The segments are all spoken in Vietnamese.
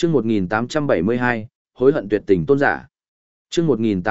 Chương 1872, hối hận tuyệt tình tôn giả. Chương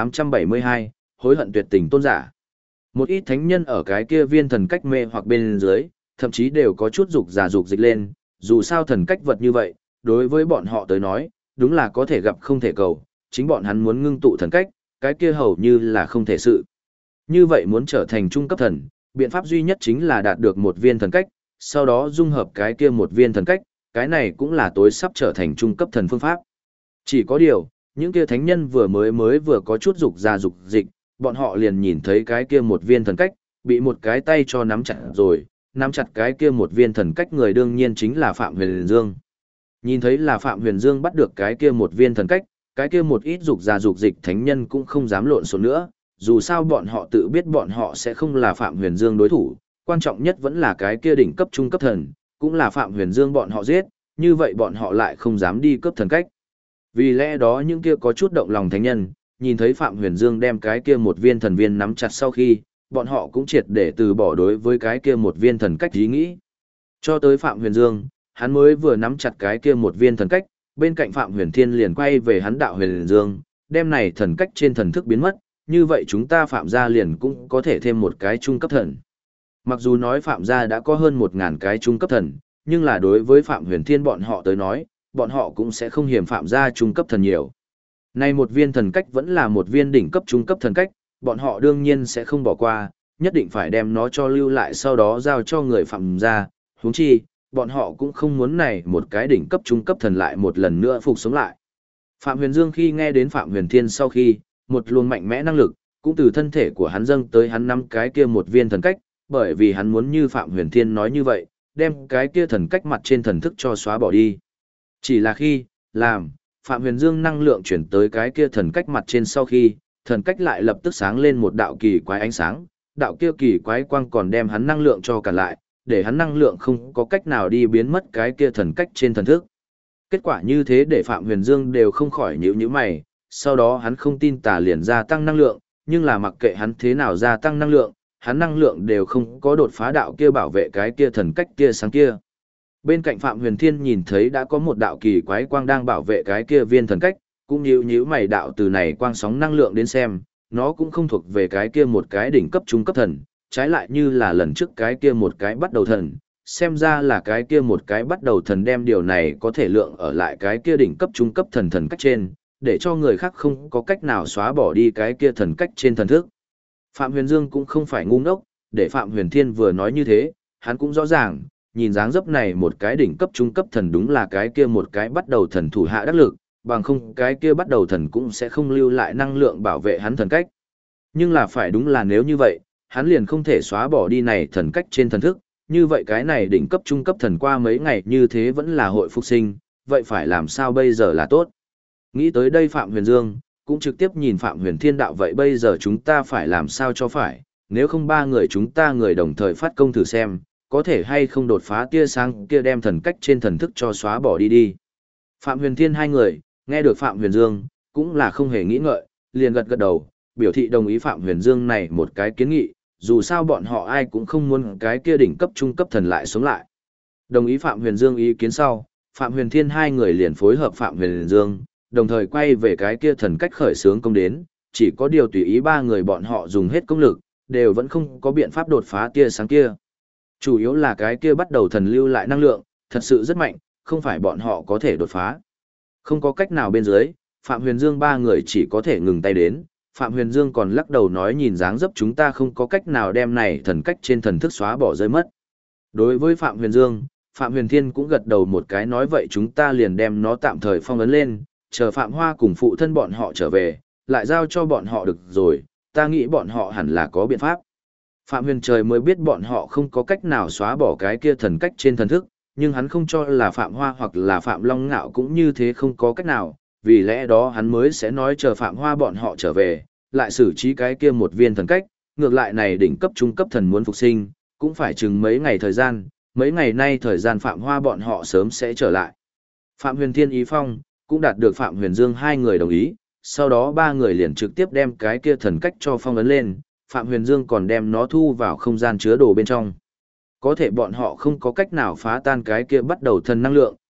1872, hối hận tuyệt tình tôn giả. Một ít thánh nhân ở cái kia viên thần cách mê hoặc bên dưới, thậm chí đều có chút dục dịch lên, dù sao thần cách vật như vậy, đối với bọn họ tới nói, đúng là có thể gặp không thể cầu, chính bọn hắn muốn ngưng tụ thần cách, cái kia hầu như là không thể sự. Như vậy muốn trở thành trung cấp thần, biện pháp duy nhất chính là đạt được một viên thần cách, sau đó dung hợp cái kia một viên thần cách, cái này cũng là tối sắp trở thành trung cấp thần phương pháp. Chỉ có điều, những kia thánh nhân vừa có chút dục dịch, bọn họ liền nhìn thấy cái kia một viên thần cách, bị một cái tay cho nắm chặt rồi, nắm chặt cái kia một viên thần cách người đương nhiên chính là Phạm Huyền Dương. Nhìn thấy là Phạm Huyền Dương bắt được cái kia một viên thần cách, cái kia một ít dục dịch thánh nhân cũng không dám lộn xộn nữa, dù sao bọn họ tự biết bọn họ sẽ không là Phạm Huyền Dương đối thủ, quan trọng nhất vẫn là cái kia đỉnh cấp trung cấp thần, cũng là Phạm Huyền Dương bọn họ giết, như vậy bọn họ lại không dám đi cướp thần cách. Vì lẽ đó những kia có chút động lòng thánh nhân, nhìn thấy Phạm Huyền Dương đem cái kia một viên thần viên nắm chặt sau khi, bọn họ cũng triệt để từ bỏ đối với cái kia một viên thần cách ý nghĩ. Cho tới Phạm Huyền Dương, hắn mới vừa nắm chặt cái kia một viên thần cách, bên cạnh Phạm Huyền Thiên liền quay về hắn đạo Huyền Dương, đem này thần cách trên thần thức biến mất, như vậy chúng ta Phạm gia liền cũng có thể thêm một cái trung cấp thần. Mặc dù nói Phạm gia đã có hơn 1000 cái trung cấp thần, nhưng là đối với Phạm Huyền Thiên bọn họ tới nói, bọn họ cũng sẽ không hiểm Phạm gia trung cấp thần nhiều. Này một viên thần cách vẫn là một viên đỉnh cấp trung cấp thần cách, bọn họ đương nhiên sẽ không bỏ qua, nhất định phải đem nó cho lưu lại sau đó giao cho người Phạm gia, huống chi, bọn họ cũng không muốn này một cái đỉnh cấp trung cấp thần lại một lần nữa phục sống lại. Phạm Huyền Dương khi nghe đến Phạm Huyền Thiên sau khi, một luồng mạnh mẽ năng lực, cũng từ thân thể của hắn dâng tới hắn năm cái kia một viên thần cách, bởi vì hắn muốn như Phạm Huyền Thiên nói như vậy, đem cái kia thần cách mặt trên thần thức cho xóa bỏ đi. Chỉ là khi, làm, Phạm Huyền Dương năng lượng chuyển tới cái kia thần cách mặt trên sau khi, thần cách lại lập tức sáng lên một đạo kỳ quái ánh sáng, đạo kia kỳ quái quang còn đem hắn năng lượng cho cản lại, để hắn năng lượng không có cách nào đi biến mất cái kia thần cách trên thần thức. Kết quả như thế để Phạm Huyền Dương đều không khỏi nhíu mày, sau đó hắn không tin tà liền gia tăng năng lượng, nhưng là mặc kệ hắn thế nào gia tăng năng lượng, hắn năng lượng đều không có đột phá đạo kia bảo vệ cái kia thần cách kia sáng kia. Bên cạnh Phạm Huyền Thiên nhìn thấy đã có một đạo kỳ quái quang đang bảo vệ cái kia viên thần cách, cũng nhíu mày đạo từ này quang sóng năng lượng đến xem, nó cũng không thuộc về cái kia một cái đỉnh cấp trung cấp thần, trái lại như là lần trước cái kia một cái bắt đầu thần, xem ra là cái kia một cái bắt đầu thần đem điều này có thể lượng ở lại cái kia đỉnh cấp trung cấp thần thần cách trên, để cho người khác không có cách nào xóa bỏ đi cái kia thần cách trên thần thức. Phạm Huyền Dương cũng không phải ngu ngốc, để Phạm Huyền Thiên vừa nói như thế, hắn cũng rõ ràng, nhìn dáng dấp này một cái đỉnh cấp trung cấp thần đúng là cái kia một cái bắt đầu thần thủ hạ đắc lực, bằng không cái kia bắt đầu thần cũng sẽ không lưu lại năng lượng bảo vệ hắn thần cách. Nhưng là phải đúng là nếu như vậy, hắn liền không thể xóa bỏ đi này thần cách trên thần thức, như vậy cái này đỉnh cấp trung cấp thần qua mấy ngày như thế vẫn là hội phục sinh, vậy phải làm sao bây giờ là tốt. Nghĩ tới đây Phạm Huyền Dương, cũng trực tiếp nhìn Phạm Huyền Thiên đạo vậy bây giờ chúng ta phải làm sao cho phải, nếu không ba người chúng ta người đồng thời phát công thử xem, có thể hay không đột phá tia sáng kia đem thần cách trên thần thức cho xóa bỏ đi đi. Phạm Huyền Thiên hai người, nghe được Phạm Huyền Dương, cũng là không hề nghĩ ngợi, liền gật đầu, biểu thị đồng ý Phạm Huyền Dương này một cái kiến nghị, dù sao bọn họ ai cũng không muốn cái kia đỉnh cấp trung cấp thần lại sống lại. Đồng ý Phạm Huyền Dương ý kiến sau, Phạm Huyền Thiên hai người liền phối hợp Phạm Huyền Dương, đồng thời quay về cái kia thần cách khởi xướng công đến, chỉ có điều tùy ý ba người bọn họ dùng hết công lực, đều vẫn không có biện pháp đột phá tia sáng kia. Chủ yếu là cái kia bắt đầu thần lưu lại năng lượng, thật sự rất mạnh, không phải bọn họ có thể đột phá. Không có cách nào bên dưới, Phạm Huyền Dương ba người chỉ có thể ngừng tay đến, Phạm Huyền Dương còn lắc đầu nói nhìn dáng dấp chúng ta không có cách nào đem này thần cách trên thần thức xóa bỏ rơi mất. Đối với Phạm Huyền Dương, Phạm Huyền Thiên cũng gật đầu một cái nói vậy chúng ta liền đem nó tạm thời phong ấn lên, chờ Phạm Hoa cùng phụ thân bọn họ trở về, lại giao cho bọn họ được rồi, ta nghĩ bọn họ hẳn là có biện pháp. Phạm Huyền Trời mới biết bọn họ không có cách nào xóa bỏ cái kia thần cách trên thần thức, nhưng hắn không cho là Phạm Hoa hoặc là Phạm Long Ngạo cũng như thế không có cách nào, vì lẽ đó hắn mới sẽ nói chờ Phạm Hoa bọn họ trở về, lại xử trí cái kia một viên thần cách, ngược lại này đỉnh cấp trung cấp thần muốn phục sinh, cũng phải chừng mấy ngày thời gian, mấy ngày nay thời gian Phạm Hoa bọn họ sớm sẽ trở lại. Phạm Huyền Thiên ý phong, cũng đạt được Phạm Huyền Dương hai người đồng ý, sau đó ba người liền trực tiếp đem cái kia thần cách cho phong ấn lên, Phạm Huyền Dương còn đem nó thu vào không gian chứa đồ bên trong. Có thể bọn họ không có cách nào phá tan cái kia bắt đầu thần năng lượng,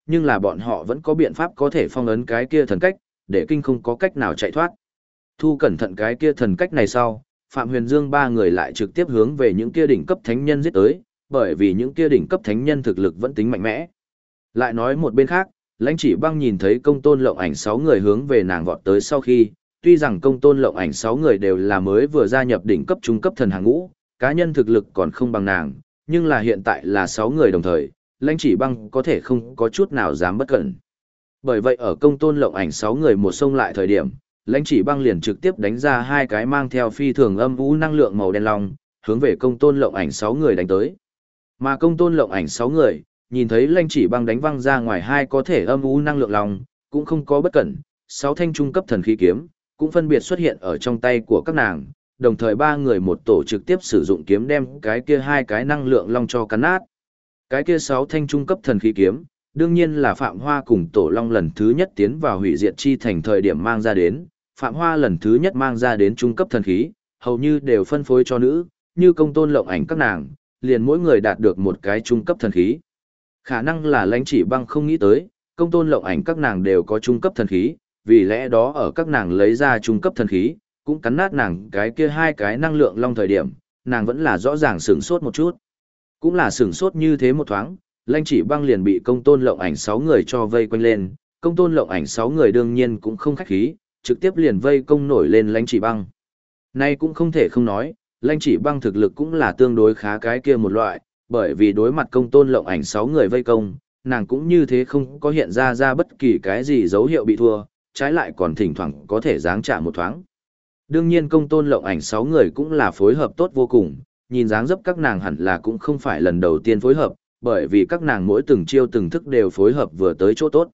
nhưng là bọn họ vẫn có biện pháp có thể phong ấn cái kia thần cách, để kinh không có cách nào chạy thoát. Thu cẩn thận cái kia thần cách này sau, Phạm Huyền Dương ba người lại trực tiếp hướng về những kia đỉnh cấp thánh nhân giết tới, bởi vì những kia đỉnh cấp thánh nhân thực lực vẫn tính mạnh mẽ. Lại nói một bên khác, Lãnh Chỉ Băng nhìn thấy Công Tôn Lộng Ảnh 6 người hướng về nàng vọt tới sau khi, tuy rằng Công Tôn Lộng Ảnh 6 người đều là mới vừa gia nhập đỉnh cấp trung cấp thần hàng ngũ, cá nhân thực lực còn không bằng nàng, nhưng là hiện tại là 6 người đồng thời, Lãnh Chỉ Băng có thể không có chút nào dám bất cẩn. Bởi vậy ở Công Tôn Lộng Ảnh 6 người một xông lại thời điểm, Lãnh Chỉ Băng liền trực tiếp đánh ra hai cái mang theo phi thường âm u năng lượng màu đen long, hướng về Công Tôn Lộng Ảnh 6 người đánh tới. Mà Công Tôn Lộng Ảnh 6 người, nhìn thấy Lãnh Chỉ Băng đánh văng ra ngoài hai có thể âm u năng lượng long, cũng không có bất cẩn, 6 thanh trung cấp thần khí kiếm cũng phân biệt xuất hiện ở trong tay của các nàng, đồng thời ba người một tổ trực tiếp sử dụng kiếm đem cái kia hai cái năng lượng long cho cắn nát. Cái kia 6 thanh trung cấp thần khí kiếm, đương nhiên là Phạm Hoa cùng Tổ Long lần thứ nhất tiến vào hủy diệt chi thành thời điểm mang ra đến, Phạm Hoa lần thứ nhất mang ra đến trung cấp thần khí, hầu như đều phân phối cho nữ, như Công Tôn Lộng Ảnh các nàng, liền mỗi người đạt được một cái trung cấp thần khí. Khả năng là Lãnh Chỉ Băng không nghĩ tới, Công Tôn Lộng Ảnh các nàng đều có trung cấp thần khí, vì lẽ đó ở các nàng lấy ra trung cấp thần khí, cũng cắn nát nàng cái kia hai cái năng lượng long thời điểm, nàng vẫn là rõ ràng sửng sốt một chút. Cũng là sửng sốt như thế một thoáng, Lãnh Chỉ Băng liền bị Công Tôn Lộng Ảnh 6 người cho vây quanh lên, Công Tôn Lộng Ảnh 6 người đương nhiên cũng không khách khí, trực tiếp liền vây công nổi lên Lãnh Chỉ Băng. Nay cũng không thể không nói, Lãnh Chỉ Băng thực lực cũng là tương đối khá cái kia một loại, bởi vì đối mặt Công Tôn Lộng Ảnh 6 người vây công, nàng cũng như thế không có hiện ra bất kỳ cái gì dấu hiệu bị thua, trái lại còn thỉnh thoảng có thể giáng trả một thoáng. Đương nhiên Công Tôn Lộng Ảnh 6 người cũng là phối hợp tốt vô cùng, nhìn dáng dấp các nàng hẳn là cũng không phải lần đầu tiên phối hợp, bởi vì các nàng mỗi từng chiêu từng thức đều phối hợp vừa tới chỗ tốt.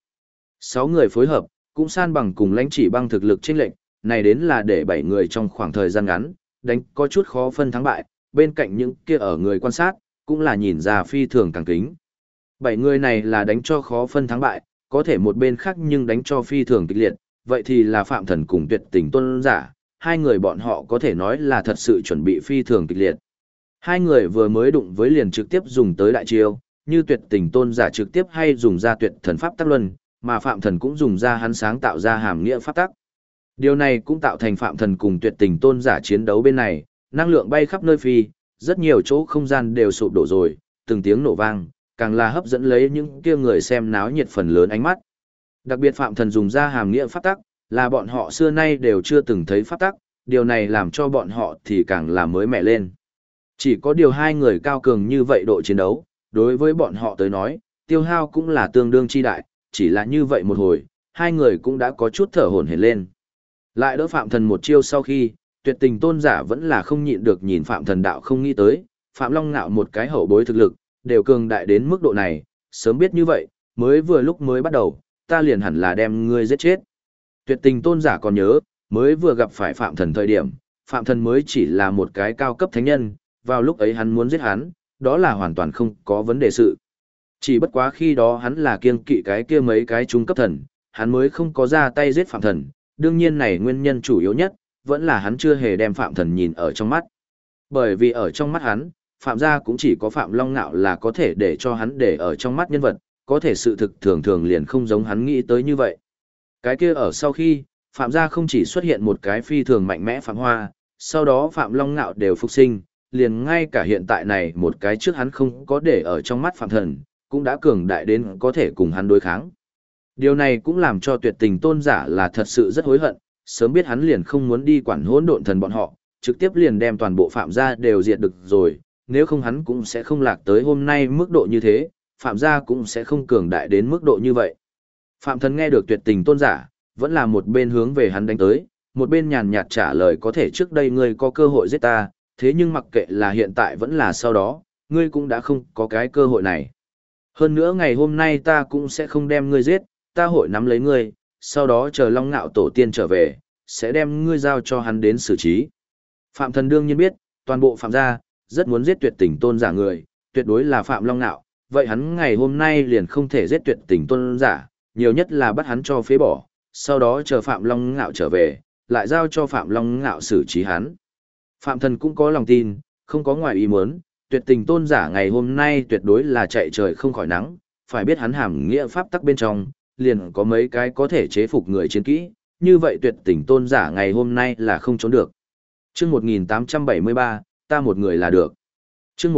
6 người phối hợp, cũng san bằng cùng Lãnh Chỉ Băng thực lực chênh lệch, này đến là để 7 người trong khoảng thời gian ngắn, đánh có chút khó phân thắng bại, bên cạnh những kia ở người quan sát, cũng là nhìn ra phi thường càng kính. 7 người này là đánh cho khó phân thắng bại, có thể một bên khác nhưng đánh cho phi thường kịch liệt, vậy thì là Phạm Thần cùng Tuyệt Tình Tôn Giả, hai người bọn họ có thể nói là thật sự chuẩn bị phi thường kịch liệt. Hai người vừa mới đụng với liền trực tiếp dùng tới đại chiêu, như Tuyệt Tình Tôn Giả trực tiếp hay dùng ra Tuyệt Thần Pháp Tắc Luân, mà Phạm Thần cũng dùng ra hắn sáng tạo ra hàm nghĩa pháp tắc. Điều này cũng tạo thành Phạm Thần cùng Tuyệt Tình Tôn Giả chiến đấu bên này, năng lượng bay khắp nơi phi, rất nhiều chỗ không gian đều sụp đổ rồi, từng tiếng nổ vang, càng là hấp dẫn lấy những kia người xem náo nhiệt phần lớn ánh mắt. Đặc biệt Phạm Thần dùng ra hàm nghĩa pháp tắc, là bọn họ xưa nay đều chưa từng thấy pháp tắc, điều này làm cho bọn họ thì càng là mới mẻ lên. Chỉ có điều hai người cao cường như vậy độ chiến đấu, đối với bọn họ tới nói, tiêu hao cũng là tương đương chi đại, chỉ là như vậy một hồi, hai người cũng đã có chút thở hổn hển lên. Lại đỡ Phạm Thần một chiêu sau khi, Tuyệt Tình Tôn Giả vẫn là không nhịn được nhìn Phạm Thần đạo không nghĩ tới, Phạm Long Ngạo một cái hậu bối thực lực, đều cường đại đến mức độ này, sớm biết như vậy, mới vừa lúc mới bắt đầu, ta liền hẳn là đem ngươi giết chết. Tuyệt Tình Tôn Giả còn nhớ, mới vừa gặp phải Phạm Thần thời điểm, Phạm Thần mới chỉ là một cái cao cấp thánh nhân, vào lúc ấy hắn muốn giết hắn, đó là hoàn toàn không có vấn đề sự. Chỉ bất quá khi đó hắn là kiêng kỵ cái kia mấy cái trung cấp thần, hắn mới không có ra tay giết Phạm Thần, đương nhiên này nguyên nhân chủ yếu nhất, vẫn là hắn chưa hề đem Phạm Thần nhìn ở trong mắt. Bởi vì ở trong mắt hắn, Phạm gia cũng chỉ có Phạm Long Nạo là có thể để cho hắn để ở trong mắt nhân vật, có thể sự thực thường thường liền không giống hắn nghĩ tới như vậy. Cái kia ở sau khi, Phạm gia không chỉ xuất hiện một cái phi thường mạnh mẽ Phạm Hoa, sau đó Phạm Long Nạo đều phục sinh, liền ngay cả hiện tại này một cái trước hắn không có để ở trong mắt Phạm Thần, cũng đã cường đại đến có thể cùng hắn đối kháng. Điều này cũng làm cho Tuyệt Tình Tôn Giả là thật sự rất hối hận, sớm biết hắn liền không muốn đi quản hỗn độn thần bọn họ, trực tiếp liền đem toàn bộ Phạm gia đều diệt được rồi, nếu không hắn cũng sẽ không lạc tới hôm nay mức độ như thế, Phạm gia cũng sẽ không cường đại đến mức độ như vậy. Phạm Thần nghe được Tuyệt Tình Tôn Giả, vẫn là một bên hướng về hắn đánh tới, một bên nhàn nhạt trả lời có thể trước đây ngươi có cơ hội giết ta, thế nhưng mặc kệ là hiện tại vẫn là sau đó, ngươi cũng đã không có cái cơ hội này. Hơn nữa ngày hôm nay ta cũng sẽ không đem ngươi giết, ta hội nắm lấy ngươi, sau đó chờ Long Ngạo tổ tiên trở về, sẽ đem ngươi giao cho hắn đến xử trí. Phạm Thần đương nhiên biết, toàn bộ Phạm gia, rất muốn giết Tuyệt Tình Tôn Giả người, tuyệt đối là Phạm Long Ngạo, vậy hắn ngày hôm nay liền không thể giết Tuyệt Tình Tôn Giả, nhiều nhất là bắt hắn cho phế bỏ, sau đó chờ Phạm Long Ngạo trở về, lại giao cho Phạm Long Ngạo xử trí hắn. Phạm Thần cũng có lòng tin, không có ngoài ý muốn, Tuyệt Tình Tôn Giả ngày hôm nay tuyệt đối là chạy trời không khỏi nắng, phải biết hắn hàm nghĩa pháp tắc bên trong, liền có mấy cái có thể chế phục người chiến kỹ, như vậy tuyệt tình tôn giả ngày hôm nay là không trốn được. Chương 1873, ta một người là được. Chương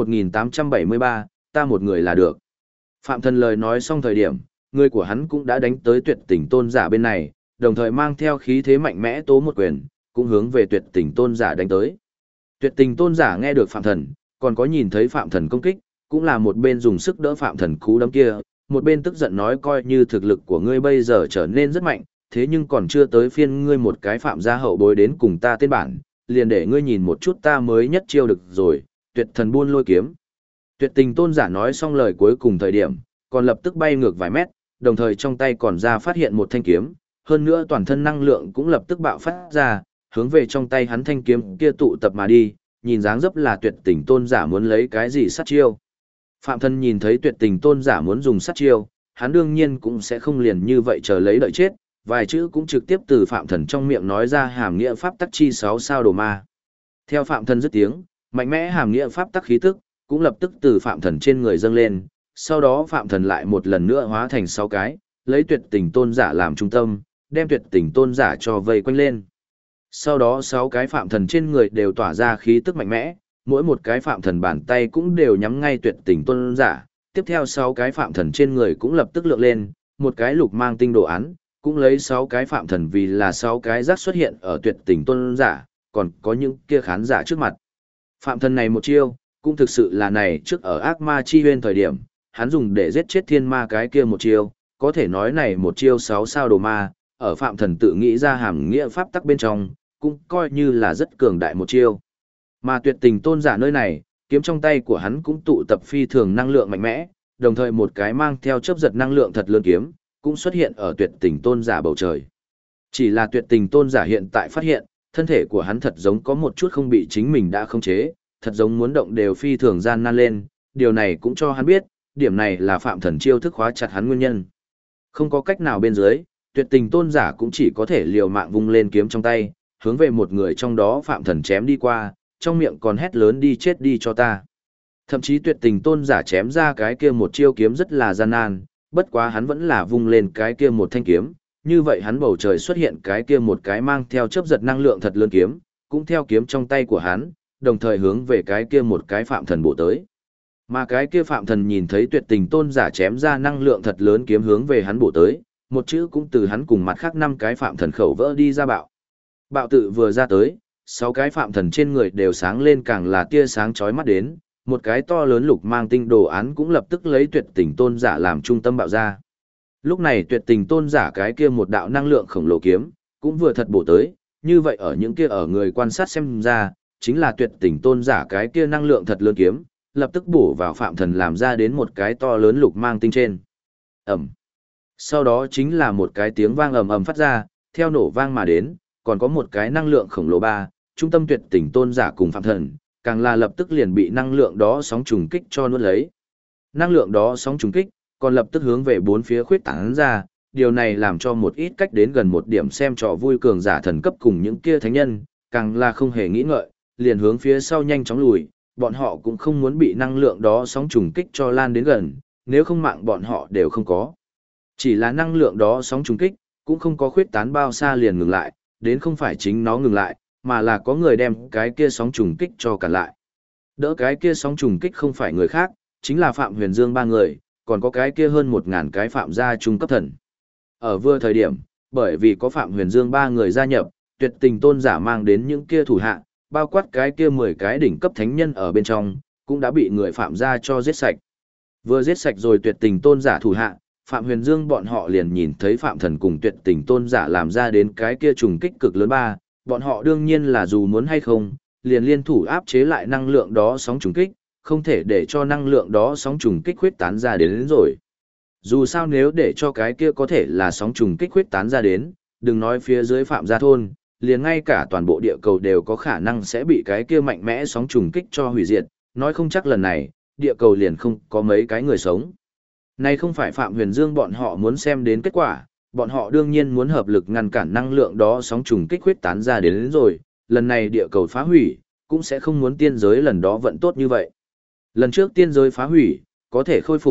1873, ta một người là được. Phạm Thần lời nói xong thời điểm, người của hắn cũng đã đánh tới tuyệt tình tôn giả bên này, đồng thời mang theo khí thế mạnh mẽ tố một quyền, cũng hướng về tuyệt tình tôn giả đánh tới. Tuyệt tình tôn giả nghe được Phạm Thần, còn có nhìn thấy Phạm Thần công kích, cũng là một bên dùng sức đỡ Phạm Thần cú đấm kia, một bên tức giận nói coi như thực lực của ngươi bây giờ trở nên rất mạnh, thế nhưng còn chưa tới phiên ngươi một cái Phạm gia hậu bối đến cùng ta tên bản, liền để ngươi nhìn một chút ta mới nhất chiêu được rồi, tuyệt thần buôn lôi kiếm. Tuyệt tình tôn giả nói xong lời cuối cùng thời điểm, còn lập tức bay ngược vài mét, đồng thời trong tay còn ra phát hiện một thanh kiếm, hơn nữa toàn thân năng lượng cũng lập tức bạo phát ra, hướng về trong tay hắn thanh kiếm kia tụ tập mà đi, nhìn dáng dấp là tuyệt tình tôn giả muốn lấy cái gì sát chiêu. Phạm Thần nhìn thấy tuyệt tình tôn giả muốn dùng sát chiêu, hắn đương nhiên cũng sẽ không liền như vậy chờ lấy đợi chết, vài chữ cũng trực tiếp từ Phạm Thần trong miệng nói ra hàm nghĩa pháp tắc chi 6 sao đồ ma. Theo Phạm Thần dứt tiếng, mạnh mẽ hàm nghĩa pháp tắc khí tức cũng lập tức từ Phạm Thần trên người dâng lên, sau đó Phạm Thần lại một lần nữa hóa thành 6 cái, lấy tuyệt tình tôn giả làm trung tâm, đem tuyệt tình tôn giả cho vây quanh lên. Sau đó 6 cái Phạm Thần trên người đều tỏa ra khí tức mạnh mẽ, mỗi một cái Phạm Thần bàn tay cũng đều nhắm ngay tuyệt tình tôn giả, tiếp theo 6 cái Phạm Thần trên người cũng lập tức lượng lên, một cái lục mang tinh đồ án, cũng lấy 6 cái Phạm Thần vì là 6 cái rác xuất hiện ở tuyệt tình tôn giả, còn có những kia khán giả trước mặt. Phạm Thần này một chiêu, cũng thực sự là này trước ở ác ma chi huyên thời điểm, hắn dùng để giết chết thiên ma cái kia một chiêu, có thể nói này một chiêu 6 sao đồ ma, ở Phạm Thần tự nghĩ ra hàm nghĩa pháp tắc bên trong, cũng coi như là rất cường đại một chiêu. Mà tuyệt tình tôn giả nơi này, kiếm trong tay của hắn cũng tụ tập phi thường năng lượng mạnh mẽ, đồng thời một cái mang theo chớp giật năng lượng thật lớn kiếm, cũng xuất hiện ở tuyệt tình tôn giả bầu trời. Chỉ là tuyệt tình tôn giả hiện tại phát hiện, thân thể của hắn thật giống có một chút không bị chính mình đã khống chế, thật giống muốn động đều phi thường gian nan lên, điều này cũng cho hắn biết, điểm này là Phạm Thần chiêu thức khóa chặt hắn nguyên nhân. Không có cách nào bên dưới, tuyệt tình tôn giả cũng chỉ có thể liều mạng vung lên kiếm trong tay, hướng về một người trong đó Phạm Thần chém đi qua, trong miệng còn hét lớn đi chết đi cho ta. Thậm chí tuyệt tình tôn giả chém ra cái kia một chiêu kiếm rất là gian nan, bất quá hắn vẫn là vung lên cái kia một thanh kiếm, như vậy hắn bầu trời xuất hiện cái kia một cái mang theo chớp giật năng lượng thật lớn kiếm, cũng theo kiếm trong tay của hắn, đồng thời hướng về cái kia một cái Phạm Thần bổ tới. Mà cái kia Phạm Thần nhìn thấy tuyệt tình tôn giả chém ra năng lượng thật lớn kiếm hướng về hắn bổ tới, một chữ cũng từ hắn cùng mặt khác 5 cái Phạm Thần khẩu vỡ đi ra bạo. Bạo tự vừa ra tới, 6 cái Phạm Thần trên người đều sáng lên càng là tia sáng chói mắt đến, một cái to lớn lục mang tinh đồ án cũng lập tức lấy tuyệt tình tôn giả làm trung tâm bạo ra. Lúc này tuyệt tình tôn giả cái kia một đạo năng lượng khổng lồ kiếm, cũng vừa thật bổ tới, như vậy ở những kia ở người quan sát xem ra, chính là tuyệt tình tôn giả cái kia năng lượng thật lớn kiếm, lập tức bổ vào Phạm Thần làm ra đến một cái to lớn lục mang tinh trên. Ẩm. Sau đó chính là một cái tiếng vang ầm ầm phát ra, theo nổ vang mà đến, còn có một cái năng lượng khổng lồ ba, trung tâm tuyệt tình tôn giả cùng Phạm Thần, càng là lập tức liền bị năng lượng đó sóng trùng kích cho nuốt lấy. Năng lượng đó sóng trùng kích, còn lập tức hướng về bốn phía khuyết tán ra, điều này làm cho một ít cách đến gần một điểm xem trò vui cường giả thần cấp cùng những kia thánh nhân, càng là không hề nghĩ ngợi, liền hướng phía sau nhanh chóng lùi, bọn họ cũng không muốn bị năng lượng đó sóng trùng kích cho lan đến gần, nếu không mạng bọn họ đều không có. Chỉ là năng lượng đó sóng trùng kích, cũng không có khuyết tán bao xa liền ngừng lại, đến không phải chính nó ngừng lại, mà là có người đem cái kia sóng trùng kích cho cản lại. Đỡ cái kia sóng trùng kích không phải người khác, chính là Phạm Huyền Dương 3 người, còn có cái kia hơn 1000 cái Phạm gia trung cấp thần. Ở vừa thời điểm, bởi vì có Phạm Huyền Dương 3 người gia nhập, tuyệt tình tôn giả mang đến những kia thủ hạ, bao quát cái kia 10 cái đỉnh cấp thánh nhân ở bên trong, cũng đã bị người Phạm gia cho giết sạch. Vừa giết sạch rồi tuyệt tình tôn giả thủ hạ, Phạm Huyền Dương bọn họ liền nhìn thấy Phạm Thần cùng tuyệt tình tôn giả làm ra đến cái kia trùng kích cực lớn ba, bọn họ đương nhiên là dù muốn hay không, liền liên thủ áp chế lại năng lượng đó sóng trùng kích, không thể để cho năng lượng đó sóng trùng kích huyết tán ra đến rồi. Dù sao nếu để cho cái kia có thể là sóng trùng kích huyết tán ra đến, đừng nói phía dưới Phạm gia thôn, liền ngay cả toàn bộ địa cầu đều có khả năng sẽ bị cái kia mạnh mẽ sóng trùng kích cho hủy diệt, nói không chắc lần này, địa cầu liền không có mấy cái người sống. Này không phải Phạm Huyền Dương bọn họ muốn xem đến kết quả, bọn họ đương nhiên muốn hợp lực ngăn cản năng lượng đó sóng trùng kích huyết tán ra đến rồi, lần này địa cầu phá hủy, cũng sẽ không muốn tiên giới lần đó vẫn tốt như vậy. Lần trước tiên giới phá hủy, có thể khôi phục,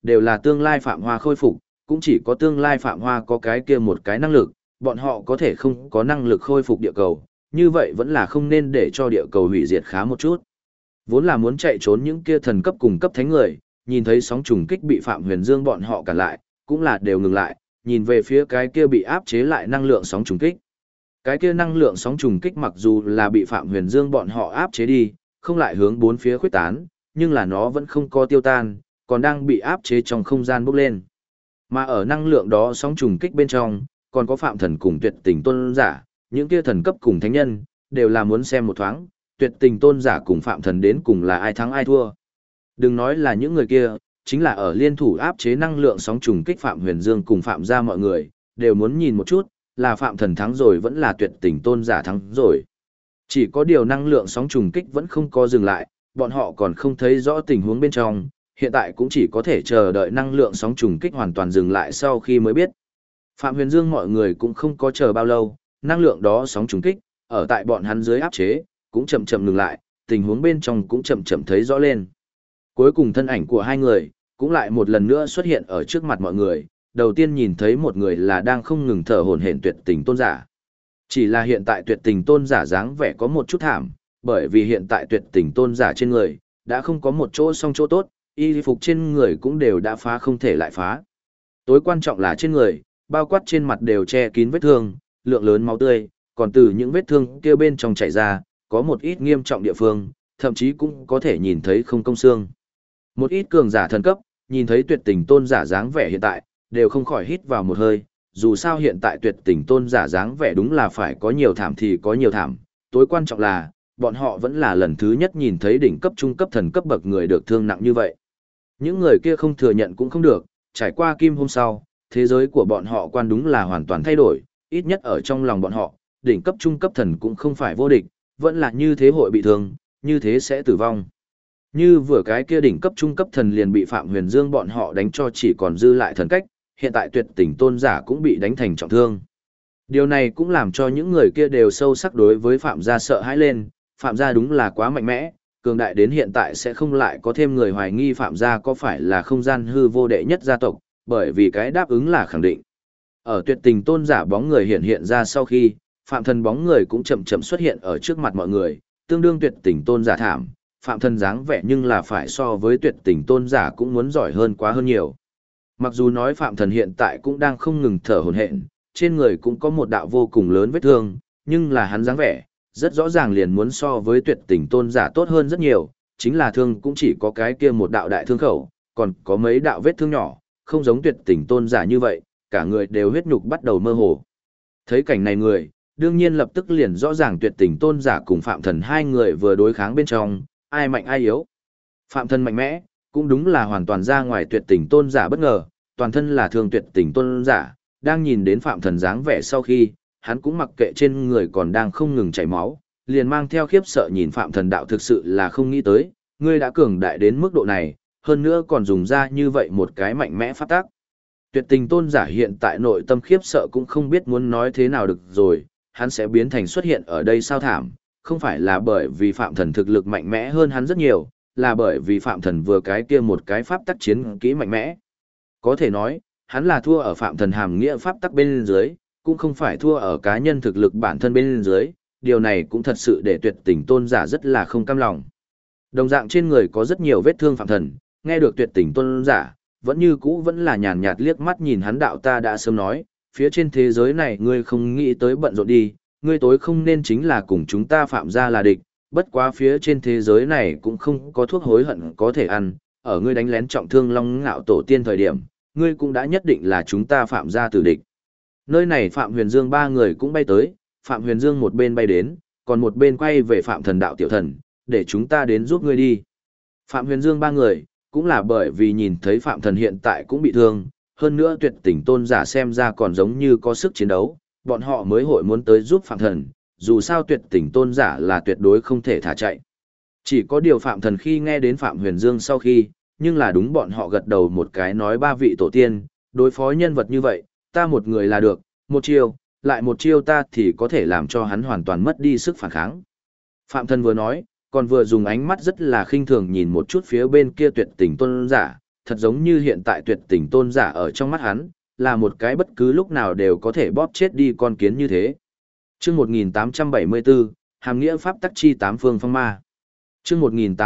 đều là tương lai Phạm Hoa khôi phục, cũng chỉ có tương lai Phạm Hoa có cái kia một cái năng lực, bọn họ có thể không có năng lực khôi phục địa cầu, như vậy vẫn là không nên để cho địa cầu hủy diệt khá một chút. Vốn là muốn chạy trốn những kia thần cấp cùng cấp thánh người, nhìn thấy sóng trùng kích bị Phạm Huyền Dương bọn họ cản lại, cũng là đều ngừng lại, nhìn về phía cái kia bị áp chế lại năng lượng sóng trùng kích. Cái kia năng lượng sóng trùng kích mặc dù là bị Phạm Huyền Dương bọn họ áp chế đi, không lại hướng bốn phía khuếch tán, nhưng là nó vẫn không có tiêu tan, còn đang bị áp chế trong không gian bốc lên. Mà ở năng lượng đó sóng trùng kích bên trong, còn có Phạm Thần cùng Tuyệt Tình Tôn giả, những kia thần cấp cùng thánh nhân, đều là muốn xem một thoáng, Tuyệt Tình Tôn giả cùng Phạm Thần đến cùng là ai thắng ai thua. Đừng nói là những người kia, chính là ở liên thủ áp chế năng lượng sóng trùng kích Phạm Huyền Dương cùng Phạm gia mọi người, đều muốn nhìn một chút, là Phạm Thần thắng rồi vẫn là Tuyệt Tình Tôn giả thắng rồi. Chỉ có điều năng lượng sóng trùng kích vẫn không có dừng lại, bọn họ còn không thấy rõ tình huống bên trong, hiện tại cũng chỉ có thể chờ đợi năng lượng sóng trùng kích hoàn toàn dừng lại sau khi mới biết. Phạm Huyền Dương mọi người cũng không có chờ bao lâu, năng lượng đó sóng trùng kích, ở tại bọn hắn dưới áp chế, cũng chậm chậm ngừng lại, tình huống bên trong cũng chậm chậm thấy rõ lên. Cuối cùng thân ảnh của hai người, cũng lại một lần nữa xuất hiện ở trước mặt mọi người, đầu tiên nhìn thấy một người là đang không ngừng thở hổn hển Tuyệt Tình Tôn giả. Chỉ là hiện tại Tuyệt Tình Tôn giả dáng vẻ có một chút thảm, bởi vì hiện tại Tuyệt Tình Tôn giả trên người, đã không có một chỗ song chỗ tốt, y phục trên người cũng đều đã phá không thể lại phá. Tối quan trọng là trên người, bao quát trên mặt đều che kín vết thương, lượng lớn máu tươi, còn từ những vết thương kia bên trong chảy ra, có một ít nghiêm trọng địa phương, thậm chí cũng có thể nhìn thấy không công xương. Một ít cường giả thần cấp, nhìn thấy Tuyệt Tình Tôn giả dáng vẻ hiện tại, đều không khỏi hít vào một hơi, dù sao hiện tại Tuyệt Tình Tôn giả dáng vẻ đúng là phải có nhiều thảm thì có nhiều thảm, tối quan trọng là, bọn họ vẫn là lần thứ nhất nhìn thấy đỉnh cấp trung cấp thần cấp bậc người được thương nặng như vậy. Những người kia không thừa nhận cũng không được, trải qua kim hôm sau, thế giới của bọn họ quan đúng là hoàn toàn thay đổi, ít nhất ở trong lòng bọn họ, đỉnh cấp trung cấp thần cũng không phải vô địch, vẫn là như thế hội bị thương, như thế sẽ tử vong. Như vừa cái kia đỉnh cấp trung cấp thần liền bị Phạm Huyền Dương bọn họ đánh cho chỉ còn dư lại thần cách, hiện tại Tuyệt Tình Tôn giả cũng bị đánh thành trọng thương. Điều này cũng làm cho những người kia đều sâu sắc đối với Phạm gia sợ hãi lên, Phạm gia đúng là quá mạnh mẽ, cường đại đến hiện tại sẽ không lại có thêm người hoài nghi Phạm gia có phải là không gian hư vô đệ nhất gia tộc, bởi vì cái đáp ứng là khẳng định. Ở Tuyệt Tình Tôn giả bóng người hiện ra sau khi, Phạm Thần bóng người cũng chậm chậm xuất hiện ở trước mặt mọi người, tương đương Tuyệt Tình Tôn giả thảm, Phạm Thần dáng vẻ nhưng là phải so với Tuyệt Tình Tôn giả cũng muốn giỏi hơn quá hơn nhiều. Mặc dù nói Phạm Thần hiện tại cũng đang không ngừng thở hổn hển, trên người cũng có một đạo vô cùng lớn vết thương, nhưng là hắn dáng vẻ, rất rõ ràng liền muốn so với Tuyệt Tình Tôn giả tốt hơn rất nhiều, chính là thương cũng chỉ có cái kia một đạo đại thương khẩu, còn có mấy đạo vết thương nhỏ, không giống Tuyệt Tình Tôn giả như vậy, cả người đều huyết nhục bắt đầu mơ hồ. Thấy cảnh này người, đương nhiên lập tức liền rõ ràng Tuyệt Tình Tôn giả cùng Phạm Thần hai người vừa đối kháng bên trong, ai mạnh ai yếu. Phạm Thần mạnh mẽ, cũng đúng là hoàn toàn ra ngoài Tuyệt Tình Tôn giả bất ngờ, toàn thân là thương Tuyệt Tình Tôn giả, đang nhìn đến Phạm Thần dáng vẻ sau khi, hắn cũng mặc kệ trên người còn đang không ngừng chảy máu, liền mang theo khiếp sợ nhìn Phạm Thần đạo thực sự là không nghĩ tới, ngươi đã cường đại đến mức độ này, hơn nữa còn dùng ra như vậy một cái mạnh mẽ pháp tác. Tuyệt Tình Tôn giả hiện tại nội tâm khiếp sợ cũng không biết muốn nói thế nào được rồi, hắn sẽ biến thành xuất hiện ở đây sao thảm, không phải là bởi vì Phạm Thần thực lực mạnh mẽ hơn hắn rất nhiều, là bởi vì Phạm Thần vừa cái kia một cái pháp tắc chiến kỹ mạnh mẽ. Có thể nói, hắn là thua ở Phạm Thần hàm nghĩa pháp tắc bên dưới, cũng không phải thua ở cá nhân thực lực bản thân bên dưới, điều này cũng thật sự để Tuyệt Tình Tôn giả rất là không cam lòng. Đồng dạng trên người có rất nhiều vết thương Phạm Thần, nghe được Tuyệt Tình Tôn giả, vẫn như cũ vẫn là nhàn nhạt liếc mắt nhìn hắn đạo ta đã sớm nói, phía trên thế giới này ngươi không nghĩ tới bận rộn đi, ngươi tối không nên chính là cùng chúng ta Phạm gia là địch, bất quá phía trên thế giới này cũng không có thuốc hối hận có thể ăn, ở ngươi đánh lén trọng thương Long Ngạo tổ tiên thời điểm, ngươi cũng đã nhất định là chúng ta Phạm gia tử địch. Nơi này Phạm Huyền Dương ba người cũng bay tới, Phạm Huyền Dương một bên bay đến, còn một bên quay về Phạm Thần đạo tiểu thần, để chúng ta đến giúp ngươi đi. Phạm Huyền Dương ba người, cũng là bởi vì nhìn thấy Phạm Thần hiện tại cũng bị thương, hơn nữa Tuyệt Tình Tôn giả xem ra còn giống như có sức chiến đấu, bọn họ mới hội muốn tới giúp Phạm Thần, dù sao Tuyệt Tình Tôn giả là tuyệt đối không thể thả chạy. Chỉ có điều Phạm Thần khi nghe đến Phạm Huyền Dương sau khi, nhưng là đúng bọn họ gật đầu một cái nói ba vị tổ tiên, đối phó nhân vật như vậy, ta một người là được, một chiêu, lại một chiêu ta thì có thể làm cho hắn hoàn toàn mất đi sức phản kháng. Phạm Thần vừa nói, còn vừa dùng ánh mắt rất là khinh thường nhìn một chút phía bên kia Tuyệt Tình Tôn giả, thật giống như hiện tại tuyệt tình tôn giả ở trong mắt hắn, là một cái bất cứ lúc nào đều có thể bóp chết đi con kiến như thế. Chương 1874, hàm nghĩa pháp tắc chi tám phương phong ma. Chương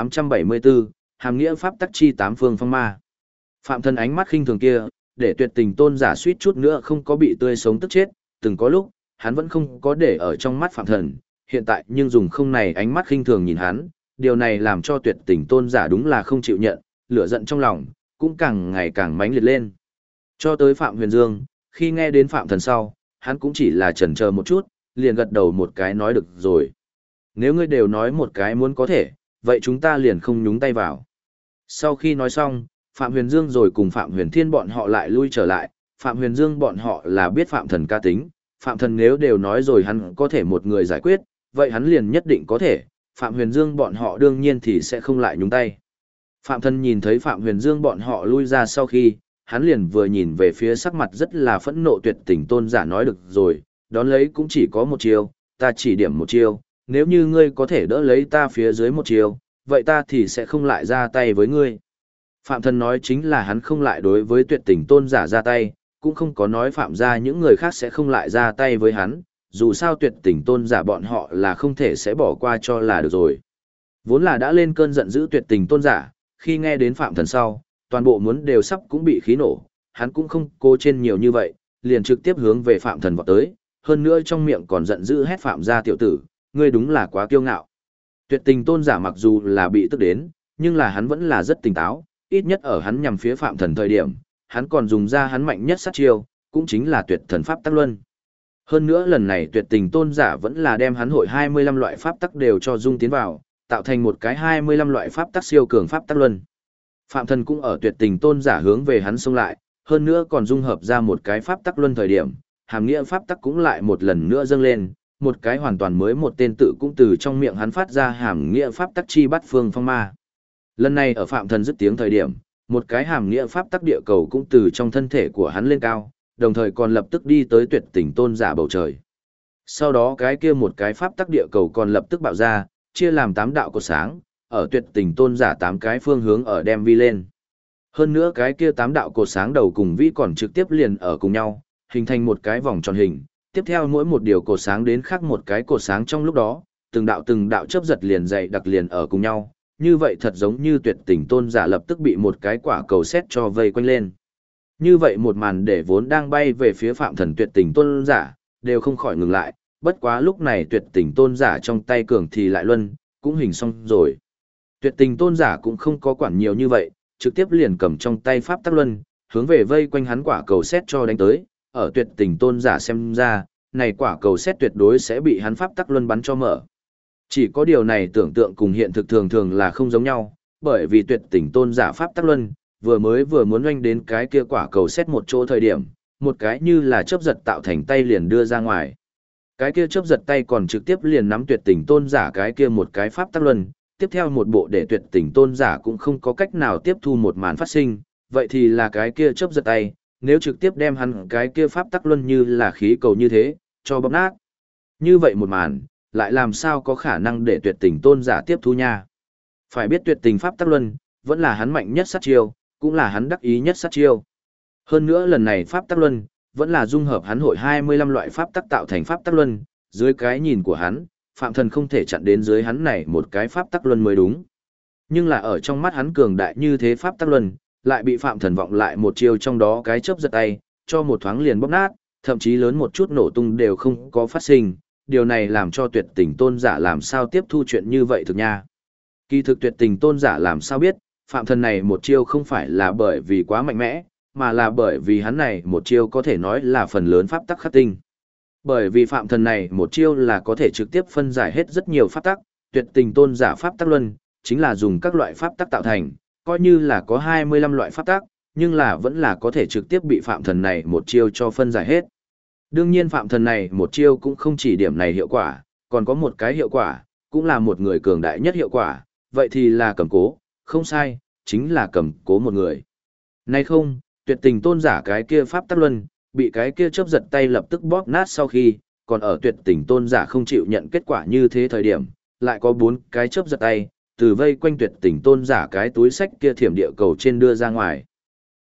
1874, hàm nghĩa pháp tắc chi tám phương phong ma. Phạm Thần ánh mắt khinh thường kia, để tuyệt tình tôn giả suýt chút nữa không có bị tươi sống tức chết, từng có lúc, hắn vẫn không có để ở trong mắt Phạm Thần, hiện tại nhưng dùng không này ánh mắt khinh thường nhìn hắn, điều này làm cho tuyệt tình tôn giả đúng là không chịu nhận, lửa giận trong lòng, cũng càng ngày càng mãnh liệt lên. Cho tới Phạm Huyền Dương, khi nghe đến Phạm Thần sau, hắn cũng chỉ là chần chờ một chút, liền gật đầu một cái nói được rồi. Nếu ngươi đều nói một cái muốn có thể, vậy chúng ta liền không nhúng tay vào. Sau khi nói xong, Phạm Huyền Dương rồi cùng Phạm Huyền Thiên bọn họ lại lui trở lại, Phạm Huyền Dương bọn họ là biết Phạm Thần ca tính, Phạm Thần nếu đều nói rồi hắn có thể một người giải quyết, vậy hắn liền nhất định có thể, Phạm Huyền Dương bọn họ đương nhiên thì sẽ không lại nhúng tay. Phạm Thần nhìn thấy Phạm Huyền Dương bọn họ lui ra sau khi, hắn liền vừa nhìn về phía sắc mặt rất là phẫn nộ tuyệt tình tôn giả nói được rồi, đón lấy cũng chỉ có một chiêu, ta chỉ điểm một chiêu, nếu như ngươi có thể đỡ lấy ta phía dưới một chiêu, vậy ta thì sẽ không lại ra tay với ngươi. Phạm Thần nói chính là hắn không lại đối với tuyệt tình tôn giả ra tay, cũng không có nói phạm ra những người khác sẽ không lại ra tay với hắn, dù sao tuyệt tình tôn giả bọn họ là không thể sẽ bỏ qua cho là được rồi. Vốn là đã lên cơn giận dữ tuyệt tình tôn giả, khi nghe đến Phạm Thần sau, toàn bộ muốn đều sắp cũng bị khí nổ, hắn cũng không cố trên nhiều như vậy, liền trực tiếp hướng về Phạm Thần vọt tới, hơn nữa trong miệng còn giận dữ hét Phạm gia tiểu tử, ngươi đúng là quá kiêu ngạo. Tuyệt tình tôn giả mặc dù là bị tức đến, nhưng là hắn vẫn là rất tỉnh táo, ít nhất ở hắn nhằm phía Phạm Thần thời điểm, hắn còn dùng ra hắn mạnh nhất sát chiêu, cũng chính là tuyệt thần pháp tắc luân. Hơn nữa lần này tuyệt tình tôn giả vẫn là đem hắn hội 25 loại pháp tắc đều cho dung tiến vào, tạo thành một cái 25 loại pháp tắc siêu cường pháp tắc luân. Phạm Thần cũng ở tuyệt tình tôn giả hướng về hắn xông lại, hơn nữa còn dung hợp ra một cái pháp tắc luân thời điểm, hàm nghĩa pháp tắc cũng lại một lần nữa dâng lên, một cái hoàn toàn mới một tên tự cũng từ trong miệng hắn phát ra hàm nghĩa pháp tắc chi bát phương phong ma. Lần này ở Phạm Thần dứt tiếng thời điểm, một cái hàm nghĩa pháp tắc địa cầu cũng từ trong thân thể của hắn lên cao, đồng thời còn lập tức đi tới tuyệt tình tôn giả bầu trời. Sau đó cái kia một cái pháp tắc địa cầu còn lập tức bạo ra, chia làm 8 đạo cột sáng, ở tuyệt tình tôn giả 8 cái phương hướng ở đem vi lên. Hơn nữa cái kia 8 đạo cột sáng đầu cùng vi còn trực tiếp liền ở cùng nhau, hình thành một cái vòng tròn hình. Tiếp theo mỗi một điều cột sáng đến khác một cái cột sáng trong lúc đó, từng đạo chớp giật liền dày đặc liền ở cùng nhau. Như vậy thật giống như tuyệt tình tôn giả lập tức bị một cái quả cầu sét cho vây quanh lên. Như vậy một màn để vốn đang bay về phía Phạm Thần tuyệt tình tôn giả, đều không khỏi ngừng lại, bất quá lúc này tuyệt tình tôn giả trong tay cường thì lại luân, cũng hình xong rồi. Tuyệt tình tôn giả cũng không có quản nhiều như vậy, trực tiếp liền cầm trong tay pháp tắc luân, hướng về vây quanh hắn quả cầu sét cho đánh tới, ở tuyệt tình tôn giả xem ra, này quả cầu sét tuyệt đối sẽ bị hắn pháp tắc luân bắn cho mở. Chỉ có điều này tưởng tượng cùng hiện thực thường thường là không giống nhau, bởi vì tuyệt tình tôn giả pháp tắc luân, vừa muốn oanh đến cái kia quả cầu sét một chỗ thời điểm, một cái như là chớp giật tạo thành tay liền đưa ra ngoài. Cái kia chớp giật tay còn trực tiếp liền nắm tuyệt tình tôn giả cái kia một cái pháp tắc luân, tiếp theo một bộ để tuyệt tình tôn giả cũng không có cách nào tiếp thu một màn phát sinh, vậy thì là cái kia chớp giật tay, nếu trực tiếp đem hắn cái kia pháp tắc luân như là khí cầu như thế, cho bóp nát. Như vậy một màn, lại làm sao có khả năng để tuyệt tình tôn giả tiếp thu nha. Phải biết tuyệt tình pháp tắc luân, vẫn là hắn mạnh nhất sát chiêu, cũng là hắn đắc ý nhất sát chiêu. Hơn nữa lần này pháp tắc luân, vẫn là dung hợp hắn hội 25 loại pháp tắc tạo thành pháp tắc luân, dưới cái nhìn của hắn, Phạm Thần không thể chặn đến dưới hắn này một cái pháp tắc luân mới đúng. Nhưng là ở trong mắt hắn cường đại như thế pháp tắc luân, lại bị Phạm Thần vọng lại một chiêu trong đó cái chớp giật tay, cho một thoáng liền bóp nát, thậm chí lớn một chút nổ tung đều không có phát sinh, điều này làm cho tuyệt tình tôn giả làm sao tiếp thu chuyện như vậy thực nha. Kỳ thực tuyệt tình tôn giả làm sao biết, Phạm Thần này một chiêu không phải là bởi vì quá mạnh mẽ, mà là bởi vì hắn này một chiêu có thể nói là phần lớn pháp tắc khắc tinh. Bởi vì Phạm Thần này một chiêu là có thể trực tiếp phân giải hết rất nhiều pháp tắc, tuyệt tình tôn giả pháp tắc luân, chính là dùng các loại pháp tắc tạo thành, coi như là có 25 loại pháp tắc, nhưng là vẫn là có thể trực tiếp bị Phạm Thần này một chiêu cho phân giải hết. Đương nhiên Phạm Thần này một chiêu cũng không chỉ điểm này hiệu quả, còn có một cái hiệu quả, cũng là một người cường đại nhất hiệu quả, vậy thì là cầm cố, không sai, chính là cầm cố một người. Nay không, tuyệt tình tôn giả cái kia pháp tắc luân, bị cái kia chớp giật tay lập tức bóp nát sau khi, còn ở tuyệt tình tôn giả không chịu nhận kết quả như thế thời điểm, lại có 4 cái chớp giật tay, từ vây quanh tuyệt tình tôn giả cái túi sách kia thiểm địa cầu trên đưa ra ngoài.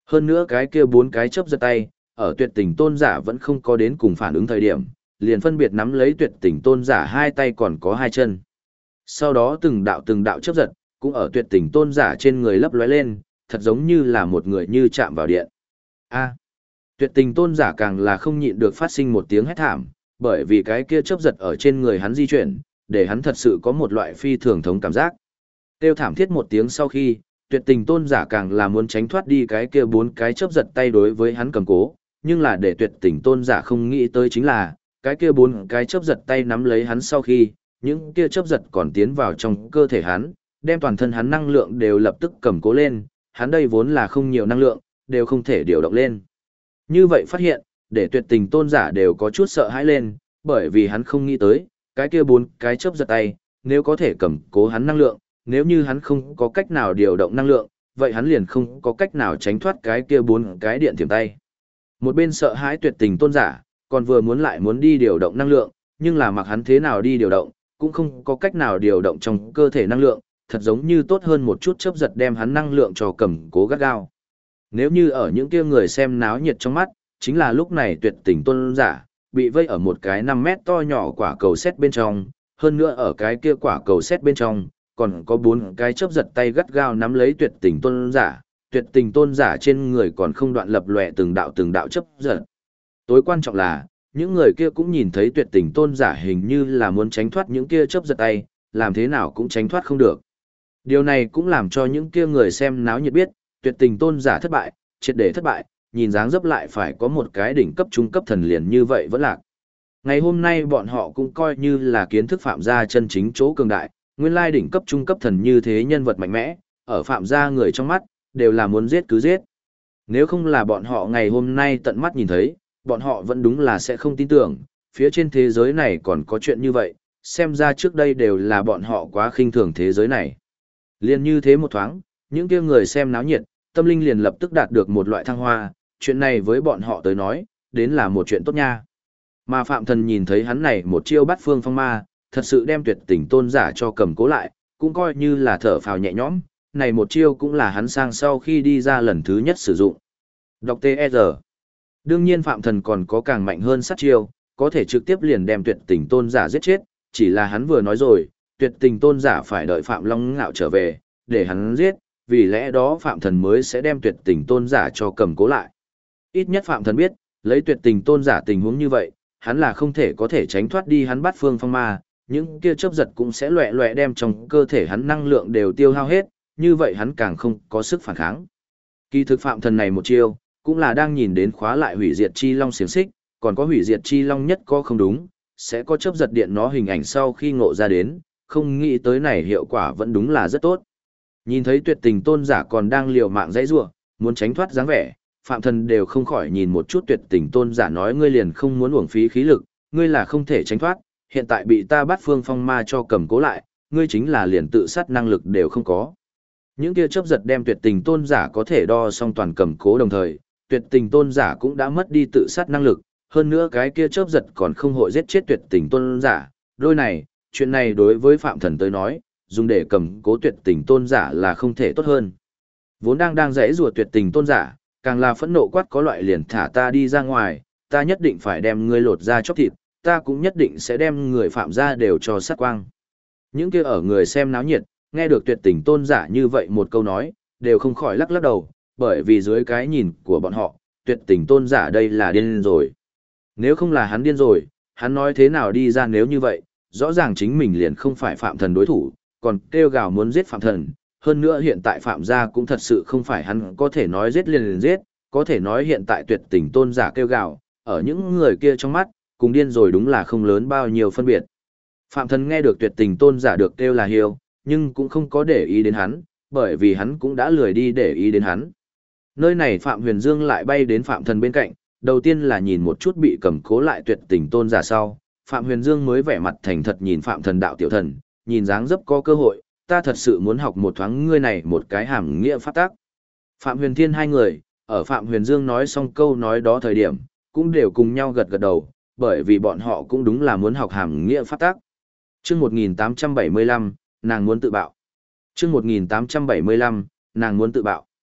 Hơn nữa cái kia bốn cái chớp giật tay, ở tuyệt tình tôn giả vẫn không có đến cùng phản ứng thời điểm, liền phân biệt nắm lấy tuyệt tình tôn giả hai tay còn có hai chân. Sau đó từng đạo chớp giật, cũng ở tuyệt tình tôn giả trên người lấp lóe lên, thật giống như là một người như chạm vào điện. A. Tuyệt tình tôn giả càng là không nhịn được phát sinh một tiếng hét thảm, bởi vì cái kia chớp giật ở trên người hắn di chuyển, để hắn thật sự có một loại phi thường thống cảm giác. Kêu thảm thiết một tiếng sau khi, tuyệt tình tôn giả càng là muốn tránh thoát đi cái kia bốn cái chớp giật tay đối với hắn cầm cố, nhưng là để tuyệt tình tôn giả không nghĩ tới chính là, cái kia bốn cái chớp giật tay nắm lấy hắn sau khi, những kia chớp giật còn tiến vào trong cơ thể hắn, đem toàn thân hắn năng lượng đều lập tức cầm cố lên, hắn đây vốn là không nhiều năng lượng, đều không thể điều động lên. Như vậy phát hiện, để tuyệt tình tôn giả đều có chút sợ hãi lên, bởi vì hắn không nghĩ tới, cái kia bốn cái chớp giật tay, nếu có thể cầm cố hắn năng lượng, nếu như hắn không có cách nào điều động năng lượng, vậy hắn liền không có cách nào tránh thoát cái kia bốn cái điện thiểm tay. Một bên sợ hãi tuyệt tình tôn giả, còn vừa muốn đi điều động năng lượng, nhưng là mặc hắn thế nào đi điều động, cũng không có cách nào điều động trong cơ thể năng lượng, thật giống như tốt hơn một chút chớp giật đem hắn năng lượng cho cầm cố gắt gao. Nếu như ở những kia người xem náo nhiệt trong mắt, chính là lúc này tuyệt tình tôn giả, bị vây ở một cái 5 mét to nhỏ quả cầu sét bên trong, hơn nữa ở cái kia quả cầu sét bên trong, còn có 4 cái chớp giật tay gắt gao nắm lấy tuyệt tình tôn giả trên người còn không đoạn lập lòe từng đạo chớp giật. Tối quan trọng là, những người kia cũng nhìn thấy tuyệt tình tôn giả hình như là muốn tránh thoát những kia chớp giật tay, làm thế nào cũng tránh thoát không được. Điều này cũng làm cho những kia người xem náo nhiệt biết, tuyệt tình tôn giả thất bại, triệt để thất bại, nhìn dáng dấp lại phải có một cái đỉnh cấp trung cấp thần liền như vậy vẫn lạc. Ngày hôm nay bọn họ cũng coi như là kiến thức Phạm gia chân chính chỗ cường đại, nguyên lai đỉnh cấp trung cấp thần như thế nhân vật mạnh mẽ, ở Phạm gia người trong mắt, đều là muốn giết cứ giết. Nếu không là bọn họ ngày hôm nay tận mắt nhìn thấy, bọn họ vẫn đúng là sẽ không tin tưởng, phía trên thế giới này còn có chuyện như vậy, xem ra trước đây đều là bọn họ quá khinh thường thế giới này. Liên như thế một thoáng, những kia người xem náo nhiệt, tâm linh liền lập tức đạt được một loại thăng hoa, chuyện này với bọn họ tới nói, đến là một chuyện tốt nha. Mà Phạm Thần nhìn thấy hắn này một chiêu bắt phương phong ma, thật sự đem tuyệt tình tôn giả cho cầm cố lại, cũng coi như là thở phào nhẹ nhõm, này một chiêu cũng là hắn sang sau khi đi ra lần thứ nhất sử dụng. Đọc T.E.R. Đương nhiên Phạm Thần còn có càng mạnh hơn sát chiêu, có thể trực tiếp liền đem tuyệt tình tôn giả giết chết, chỉ là hắn vừa nói rồi, tuyệt tình tôn giả phải đợi Phạm Long Ngạo trở về, để hắn giết, vì lẽ đó Phạm Thần mới sẽ đem tuyệt tình tôn giả cho cầm cố lại. Ít nhất Phạm Thần biết, lấy tuyệt tình tôn giả tình huống như vậy, hắn là không thể có thể tránh thoát đi hắn bắt phương phong ma, những kia chớp giật cũng sẽ loẹ loẹ đem trong cơ thể hắn năng lượng đều tiêu hao hết, như vậy hắn càng không có sức phản kháng. Kỳ thực Phạm Thần này một chiêu, cũng là đang nhìn đến khóa lại hủy diệt chi long xiềng xích, còn có hủy diệt chi long nhất có không đúng, sẽ có chớp giật điện nó hình ảnh sau khi ngộ ra đến, không nghĩ tới này hiệu quả vẫn đúng là rất tốt. Nhìn thấy tuyệt tình tôn giả còn đang liều mạng dãy rủa, muốn tránh thoát dáng vẻ, Phạm Thần đều không khỏi nhìn một chút tuyệt tình tôn giả nói ngươi liền không muốn uổng phí khí lực, ngươi là không thể tránh thoát, hiện tại bị ta bắt phương phong ma cho cầm cố lại, ngươi chính là liền tự sát năng lực đều không có. Những kia chớp giật đem tuyệt tình tôn giả có thể đo song toàn cầm cố đồng thời, tuyệt tình tôn giả cũng đã mất đi tự sát năng lực, hơn nữa cái kia chớp giật còn không hội giết chết tuyệt tình tôn giả, đôi này, chuyện này đối với Phạm Thần tới nói, dùng để cầm cố tuyệt tình tôn giả là không thể tốt hơn. Vốn đang giãy giụa tuyệt tình tôn giả, càng là phẫn nộ quát có loại liền thả ta đi ra ngoài, ta nhất định phải đem ngươi lột ra chóc thịt, ta cũng nhất định sẽ đem người Phạm gia đều cho sát quang. Những kia ở người xem náo nhiệt, nghe được tuyệt tình tôn giả như vậy một câu nói, đều không khỏi lắc lắc đầu, bởi vì dưới cái nhìn của bọn họ, tuyệt tình tôn giả đây là điên rồi. Nếu không là hắn điên rồi, hắn nói thế nào đi ra nếu như vậy, rõ ràng chính mình liền không phải Phạm Thần đối thủ, còn kêu gào muốn giết Phạm Thần. Hơn nữa hiện tại Phạm gia cũng thật sự không phải hắn có thể nói giết liền giết, có thể nói hiện tại tuyệt tình tôn giả kêu gào, ở những người kia trong mắt, cùng điên rồi đúng là không lớn bao nhiêu phân biệt. Phạm Thần nghe được tuyệt tình tôn giả được kêu là hiêu, nhưng cũng không có để ý đến hắn, bởi vì hắn cũng đã lười đi để ý đến hắn. Nơi này Phạm Huyền Dương lại bay đến Phạm Thần bên cạnh, đầu tiên là nhìn một chút bị cầm cố lại tuyệt tình tôn giả sau, Phạm Huyền Dương mới vẻ mặt thành thật nhìn Phạm Thần đạo tiểu thần, nhìn dáng dấp có cơ hội, ta thật sự muốn học một thoáng ngươi này một cái hàm nghĩa pháp tác. Phạm Huyền Thiên hai người, ở Phạm Huyền Dương nói xong câu nói đó thời điểm, cũng đều cùng nhau gật gật đầu, bởi vì bọn họ cũng đúng là muốn học hàm nghĩa pháp tác. Chương 1875, nàng muốn tự bạo. Chương 1875, nàng muốn tự bạo.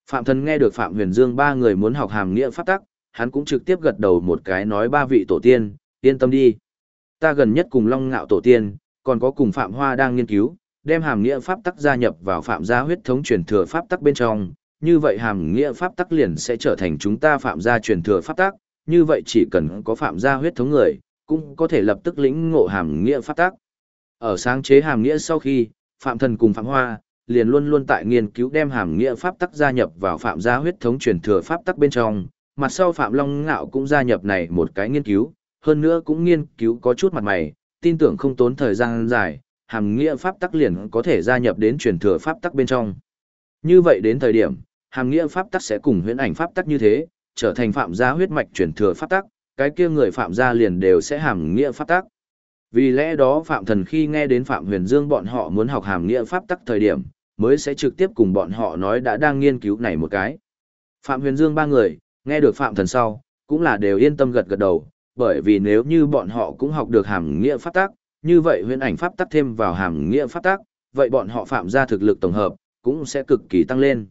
Phạm Thần nghe được Phạm Huyền Dương ba người muốn học hàm nghĩa pháp tắc, hắn cũng trực tiếp gật đầu một cái nói ba vị tổ tiên, yên tâm đi. Ta gần nhất cùng Long Ngạo tổ tiên, còn có cùng Phạm Hoa đang nghiên cứu, đem hàm nghĩa pháp tắc gia nhập vào Phạm gia huyết thống truyền thừa pháp tắc bên trong, như vậy hàm nghĩa pháp tắc liền sẽ trở thành chúng ta Phạm gia truyền thừa pháp tắc, như vậy chỉ cần có Phạm gia huyết thống người, cũng có thể lập tức lĩnh ngộ hàm nghĩa pháp tắc. Ở sáng chế hàm nghĩa sau khi, Phạm Thần cùng Phạm Hoa liền luôn luôn tại nghiên cứu đem hàm nghĩa pháp tắc gia nhập vào Phạm gia huyết thống truyền thừa pháp tắc bên trong, mặt sau Phạm Long Ngạo cũng gia nhập này một cái nghiên cứu, hơn nữa cũng nghiên cứu có chút mặt mày, tin tưởng không tốn thời gian dài, hàm nghĩa pháp tắc liền có thể gia nhập đến truyền thừa pháp tắc bên trong. Như vậy đến thời điểm, hàm nghĩa pháp tắc sẽ cùng huyễn ảnh pháp tắc như thế, trở thành Phạm gia huyết mạch truyền thừa pháp tắc, cái kia người Phạm gia liền đều sẽ hàm nghĩa pháp tắc. Vì lẽ đó Phạm Thần khi nghe đến Phạm Huyền Dương bọn họ muốn học hàm nghĩa pháp tắc thời điểm, mới sẽ trực tiếp cùng bọn họ nói đã đang nghiên cứu này một cái. Phạm Huyền Dương ba người, nghe được Phạm Thần sau, cũng là đều yên tâm gật gật đầu, bởi vì nếu như bọn họ cũng học được hàm nghĩa pháp tắc, như vậy huyễn ảnh pháp tắc thêm vào hàm nghĩa pháp tắc, vậy bọn họ Phạm gia thực lực tổng hợp, cũng sẽ cực kỳ tăng lên.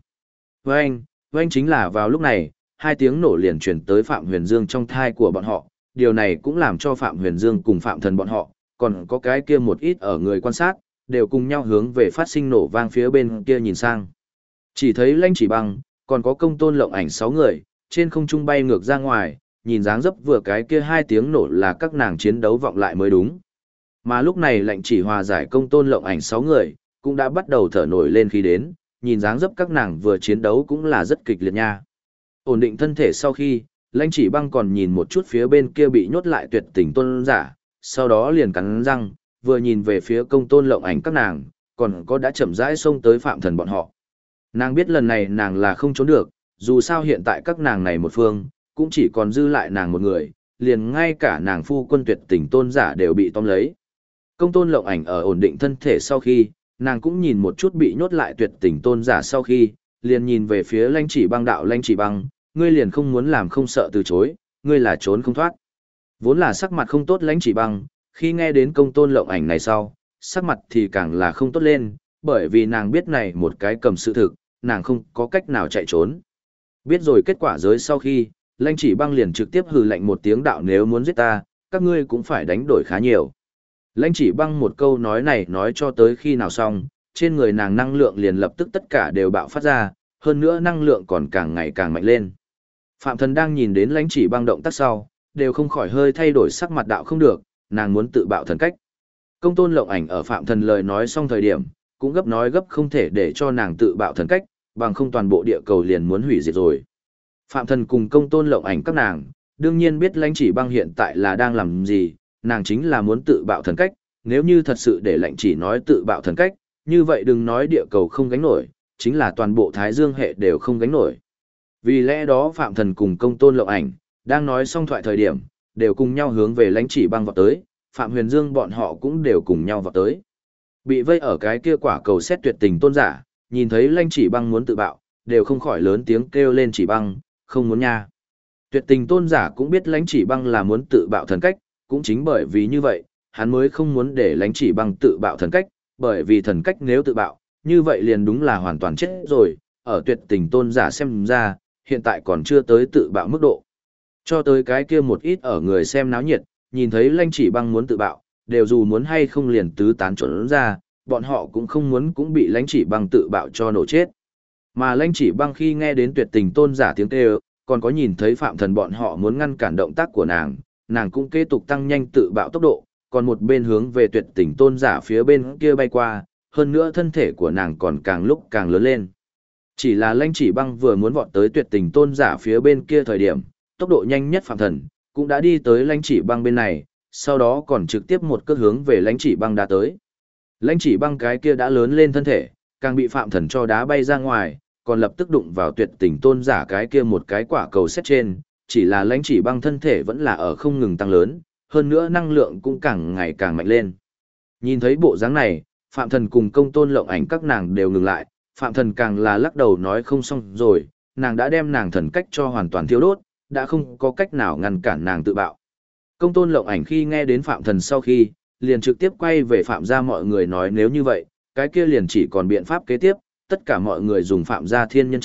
Oanh chính là vào lúc này, hai tiếng nổ liền truyền tới Phạm Huyền Dương trong thai của bọn họ, điều này cũng làm cho Phạm Huyền Dương cùng Phạm Thần bọn họ, còn có cái kia một ít ở người quan sát, đều cùng nhau hướng về phát sinh nổ vang phía bên kia nhìn sang. Chỉ thấy Lãnh Chỉ Băng, còn có Công Tôn Lộng Ảnh 6 người, trên không trung bay ngược ra ngoài, nhìn dáng dấp vừa cái kia hai tiếng nổ là các nàng chiến đấu vọng lại mới đúng. Mà lúc này Lãnh Chỉ hòa giải Công Tôn Lộng Ảnh 6 người, cũng đã bắt đầu thở nổi lên khí đến, nhìn dáng dấp các nàng vừa chiến đấu cũng là rất kịch liệt nha. Ổn định thân thể sau khi, Lãnh Chỉ Băng còn nhìn một chút phía bên kia bị nhốt lại Tuyệt Tình Tôn giả, sau đó liền cắn răng, vừa nhìn về phía Công Tôn Lộng Ảnh các nàng, còn có đã chậm rãi xông tới Phạm Thần bọn họ. Nàng biết lần này nàng là không trốn được, dù sao hiện tại các nàng này một phương, cũng chỉ còn dư lại nàng một người, liền ngay cả nàng phu quân Tuyệt Tình Tôn giả đều bị tóm lấy. Công Tôn Lộng Ảnh ở ổn định thân thể sau khi, nàng cũng nhìn một chút bị nhốt lại Tuyệt Tình Tôn giả sau khi, liền nhìn về phía Lãnh Chỉ Băng đạo Lãnh Chỉ Băng, ngươi liền không muốn làm không sợ từ chối, ngươi là trốn không thoát. Vốn là sắc mặt không tốt Lãnh Chỉ Băng, khi nghe đến Công Tôn Lộng Ảnh này sau, sắc mặt thì càng là không tốt lên, bởi vì nàng biết này một cái cầm sự thực, nàng không có cách nào chạy trốn. Biết rồi kết quả giới sau khi, Lãnh Chỉ Băng liền trực tiếp hừ lạnh một tiếng đạo nếu muốn giết ta, các ngươi cũng phải đánh đổi khá nhiều. Lãnh Chỉ Băng một câu nói này nói cho tới khi nào xong, trên người nàng năng lượng liền lập tức tất cả đều bạo phát ra, hơn nữa năng lượng còn càng ngày càng mạnh lên. Phạm Thần đang nhìn đến Lãnh Chỉ Băng động tác sau, đều không khỏi hơi thay đổi sắc mặt đạo không được, nàng muốn tự bạo thần cách. Công Tôn Lộng Ảnh ở Phạm Thần lời nói xong thời điểm, cũng gấp nói gấp không thể để cho nàng tự bạo thần cách, bằng không toàn bộ địa cầu liền muốn hủy diệt rồi. Phạm Thần cùng Công Tôn Lộng Ảnh các nàng, đương nhiên biết Lãnh Chỉ Băng hiện tại là đang làm gì, nàng chính là muốn tự bạo thần cách, nếu như thật sự để Lãnh Chỉ nói tự bạo thần cách, như vậy đừng nói địa cầu không gánh nổi, chính là toàn bộ Thái Dương hệ đều không gánh nổi. Vì lẽ đó Phạm Thần cùng Công Tôn Lộng Ảnh, đang nói xong thoại thời điểm, đều cùng nhau hướng về Lãnh Chỉ Băng vọt tới, Phạm Huyền Dương bọn họ cũng đều cùng nhau vọt tới. Bị vây ở cái kia quả cầu xét Tuyệt Tình Tôn giả, nhìn thấy Lãnh Chỉ Băng muốn tự bạo, đều không khỏi lớn tiếng kêu lên Chỉ Băng, không muốn nha. Tuyệt Tình Tôn giả cũng biết Lãnh Chỉ Băng là muốn tự bạo thần cách, cũng chính bởi vì như vậy, hắn mới không muốn để Lãnh Chỉ Băng tự bạo thần cách, bởi vì thần cách nếu tự bạo, như vậy liền đúng là hoàn toàn chết rồi, ở Tuyệt Tình Tôn giả xem ra, hiện tại còn chưa tới tự bạo mức độ. Cho tới cái kia một ít ở người xem náo nhiệt, nhìn thấy Lãnh Chỉ Băng muốn tự bạo, đều dù muốn hay không liền tứ tán trốn ra, bọn họ cũng không muốn cũng bị Lãnh Chỉ Băng tự bạo cho nổ chết. Mà Lãnh Chỉ Băng khi nghe đến Tuyệt Tình Tôn giả tiếng kêu, còn có nhìn thấy Phạm Thần bọn họ muốn ngăn cản động tác của nàng cũng kế tục tăng nhanh tự bạo tốc độ, còn một bên hướng về Tuyệt Tình Tôn giả phía bên kia bay qua, hơn nữa thân thể của nàng còn càng lúc càng lớn lên. Chỉ là Lãnh Chỉ Băng vừa muốn vọt tới Tuyệt Tình Tôn giả phía bên kia thời điểm, tốc độ nhanh nhất Phạm Thần cũng đã đi tới Lãnh Chỉ Băng bên này, sau đó còn trực tiếp một cước hướng về Lãnh Chỉ Băng đá tới. Lãnh Chỉ Băng cái kia đã lớn lên thân thể, càng bị Phạm Thần cho đá bay ra ngoài, còn lập tức đụng vào Tuyệt Tình Tôn giả cái kia một cái quả cầu xét trên, chỉ là Lãnh Chỉ Băng thân thể vẫn là ở không ngừng tăng lớn, hơn nữa năng lượng cũng càng ngày càng mạnh lên. Nhìn thấy bộ dáng này, Phạm Thần cùng Công Tôn Lộng Ảnh các nàng đều ngừng lại, Phạm Thần càng là lắc đầu nói không xong rồi, nàng đã đem nàng thần cách cho hoàn toàn thiêu đốt, đã không có cách nào ngăn cản nàng tự bạo. Công Tôn Lộng Ảnh khi nghe đến Phạm Thần sau khi, liền trực tiếp quay về Phạm gia mọi người nói nếu như vậy, cái kia liền chỉ còn biện pháp kế tiếp, tất cả mọi người dùng Phạm gia thiên nhân trận,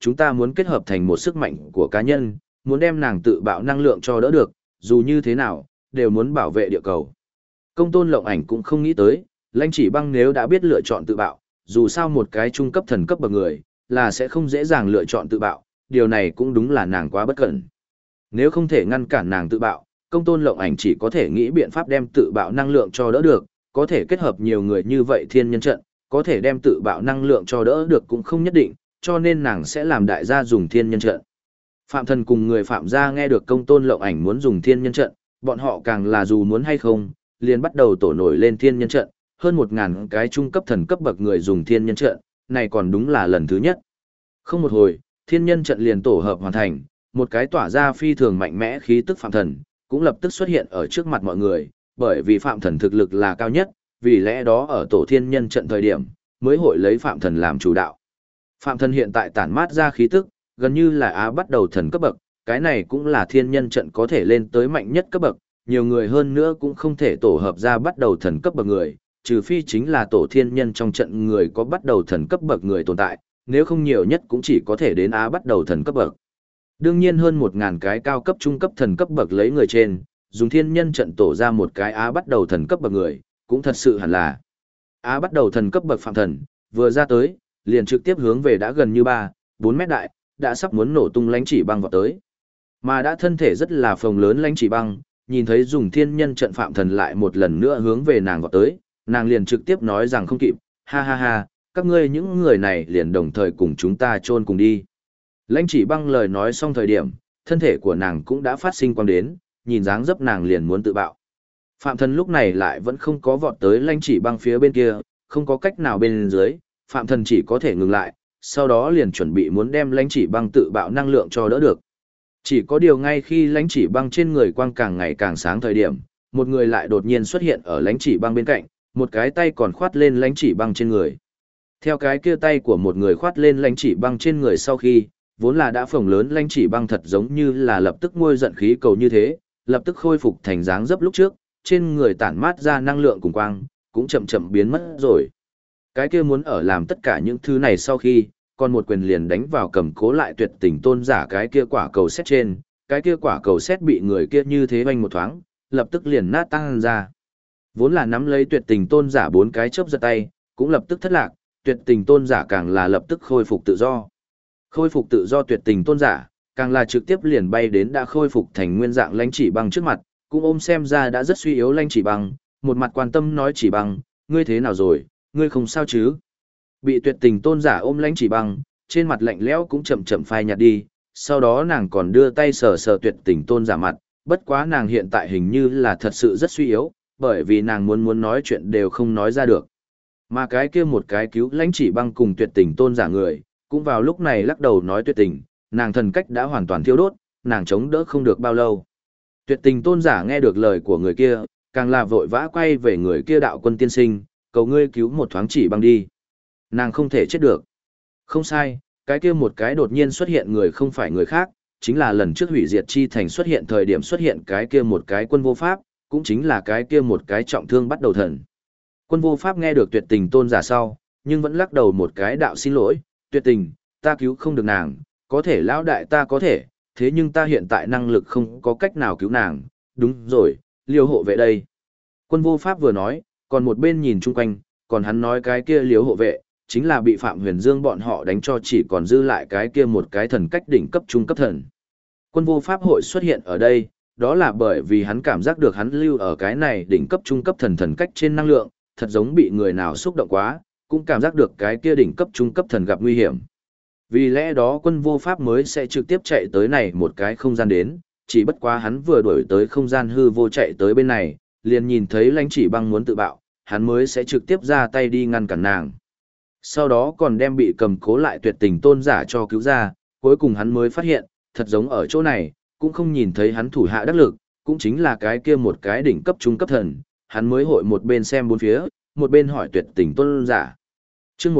chúng ta muốn kết hợp thành một sức mạnh của cá nhân, muốn đem nàng tự bạo năng lượng cho đỡ được, dù như thế nào, đều muốn bảo vệ địa cầu. Công tôn Lộng Ảnh cũng không nghĩ tới, Lãnh Chỉ Băng nếu đã biết lựa chọn tự bạo, dù sao một cái trung cấp thần cấp bậc người, là sẽ không dễ dàng lựa chọn tự bạo, điều này cũng đúng là nàng quá bất cẩn. Nếu không thể ngăn cản nàng tự bạo, công tôn Lộng Ảnh chỉ có thể nghĩ biện pháp đem tự bạo năng lượng cho đỡ được, có thể kết hợp nhiều người như vậy thiên nhân trận, có thể đem tự bạo năng lượng cho đỡ được cũng không nhất định, cho nên nàng sẽ làm đại gia dùng thiên nhân trận. Phạm Thần cùng người Phạm gia nghe được công tôn Lộng Ảnh muốn dùng thiên nhân trận, bọn họ càng là dù muốn hay không, liền bắt đầu tổ nổi lên thiên nhân trận, hơn 1000 cái trung cấp thần cấp bậc người dùng thiên nhân trận, này còn đúng là lần thứ nhất. Không một hồi, thiên nhân trận liền tổ hợp hoàn thành, một cái tỏa ra phi thường mạnh mẽ khí tức Phạm Thần, cũng lập tức xuất hiện ở trước mặt mọi người, bởi vì Phạm Thần thực lực là cao nhất, vì lẽ đó ở tổ thiên nhân trận thời điểm, mới hội lấy Phạm Thần làm chủ đạo. Phạm Thần hiện tại tản mát ra khí tức, gần như là Á bắt đầu thần cấp bậc, cái này cũng là thiên nhân trận có thể lên tới mạnh nhất cấp bậc, nhiều người hơn nữa cũng không thể tổ hợp ra bắt đầu thần cấp bậc người, trừ phi chính là tổ thiên nhân trong trận người có bắt đầu thần cấp bậc người tồn tại, nếu không nhiều nhất cũng chỉ có thể đến Á bắt đầu thần cấp bậc. Đương nhiên hơn 1000 cái cao cấp trung cấp thần cấp bậc lấy người trên, dùng thiên nhân trận tổ ra một cái Á bắt đầu thần cấp bậc người, cũng thật sự hẳn là Á bắt đầu thần cấp bậc Phạm Thần, vừa ra tới, liền trực tiếp hướng về đã gần như 3-4 mét đại, đã sắp muốn nổ tung Lãnh Chỉ Băng vào tới. Mà đã thân thể rất là phồng lớn Lãnh Chỉ Băng, nhìn thấy dùng thiên nhân trận Phạm Thần lại một lần nữa hướng về nàng vào tới, nàng liền trực tiếp nói rằng không kịp, ha ha ha, các ngươi những người này liền đồng thời cùng chúng ta chôn cùng đi. Lãnh Chỉ Băng lời nói xong thời điểm, thân thể của nàng cũng đã phát sinh quang đến, nhìn dáng dấp nàng liền muốn tự bạo. Phạm Thần lúc này lại vẫn không có vọt tới Lãnh Chỉ Băng phía bên kia, không có cách nào bên dưới, Phạm Thần chỉ có thể ngừng lại, sau đó liền chuẩn bị muốn đem Lãnh Chỉ Băng tự bạo năng lượng cho đỡ được. Chỉ có điều ngay khi Lãnh Chỉ Băng trên người quang càng ngày càng sáng thời điểm, một người lại đột nhiên xuất hiện ở Lãnh Chỉ Băng bên cạnh, một cái tay còn khoát lên Lãnh Chỉ Băng trên người. Theo cái kia tay của một người khoát lên Lãnh Chỉ Băng trên người sau khi, vốn là đã phồng lớn Lãnh Chỉ Băng thật giống như là lập tức nguôi giận khí cầu như thế, lập tức khôi phục thành dáng dấp lúc trước, trên người tản mát ra năng lượng cùng quang, cũng chậm chậm biến mất rồi. Cái kia muốn ở làm tất cả những thứ này sau khi, còn một quyền liền đánh vào cầm cố lại Tuyệt Tình Tôn giả cái kia quả cầu sét trên, cái kia quả cầu sét bị người kia như thế vanh một thoáng, lập tức liền nát tan ra. Vốn là nắm lấy Tuyệt Tình Tôn giả 4 cái chớp giật tay, cũng lập tức thất lạc, Tuyệt Tình Tôn giả càng là lập tức khôi phục tự do. Khôi phục tự do Tuyệt Tình Tôn giả, càng là trực tiếp liền bay đến đã khôi phục thành nguyên dạng Lãnh Chỉ Băng trước mặt, cũng ôm xem ra đã rất suy yếu Lãnh Chỉ Băng, một mặt quan tâm nói Chỉ Băng, ngươi thế nào rồi, ngươi không sao chứ? Bị Tuyệt Tình Tôn giả ôm Lãnh Chỉ Băng, trên mặt lạnh lẽo cũng chậm chậm phai nhạt đi, sau đó nàng còn đưa tay sờ sờ Tuyệt Tình Tôn giả mặt, bất quá nàng hiện tại hình như là thật sự rất suy yếu, bởi vì nàng muốn nói chuyện đều không nói ra được. Mà cái kia một cái cứu Lãnh Chỉ Băng cùng Tuyệt Tình Tôn giả người, cũng vào lúc này lắc đầu nói Tuyệt Tình, nàng thần cách đã hoàn toàn thiêu đốt, nàng chống đỡ không được bao lâu. Tuyệt Tình Tôn giả nghe được lời của người kia, càng là vội vã quay về người kia đạo quân tiên sinh, cầu ngươi cứu một thoáng Chỉ Băng đi. Nàng không thể chết được. Không sai, cái kia một cái đột nhiên xuất hiện người không phải người khác, chính là lần trước hủy diệt chi thành xuất hiện thời điểm xuất hiện cái kia một cái quân vô pháp, cũng chính là cái kia một cái trọng thương bắt đầu thần. Quân vô pháp nghe được Tuyệt Tình Tôn giả sau, nhưng vẫn lắc đầu một cái đạo xin lỗi, Tuyệt Tình, ta cứu không được nàng, có thể lão đại ta có thể, thế nhưng ta hiện tại năng lực không có cách nào cứu nàng, đúng rồi, Liêu hộ vệ đây. Quân vô pháp vừa nói, còn một bên nhìn chung quanh, còn hắn nói cái kia Liêu hộ vệ, chính là bị Phạm Huyền Dương bọn họ đánh cho chỉ còn dư lại cái kia một cái thần cách đỉnh cấp trung cấp thần. Quân vô pháp hội xuất hiện ở đây, đó là bởi vì hắn cảm giác được hắn lưu ở cái này đỉnh cấp trung cấp thần thần cách trên năng lượng, thật giống bị người nào xúc động quá, cũng cảm giác được cái kia đỉnh cấp trung cấp thần gặp nguy hiểm. Vì lẽ đó quân vô pháp mới sẽ trực tiếp chạy tới này một cái không gian đến, chỉ bất quá hắn vừa đuổi tới không gian hư vô chạy tới bên này, liền nhìn thấy Lãnh Chỉ Băng muốn tự bạo, hắn mới sẽ trực tiếp ra tay đi ngăn cản nàng. Sau đó còn đem bị cầm cố lại Tuyệt Tình Tôn giả cho cứu ra, cuối cùng hắn mới phát hiện, thật giống ở chỗ này, cũng không nhìn thấy hắn thủ hạ đắc lực, cũng chính là cái kia một cái đỉnh cấp trung cấp thần, hắn mới hội một bên xem bốn phía, một bên hỏi Tuyệt Tình Tôn giả. Chương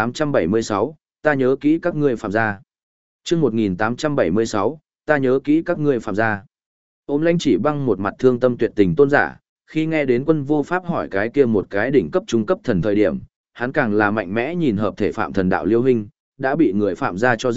1876, ta nhớ kỹ các ngươi phạm gia. Chương 1876, ta nhớ kỹ các ngươi phạm gia. Ôm Lãnh Chỉ Băng một mặt thương tâm Tuyệt Tình Tôn giả, khi nghe đến quân vô pháp hỏi cái kia một cái đỉnh cấp trung cấp thần thời điểm, hắn càng là mạnh mẽ nhìn hợp thể phạm thần đạo Liêu huynh, đã bị người phạm gia cho giết,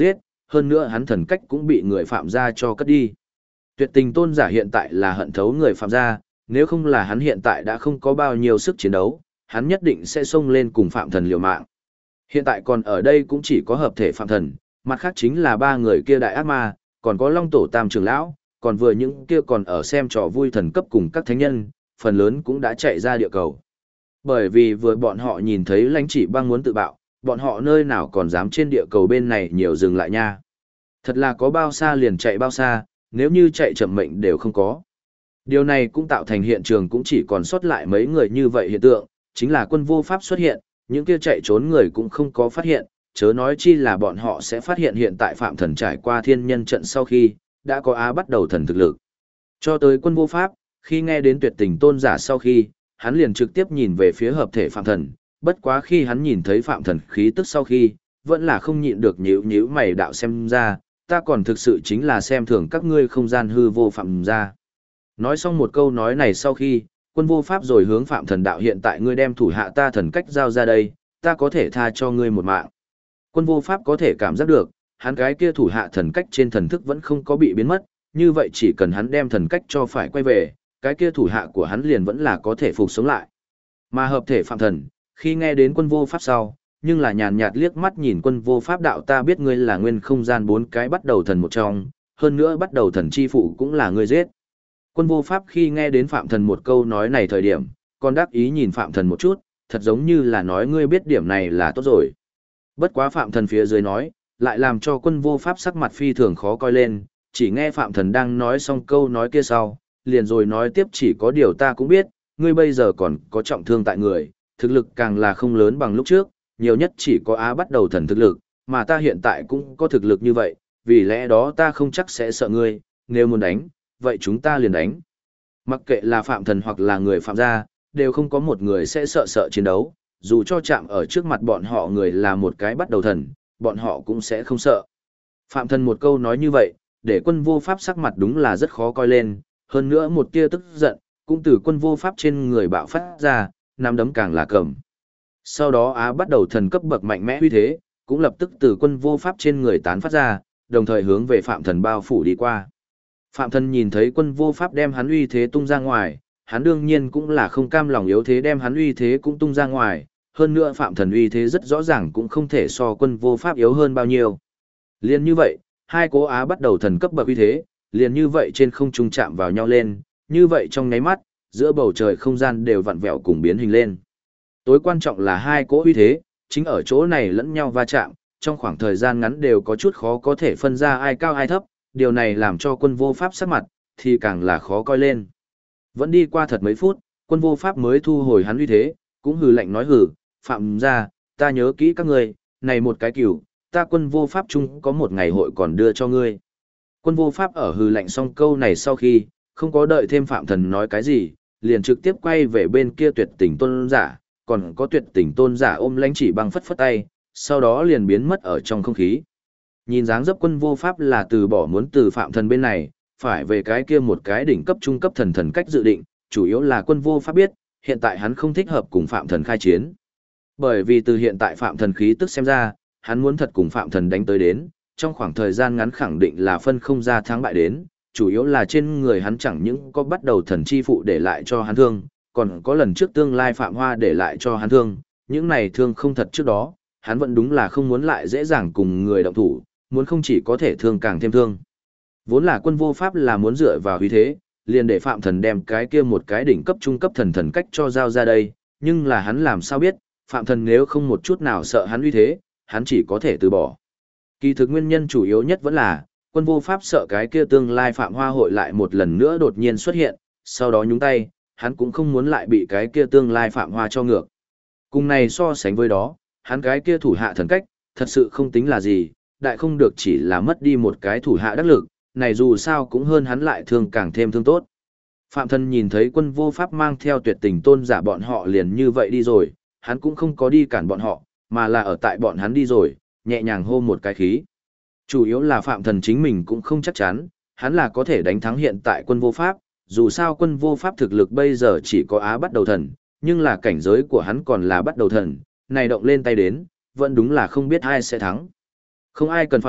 hơn nữa hắn thần cách cũng bị người phạm gia cho cất đi. Tuyệt tình tôn giả hiện tại là hận thấu người phạm gia, nếu không là hắn hiện tại đã không có bao nhiêu sức chiến đấu, hắn nhất định sẽ xông lên cùng phạm thần liều mạng. Hiện tại còn ở đây cũng chỉ có hợp thể phạm thần, mặt khác chính là ba người kia đại ác ma, còn có Long Tổ Tam trưởng lão, còn vừa những kia còn ở xem trò vui thần cấp cùng các thánh nhân, phần lớn cũng đã chạy ra địa cầu. Bởi vì vừa bọn họ nhìn thấy Lãnh Chỉ Băng muốn tự bạo, bọn họ nơi nào còn dám trên địa cầu bên này nhiều dừng lại nha. Thật là có bao xa liền chạy bao xa, nếu như chạy chậm mệnh đều không có. Điều này cũng tạo thành hiện trường cũng chỉ còn sót lại mấy người như vậy hiện tượng, chính là quân vô pháp xuất hiện, những kia chạy trốn người cũng không có phát hiện, chớ nói chi là bọn họ sẽ phát hiện hiện tại Phạm Thần trải qua thiên nhân trận sau khi, đã có Á bắt đầu thần thực lực. Cho tới quân vô pháp, khi nghe đến tuyệt tình tôn giả sau khi, hắn liền trực tiếp nhìn về phía hợp thể Phạm Thần, bất quá khi hắn nhìn thấy Phạm Thần khí tức sau khi, vẫn là không nhịn được nhíu mày đạo xem ra, ta còn thực sự chính là xem thường các ngươi không gian hư vô phạm ra. Nói xong một câu nói này sau khi, quân vô pháp rồi hướng Phạm Thần đạo hiện tại ngươi đem thủ hạ ta thần cách giao ra đây, ta có thể tha cho ngươi một mạng. Quân vô pháp có thể cảm giác được, hắn cái kia thủ hạ thần cách trên thần thức vẫn không có bị biến mất, như vậy chỉ cần hắn đem thần cách cho phải quay về, cái kia thủ hạ của hắn liền vẫn là có thể phục sống lại. Mà hợp thể Phạm Thần, khi nghe đến quân vô pháp sau, nhưng là nhàn nhạt liếc mắt nhìn quân vô pháp đạo ta biết ngươi là nguyên không gian 4 cái bắt đầu thần một trong, hơn nữa bắt đầu thần chi phụ cũng là ngươi giết. Quân vô pháp khi nghe đến Phạm Thần một câu nói này thời điểm, còn đáp ý nhìn Phạm Thần một chút, thật giống như là nói ngươi biết điểm này là tốt rồi. Bất quá Phạm Thần phía dưới nói, lại làm cho quân vô pháp sắc mặt phi thường khó coi lên, chỉ nghe Phạm Thần đang nói xong câu nói kia sau, liền rồi nói tiếp chỉ có điều ta cũng biết, ngươi bây giờ còn có trọng thương tại người, thực lực càng là không lớn bằng lúc trước, nhiều nhất chỉ có Á bắt đầu thần thực lực, mà ta hiện tại cũng có thực lực như vậy, vì lẽ đó ta không chắc sẽ sợ ngươi, nếu muốn đánh, vậy chúng ta liền đánh. Mặc kệ là Phạm Thần hoặc là người phạm gia, đều không có một người sẽ sợ chiến đấu, dù cho chạm ở trước mặt bọn họ người là một cái bắt đầu thần, bọn họ cũng sẽ không sợ. Phạm Thần một câu nói như vậy, để quân vô pháp sắc mặt đúng là rất khó coi lên, hơn nữa một tia tức giận, cũng từ quân vô pháp trên người bạo phát ra, nắm đấm càng là cầm. Sau đó Á bắt đầu thần cấp bậc mạnh mẽ uy thế, cũng lập tức từ quân vô pháp trên người tán phát ra, đồng thời hướng về Phạm Thần bao phủ đi qua. Phạm Thần nhìn thấy quân vô pháp đem hắn uy thế tung ra ngoài, hắn đương nhiên cũng là không cam lòng yếu thế đem hắn uy thế cũng tung ra ngoài, hơn nữa Phạm Thần uy thế rất rõ ràng cũng không thể so quân vô pháp yếu hơn bao nhiêu. Liên như vậy, hai cố Á bắt đầu thần cấp bậc uy thế, liền như vậy trên không trung chạm vào nhau lên, như vậy trong nháy mắt, giữa bầu trời không gian đều vặn vẹo cùng biến hình lên. Tối quan trọng là hai cỗ uy thế, chính ở chỗ này lẫn nhau va chạm, trong khoảng thời gian ngắn đều có chút khó có thể phân ra ai cao ai thấp, điều này làm cho quân vô pháp sắc mặt, thì càng là khó coi lên. Vẫn đi qua thật mấy phút, quân vô pháp mới thu hồi hắn uy thế, cũng hừ lạnh nói hừ, Phạm gia, ta nhớ kỹ các ngươi, này một cái cửu, ta quân vô pháp chung có một ngày hội còn đưa cho ngươi. Quân vô pháp ở hừ lạnh xong câu này sau khi, không có đợi thêm Phạm Thần nói cái gì, liền trực tiếp quay về bên kia tuyệt tình tôn giả, còn có tuyệt tình tôn giả ôm Lãnh Chỉ Băng phất phất tay, sau đó liền biến mất ở trong không khí. Nhìn dáng dấp quân vô pháp là từ bỏ muốn từ Phạm Thần bên này, phải về cái kia một cái đỉnh cấp trung cấp thần cách dự định, chủ yếu là quân vô pháp biết, hiện tại hắn không thích hợp cùng Phạm Thần khai chiến. Bởi vì từ hiện tại Phạm Thần khí tức xem ra, hắn muốn thật cùng Phạm Thần đánh tới đến, trong khoảng thời gian ngắn khẳng định là phân không ra thắng bại đến, chủ yếu là trên người hắn chẳng những có bắt đầu thần chi phụ để lại cho hắn thương, còn có lần trước tương lai Phạm Hoa để lại cho hắn thương, những này thương không thật trước đó, hắn vẫn đúng là không muốn lại dễ dàng cùng người động thủ, muốn không chỉ có thể thương càng thêm thương. Vốn là quân vô pháp là muốn dựa vào uy thế, liền để Phạm Thần đem cái kia một cái đỉnh cấp trung cấp thần cách cho giao ra đây, nhưng là hắn làm sao biết, Phạm Thần nếu không một chút nào sợ hắn uy thế, hắn chỉ có thể từ bỏ. Kỳ thực nguyên nhân chủ yếu nhất vẫn là, quân vô pháp sợ cái kia tương lai Phạm Hoa hội lại một lần nữa đột nhiên xuất hiện, sau đó nhúng tay, hắn cũng không muốn lại bị cái kia tương lai Phạm Hoa cho ngược. Cùng này so sánh với đó, hắn cái kia thủ hạ thần cách, thật sự không tính là gì, đại không được chỉ là mất đi một cái thủ hạ đắc lực, này dù sao cũng hơn hắn lại thương càng thêm thương tốt. Phạm Thần nhìn thấy quân vô pháp mang theo tuyệt tình tôn giả bọn họ liền như vậy đi rồi, hắn cũng không có đi cản bọn họ, mà là ở tại bọn hắn đi rồi, nhẹ nhàng hô một cái khí. Chủ yếu là Phạm Thần chính mình cũng không chắc chắn, hắn là có thể đánh thắng hiện tại quân vô pháp, dù sao quân vô pháp thực lực bây giờ chỉ có Á bắt đầu thần, nhưng là cảnh giới của hắn còn là bắt đầu thần, này động lên tay đến, vẫn đúng là không biết ai sẽ thắng. Không ai cần phải,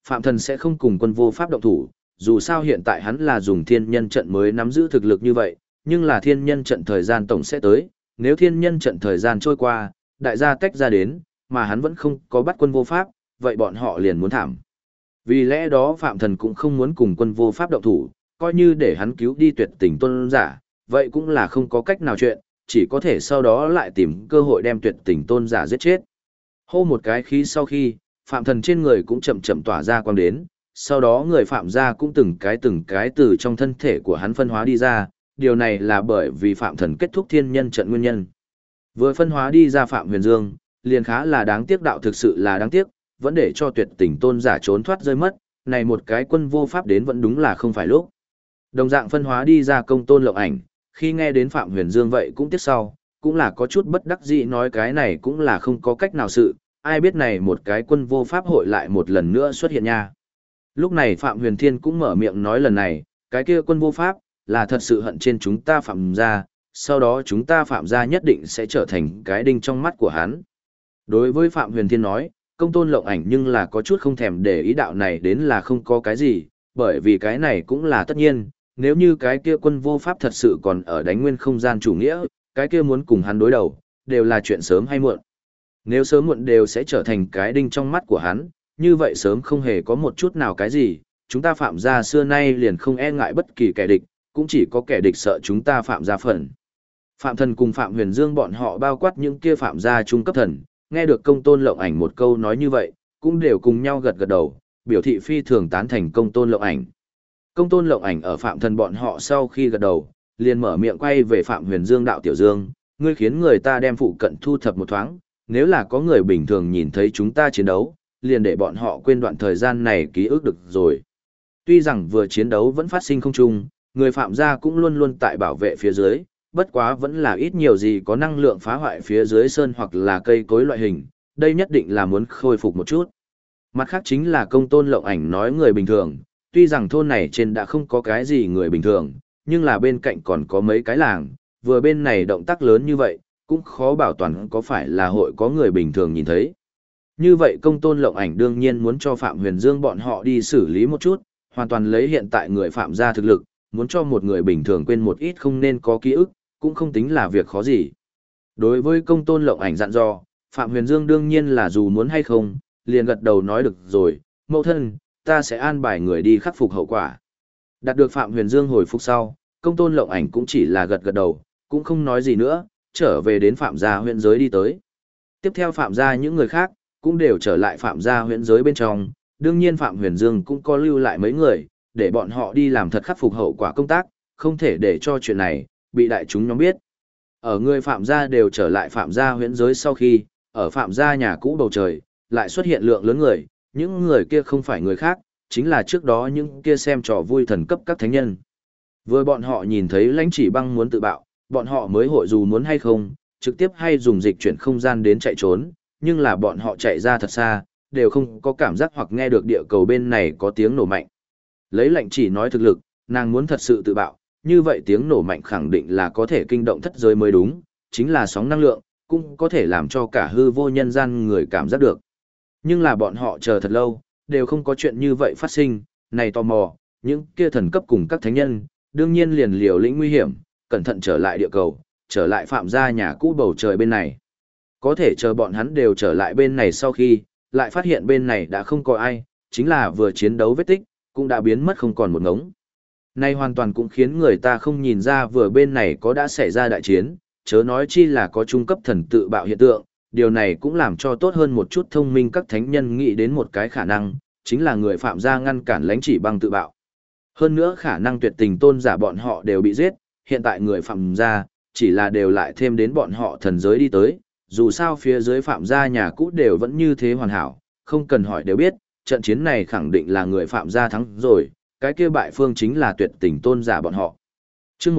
Phạm Thần sẽ không cùng quân vô pháp động thủ, dù sao hiện tại hắn là dùng thiên nhân trận mới nắm giữ thực lực như vậy, nhưng là thiên nhân trận thời gian tổng sẽ tới, nếu thiên nhân trận thời gian trôi qua, đại gia tách ra đến, mà hắn vẫn không có bắt quân vô pháp, vậy bọn họ liền muốn thảm. Vì lẽ đó Phạm Thần cũng không muốn cùng quân vô pháp động thủ, coi như để hắn cứu đi tuyệt tình tôn giả, vậy cũng là không có cách nào chuyện, chỉ có thể sau đó lại tìm cơ hội đem tuyệt tình tôn giả giết chết. Hô một cái khí sau khi, Phạm Thần trên người cũng chậm chậm tỏa ra quang đến, sau đó người Phạm gia cũng từng cái từ trong thân thể của hắn phân hóa đi ra, điều này là bởi vì Phạm Thần kết thúc thiên nhân trận nguyên nhân. Vừa phân hóa đi ra Phạm Huyền Dương, liền khá là đáng tiếc, đạo thực sự là đáng tiếc, vẫn để cho tuyệt tình tôn giả trốn thoát rơi mất, này một cái quân vô pháp đến vẫn đúng là không phải lúc. Đồng dạng phân hóa đi ra Công Tôn Lộng Ảnh, khi nghe đến Phạm Huyền Dương vậy cũng tiếc sau, cũng là có chút bất đắc dĩ, nói cái này cũng là không có cách nào sự, ai biết này một cái quân vô pháp hội lại một lần nữa xuất hiện nha. Lúc này Phạm Huyền Thiên cũng mở miệng nói lần này, cái kia quân vô pháp, là thật sự hận trên chúng ta Phạm gia, sau đó chúng ta Phạm gia nhất định sẽ trở thành cái đinh trong mắt của hắn. Đối với Phạm Huyền Thiên nói, Công Tôn Lộng Ảnh nhưng là có chút không thèm để ý, đạo này đến là không có cái gì, bởi vì cái này cũng là tất nhiên, nếu như cái kia quân vô pháp thật sự còn ở đánh nguyên không gian chủ nghĩa, cái kia muốn cùng hắn đối đầu, đều là chuyện sớm hay muộn. Nếu sớm muộn đều sẽ trở thành cái đinh trong mắt của hắn, như vậy sớm không hề có một chút nào cái gì, chúng ta Phạm gia xưa nay liền không e ngại bất kỳ kẻ địch, cũng chỉ có kẻ địch sợ chúng ta Phạm gia phần. Phạm Thần cùng Phạm Huyền Dương bọn họ bao quát những kia Phạm gia trung cấp thần, nghe được Công Tôn Lộng Ảnh một câu nói như vậy, cũng đều cùng nhau gật gật đầu, biểu thị phi thường tán thành Công Tôn Lộng Ảnh. Công Tôn Lộng Ảnh ở Phạm Thần bọn họ sau khi gật đầu, liền mở miệng quay về Phạm Huyền Dương, đạo tiểu Dương, ngươi khiến người ta đem phụ cận thu thập một thoáng, nếu là có người bình thường nhìn thấy chúng ta chiến đấu, liền để bọn họ quên đoạn thời gian này ký ức được rồi. Tuy rằng vừa chiến đấu vẫn phát sinh không chung, người Phạm gia cũng luôn luôn tại bảo vệ phía dưới, bất quá vẫn là ít nhiều gì có năng lượng phá hoại phía dưới sơn hoặc là cây cối loại hình, đây nhất định là muốn khôi phục một chút. Mặt khác chính là Công Tôn Lộng Ảnh nói người bình thường, tuy rằng thôn này trên đã không có cái gì người bình thường, nhưng là bên cạnh còn có mấy cái làng, vừa bên này động tác lớn như vậy, cũng khó bảo toàn có phải là hội có người bình thường nhìn thấy. Như vậy Công Tôn Lộng Ảnh đương nhiên muốn cho Phạm Huyền Dương bọn họ đi xử lý một chút, hoàn toàn lấy hiện tại người Phạm gia thực lực, muốn cho một người bình thường quên một ít không nên có ký ức, cũng không tính là việc khó gì. Đối với Công Tôn Lộng Ảnh dặn dò, Phạm Huyền Dương đương nhiên là dù muốn hay không, liền gật đầu nói được rồi, mẫu thân, ta sẽ an bài người đi khắc phục hậu quả. Đạt được Phạm Huyền Dương hồi phục sau, Công Tôn Lộng Ảnh cũng chỉ là gật gật đầu, cũng không nói gì nữa, trở về đến Phạm gia huyện giới đi tới. Tiếp theo Phạm gia những người khác, cũng đều trở lại Phạm gia huyện giới bên trong, đương nhiên Phạm Huyền Dương cũng có lưu lại mấy người, để bọn họ đi làm thật khắc phục hậu quả công tác, không thể để cho chuyện này bị đại chúng nhóm biết. Ở người Phạm gia đều trở lại Phạm gia huyễn giới sau khi, ở Phạm gia nhà cũ bầu trời, lại xuất hiện lượng lớn người, những người kia không phải người khác, chính là trước đó những kia xem trò vui thần cấp các thánh nhân. Vừa bọn họ nhìn thấy Lãnh Chỉ Băng muốn tự bạo, bọn họ mới hội dù muốn hay không, trực tiếp hay dùng dịch chuyển không gian đến chạy trốn, nhưng là bọn họ chạy ra thật xa, đều không có cảm giác hoặc nghe được địa cầu bên này có tiếng nổ mạnh. Lấy Lãnh Chỉ nói thực lực, nàng muốn thật sự tự bạo, như vậy tiếng nổ mạnh khẳng định là có thể kinh động thất giới mới đúng, chính là sóng năng lượng, cũng có thể làm cho cả hư vô nhân gian người cảm giác được. Nhưng là bọn họ chờ thật lâu, đều không có chuyện như vậy phát sinh, này tò mò, những kia thần cấp cùng các thánh nhân, đương nhiên liền liều lĩnh nguy hiểm, cẩn thận trở lại địa cầu, trở lại Phạm gia nhà cũ bầu trời bên này. Có thể chờ bọn hắn đều trở lại bên này sau khi, lại phát hiện bên này đã không có ai, chính là vừa chiến đấu vết tích, cũng đã biến mất không còn một ngống. Này hoàn toàn cũng khiến người ta không nhìn ra vừa bên này có đã xảy ra đại chiến, chớ nói chi là có trung cấp thần tự bạo hiện tượng, điều này cũng làm cho tốt hơn một chút thông minh các thánh nhân nghĩ đến một cái khả năng, chính là người Phạm gia ngăn cản Lãnh Chỉ Băng tự bạo. Hơn nữa khả năng tuyệt tình tôn giả bọn họ đều bị giết, hiện tại người Phạm gia chỉ là đều lại thêm đến bọn họ thần giới đi tới, dù sao phía dưới Phạm gia nhà cũ đều vẫn như thế hoàn hảo, không cần hỏi đều biết, trận chiến này khẳng định là người Phạm gia thắng rồi, cái kia bại phương chính là tuyệt tình tôn giả bọn họ. Chương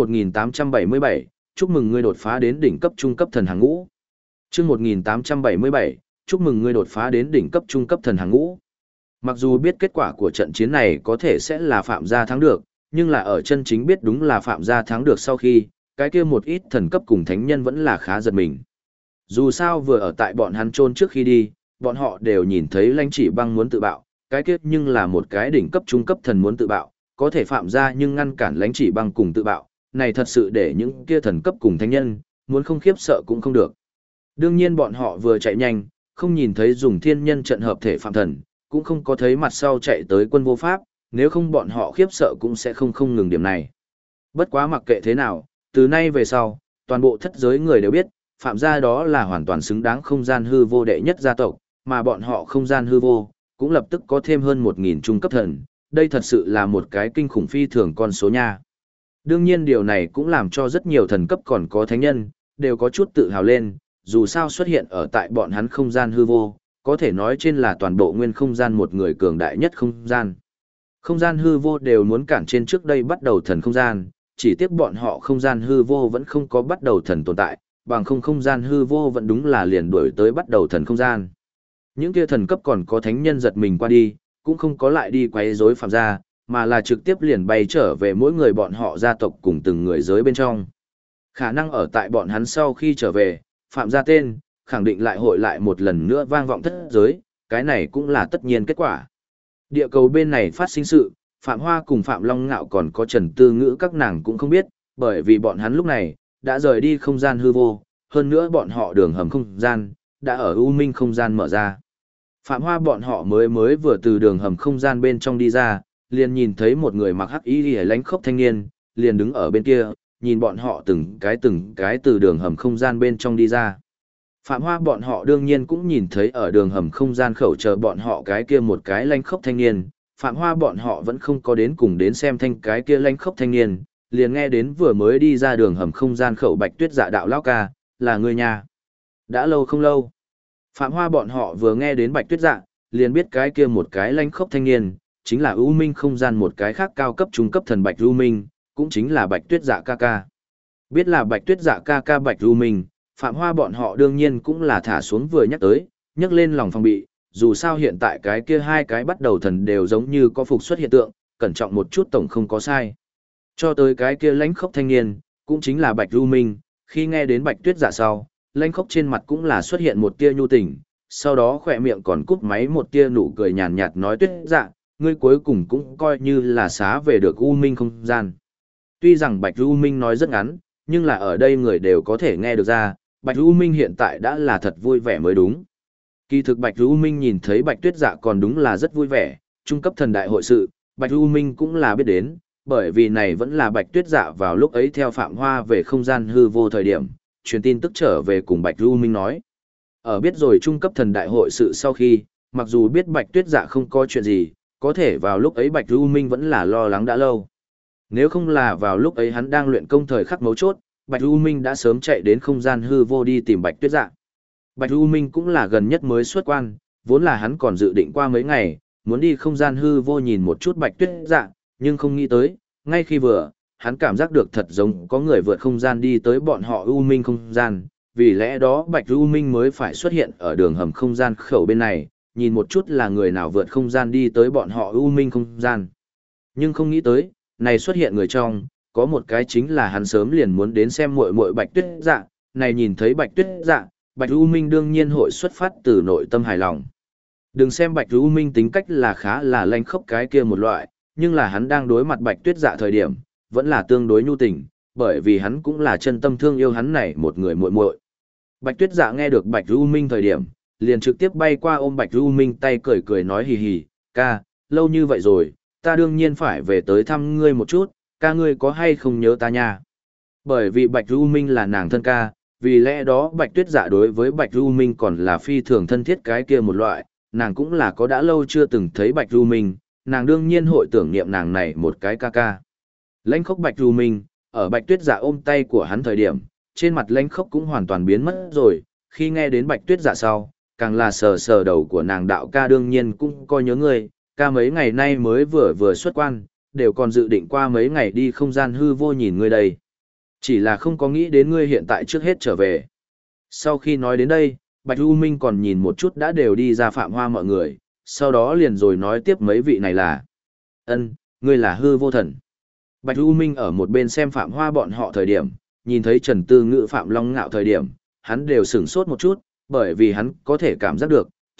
1877, chúc mừng ngươi đột phá đến đỉnh cấp trung cấp thần hàng ngũ. Chương 1877, chúc mừng ngươi đột phá đến đỉnh cấp trung cấp thần hàng ngũ. Mặc dù biết kết quả của trận chiến này có thể sẽ là Phạm gia thắng được, nhưng là ở chân chính biết đúng là Phạm gia thắng được sau khi, cái kia một ít thần cấp cùng thánh nhân vẫn là khá giật mình. Dù sao vừa ở tại bọn hắn chôn trước khi đi, bọn họ đều nhìn thấy Lãnh Chỉ Băng muốn tự bạo, cái kiếp nhưng là một cái đỉnh cấp trung cấp thần muốn tự bạo, có thể phạm ra nhưng ngăn cản lãnh chỉ băng cùng tự bạo, này thật sự để những kia thần cấp cùng thánh nhân, muốn không khiếp sợ cũng không được. Đương nhiên bọn họ vừa chạy nhanh, không nhìn thấy dùng thiên nhân trận hợp thể phạm thần, cũng không có thấy mặt sau chạy tới quân vô pháp, nếu không bọn họ khiếp sợ cũng sẽ không ngừng điểm này. Bất quá mặc kệ thế nào, từ nay về sau, toàn bộ thất giới người đều biết, phạm gia đó là hoàn toàn xứng đáng không gian hư vô đệ nhất gia tộc, mà bọn họ không gian hư vô, cũng lập tức có thêm hơn 1.000 trung cấp thần, đây thật sự là một cái kinh khủng phi thường con số nha. Đương nhiên điều này cũng làm cho rất nhiều thần cấp còn có thánh nhân, đều có chút tự hào lên, dù sao xuất hiện ở tại bọn hắn không gian hư vô, có thể nói trên là toàn bộ nguyên không gian một người cường đại nhất không gian. Không gian hư vô đều muốn cản trên trước đây bắt đầu thần không gian, chỉ tiếc bọn họ không gian hư vô vẫn không có bắt đầu thần tồn tại, bằng không gian hư vô vẫn đúng là liền đuổi tới bắt đầu thần không gian. Những kia thần cấp còn có thánh nhân giật mình qua đi, cũng không có lại đi quấy rối phạm gia, mà là trực tiếp liền bay trở về mỗi người bọn họ gia tộc cùng từng người giới bên trong. Khả năng ở tại bọn hắn sau khi trở về, phạm gia tên, khẳng định lại hội lại một lần nữa vang vọng thất giới, cái này cũng là tất nhiên kết quả. Địa cầu bên này phát sinh sự, Phạm Hoa cùng Phạm Long Ngạo còn có Trần Tư Ngữ các nàng cũng không biết, bởi vì bọn hắn lúc này, đã rời đi không gian hư vô, hơn nữa bọn họ đường hầm không gian, đã ở U Minh không gian mở ra. Phạm Hoa bọn họ mới vừa từ đường hầm không gian bên trong đi ra, liền nhìn thấy một người mặc hắc y lánh khốc thanh niên, liền đứng ở bên kia, nhìn bọn họ từng cái từ đường hầm không gian bên trong đi ra. Phạm Hoa bọn họ đương nhiên cũng nhìn thấy ở đường hầm không gian khẩu chờ bọn họ cái kia một cái lánh khốc thanh niên, Phạm Hoa bọn họ vẫn không có đến cùng đến xem cái kia lánh khốc thanh niên, liền nghe đến vừa mới đi ra đường hầm không gian khẩu Bạch Tuyết Dạ đạo lão ca, là người nhà. Đã lâu không lâu. Phạm Hoa bọn họ vừa nghe đến Bạch Tuyết Dạ, liền biết cái kia một cái lánh khốc thanh niên, chính là U Minh không gian một cái khác cao cấp trung cấp thần Bạch U Minh, cũng chính là Bạch Tuyết Dạ ca ca. Biết là Bạch Tuyết Dạ ca ca Bạch U Minh, Phạm Hoa bọn họ đương nhiên cũng là thả xuống vừa nhắc tới, nhắc lên lòng phòng bị, dù sao hiện tại cái kia hai cái bắt đầu thần đều giống như có phục xuất hiện tượng, cẩn trọng một chút tổng không có sai. Cho tới cái kia lãnh khốc thanh niên, cũng chính là Bạch Du Minh, khi nghe đến Bạch Tuyết Dạ sau, lãnh khốc trên mặt cũng là xuất hiện một tia nhu tình, sau đó khỏe miệng còn cúp máy một tia nụ cười nhàn nhạt nói Tuyết Dạ, ngươi cuối cùng cũng coi như là xá về được U Minh không gian. Tuy rằng Bạch Du Minh nói rất ngắn, nhưng là ở đây người đều có thể nghe được ra, Bạch Du Minh hiện tại đã là thật vui vẻ mới đúng. Kỳ thực Bạch Du Minh nhìn thấy Bạch Tuyết Dạ còn đúng là rất vui vẻ, trung cấp thần đại hội sự, Bạch Du Minh cũng là biết đến, bởi vì này vẫn là Bạch Tuyết Dạ vào lúc ấy theo Phạm Hoa về không gian hư vô thời điểm, truyền tin tức trở về cùng Bạch Du Minh nói. Ở biết rồi trung cấp thần đại hội sự sau khi, mặc dù biết Bạch Tuyết Dạ không có chuyện gì, có thể vào lúc ấy Bạch Du Minh vẫn là lo lắng đã lâu. Nếu không là vào lúc ấy hắn đang luyện công thời khắc mấu chốt, Bạch Du Minh đã sớm chạy đến không gian hư vô đi tìm Bạch Tuyết Dạ. Bạch Du Minh cũng là gần nhất mới xuất quan, vốn là hắn còn dự định qua mấy ngày, muốn đi không gian hư vô nhìn một chút Bạch Tuyết Dạ, nhưng không nghĩ tới, ngay khi vừa, hắn cảm giác được thật giống có người vượt không gian đi tới bọn họ U Minh không gian, vì lẽ đó Bạch Du Minh mới phải xuất hiện ở đường hầm không gian khẩu bên này, nhìn một chút là người nào vượt không gian đi tới bọn họ U Minh không gian. Nhưng không nghĩ tới, này xuất hiện người trong, có một cái chính là hắn sớm liền muốn đến xem muội muội Bạch Tuyết Dạ, này nhìn thấy Bạch Tuyết Dạ, Bạch U Minh đương nhiên hội xuất phát từ nội tâm hài lòng. Đừng xem Bạch U Minh tính cách là khá là lanh khốc cái kia một loại, nhưng là hắn đang đối mặt Bạch Tuyết Dạ thời điểm, vẫn là tương đối nhu tình, bởi vì hắn cũng là chân tâm thương yêu hắn này một người muội muội. Bạch Tuyết Dạ nghe được Bạch U Minh thời điểm, liền trực tiếp bay qua ôm Bạch U Minh tay cười cười nói hì hì, ca, lâu như vậy rồi, ta đương nhiên phải về tới thăm ngươi một chút, ca ngươi có hay không nhớ ta nha. Bởi vì Bạch U Minh là nàng thân ca, vì lẽ đó Bạch Tuyết Dạ đối với Bạch Du Minh còn là phi thường thân thiết cái kia một loại, nàng cũng là có đã lâu chưa từng thấy Bạch Du Minh, nàng đương nhiên hội tưởng niệm nàng này một cái ca ca. Lãnh khốc Bạch Du Minh, ở Bạch Tuyết Dạ ôm tay của hắn thời điểm, trên mặt lãnh khốc cũng hoàn toàn biến mất rồi, khi nghe đến Bạch Tuyết Dạ sau, càng là sờ sờ đầu của nàng đạo ca đương nhiên cũng coi nhớ người, ca mấy ngày nay mới vừa xuất quan, đều còn dự định qua mấy ngày đi không gian hư vô nhìn ngươi đây. Chỉ là không có nghĩ đến ngươi hiện tại trước hết trở về. Sau khi nói đến đây, Bạch U Minh còn nhìn một chút đã đều đi ra Phạm Hoa mọi người, sau đó liền rồi nói tiếp mấy vị này là ngươi là hư vô thần. Bạch U Minh ở một bên xem Phạm Hoa bọn họ thời điểm, nhìn thấy Trần Tư Ngữ Phạm Long Ngạo thời điểm, hắn đều sửng sốt một chút, bởi vì hắn có thể cảm giác được,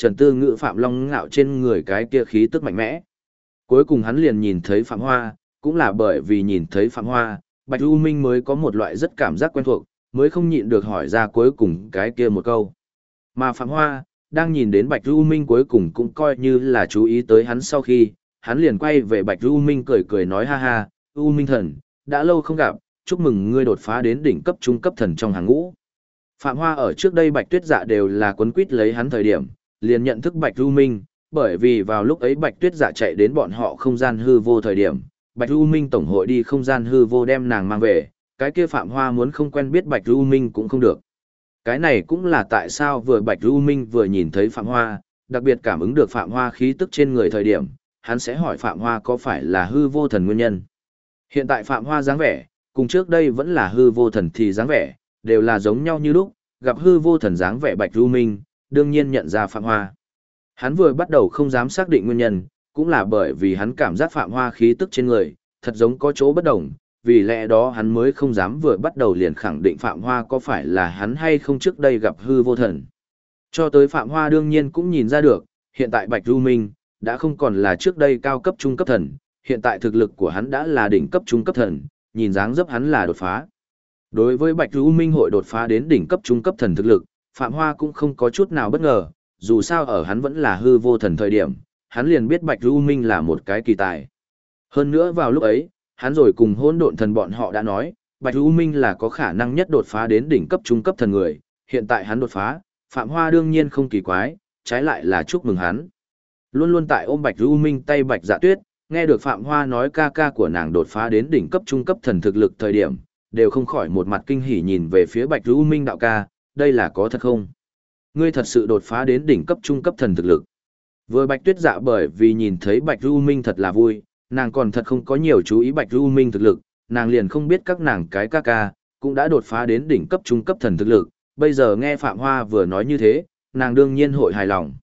Trần Tư Ngữ Phạm Long Ngạo trên người cái kia khí tức mạnh mẽ. Cuối cùng hắn liền nhìn thấy Phạm Hoa, cũng là bởi vì nhìn thấy Phạm Hoa, Bạch U Minh mới có một loại rất cảm giác quen thuộc, mới không nhịn được hỏi ra cuối cùng cái kia một câu. Mà Phạm Hoa, đang nhìn đến Bạch U Minh cuối cùng cũng coi như là chú ý tới hắn sau khi, hắn liền quay về Bạch U Minh cười cười nói ha ha, U Minh thần, đã lâu không gặp, chúc mừng ngươi đột phá đến đỉnh cấp trung cấp thần trong hàng ngũ. Phạm Hoa ở trước đây Bạch Tuyết Dạ đều là quấn quýt lấy hắn thời điểm, liền nhận thức Bạch U Minh, bởi vì vào lúc ấy Bạch Tuyết Dạ chạy đến bọn họ không gian hư vô thời điểm, Bạch U Minh tổng hội đi không gian hư vô đem nàng mang về, cái kia Phạm Hoa muốn không quen biết Bạch U Minh cũng không được. Cái này cũng là tại sao vừa Bạch U Minh vừa nhìn thấy Phạm Hoa, đặc biệt cảm ứng được Phạm Hoa khí tức trên người thời điểm, hắn sẽ hỏi Phạm Hoa có phải là hư vô thần nguyên nhân. Hiện tại Phạm Hoa dáng vẻ, cùng trước đây vẫn là hư vô thần thì dáng vẻ, đều là giống nhau như lúc, gặp hư vô thần dáng vẻ Bạch U Minh, đương nhiên nhận ra Phạm Hoa. Hắn vừa bắt đầu không dám xác định nguyên nhân, cũng là bởi vì hắn cảm giác Phạm Hoa khí tức trên người, thật giống có chỗ bất đồng, vì lẽ đó hắn mới không dám vừa bắt đầu liền khẳng định Phạm Hoa có phải là hắn hay không trước đây gặp hư vô thần. Cho tới Phạm Hoa đương nhiên cũng nhìn ra được, hiện tại Bạch U Minh đã không còn là trước đây cao cấp trung cấp thần, hiện tại thực lực của hắn đã là đỉnh cấp trung cấp thần, nhìn dáng dấp hắn là đột phá. Đối với Bạch U Minh hội đột phá đến đỉnh cấp trung cấp thần thực lực, Phạm Hoa cũng không có chút nào bất ngờ, dù sao ở hắn vẫn là hư vô thần thời điểm, hắn liền biết Bạch U Minh là một cái kỳ tài. Hơn nữa vào lúc ấy, hắn rồi cùng hỗn độn thần bọn họ đã nói, Bạch U Minh là có khả năng nhất đột phá đến đỉnh cấp trung cấp thần người, hiện tại hắn đột phá, Phạm Hoa đương nhiên không kỳ quái, trái lại là chúc mừng hắn. Luôn luôn tại ôm Bạch U Minh tay Bạch Dạ Tuyết, nghe được Phạm Hoa nói ca ca của nàng đột phá đến đỉnh cấp trung cấp thần thực lực thời điểm, đều không khỏi một mặt kinh hỉ nhìn về phía Bạch U Minh đạo ca, đây là có thật không? Ngươi thật sự đột phá đến đỉnh cấp trung cấp thần thực lực. Vừa Bạch Tuyết Dạ bởi vì nhìn thấy Bạch U Minh thật là vui, nàng còn thật không có nhiều chú ý Bạch U Minh thực lực, nàng liền không biết các nàng cái ca ca cũng đã đột phá đến đỉnh cấp trung cấp thần thực lực, bây giờ nghe Phạm Hoa vừa nói như thế, nàng đương nhiên hội hài lòng.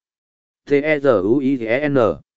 T-E-Z-U-I-E-N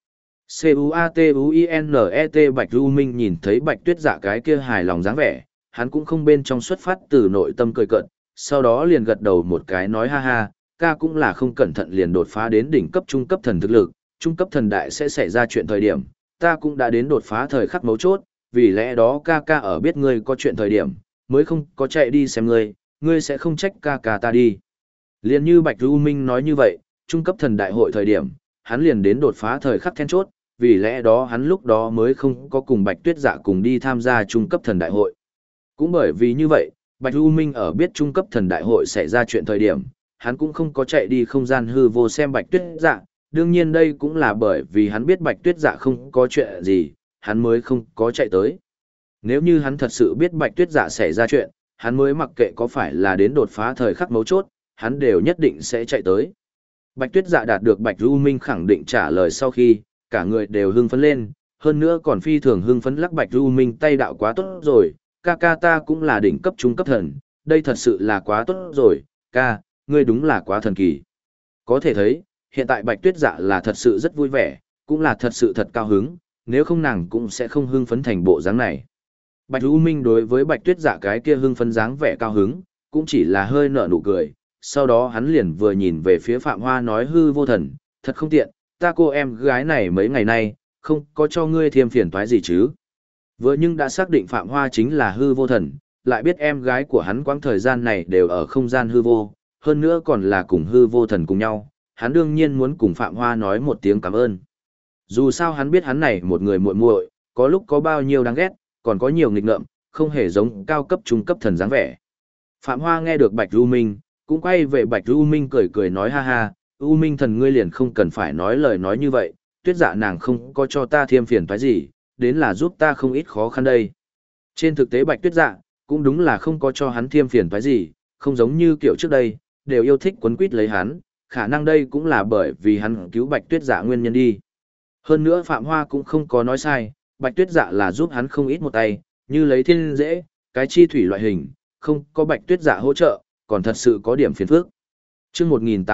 C-U-A-T-U-I-N-E-T Bạch U Minh nhìn thấy Bạch Tuyết Dạ cái kia hài lòng dáng vẻ, hắn cũng không bên trong xuất phát từ nội tâm cười cợt, sau đó liền gật đầu một cái nói ha ha, ca cũng là không cẩn thận liền đột phá đến đỉnh cấp trung cấp thần thực lực, trung cấp thần đại sẽ xảy ra chuyện thời điểm, ta cũng đã đến đột phá thời khắc mấu chốt, vì lẽ đó ca ca ở biết ngươi có chuyện thời điểm, mới không có chạy đi xem ngươi, ngươi sẽ không trách ca ca ta đi. Liền như Bạch U Minh nói như vậy, trung cấp thần đại hội thời điểm, hắn liền đến đột phá thời khắc then chốt, vì lẽ đó hắn lúc đó mới không có cùng Bạch Tuyết Dạ cùng đi tham gia trung cấp thần đại hội. Cũng bởi vì như vậy, Bạch U Minh ở biết trung cấp thần đại hội xảy ra chuyện thời điểm, hắn cũng không có chạy đi không gian hư vô xem Bạch Tuyết Dạ, đương nhiên đây cũng là bởi vì hắn biết Bạch Tuyết Dạ không có chuyện gì, hắn mới không có chạy tới. Nếu như hắn thật sự biết Bạch Tuyết Dạ xảy ra chuyện, hắn mới mặc kệ có phải là đến đột phá thời khắc mấu chốt, hắn đều nhất định sẽ chạy tới. Bạch Tuyết Dạ đạt được Bạch U Minh khẳng định trả lời sau khi, cả người đều hưng phấn lên, hơn nữa còn phi thường hưng phấn lắc Bạch U Minh tay đạo quá tốt rồi, ca ca ta cũng là đỉnh cấp trung cấp thần, đây thật sự là quá tốt rồi, ca, ngươi đúng là quá thần kỳ. Có thể thấy, hiện tại Bạch Tuyết Dạ là thật sự rất vui vẻ, cũng là thật sự thật cao hứng, nếu không nàng cũng sẽ không hưng phấn thành bộ dáng này. Bạch U Minh đối với Bạch Tuyết Dạ cái kia hưng phấn dáng vẻ cao hứng, cũng chỉ là hơi nở nụ cười, sau đó hắn liền vừa nhìn về phía Phạm Hoa nói hư vô thần, thật không tiện, ta cô em gái này mấy ngày nay, không có cho ngươi thêm phiền toái gì chứ. Vừa nhưng đã xác định Phạm Hoa chính là hư vô thần, lại biết em gái của hắn quãng thời gian này đều ở không gian hư vô, hơn nữa còn là cùng hư vô thần cùng nhau, hắn đương nhiên muốn cùng Phạm Hoa nói một tiếng cảm ơn. Dù sao hắn biết hắn này một người muội muội, có lúc có bao nhiêu đáng ghét, còn có nhiều nghịch ngợm, không hề giống cao cấp trung cấp thần dáng vẻ. Phạm Hoa nghe được Bạch U Minh, cũng quay về Bạch U Minh cười cười nói ha ha, U Minh thần ngươi liền không cần phải nói lời nói như vậy, Tuyết Dạ nàng không có cho ta thêm phiền toái gì, đến là giúp ta không ít khó khăn đây. Trên thực tế Bạch Tuyết Dạ cũng đúng là không có cho hắn thêm phiền toái gì, không giống như kiểu trước đây, đều yêu thích quấn quýt lấy hắn, khả năng đây cũng là bởi vì hắn cứu Bạch Tuyết Dạ nguyên nhân đi. Hơn nữa Phạm Hoa cũng không có nói sai, Bạch Tuyết Dạ là giúp hắn không ít một tay, như lấy thiên dễ, cái chi thủy loại hình, không có Bạch Tuyết Dạ hỗ trợ, còn thật sự có điểm phiền phức. Chương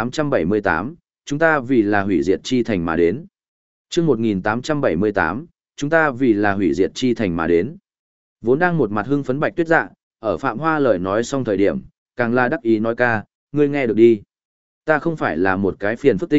1878, chúng ta vì là hủy diệt chi thành mà đến. Chương 1878, chúng ta vì là hủy diệt chi thành mà đến. Vốn đang một mặt hưng phấn Bạch Tuyết Dạ, ở Phạm Hoa lời nói xong thời điểm, càng là đắc ý nói ca, ngươi nghe được đi. Ta không phải là một cái phiền phức tinh,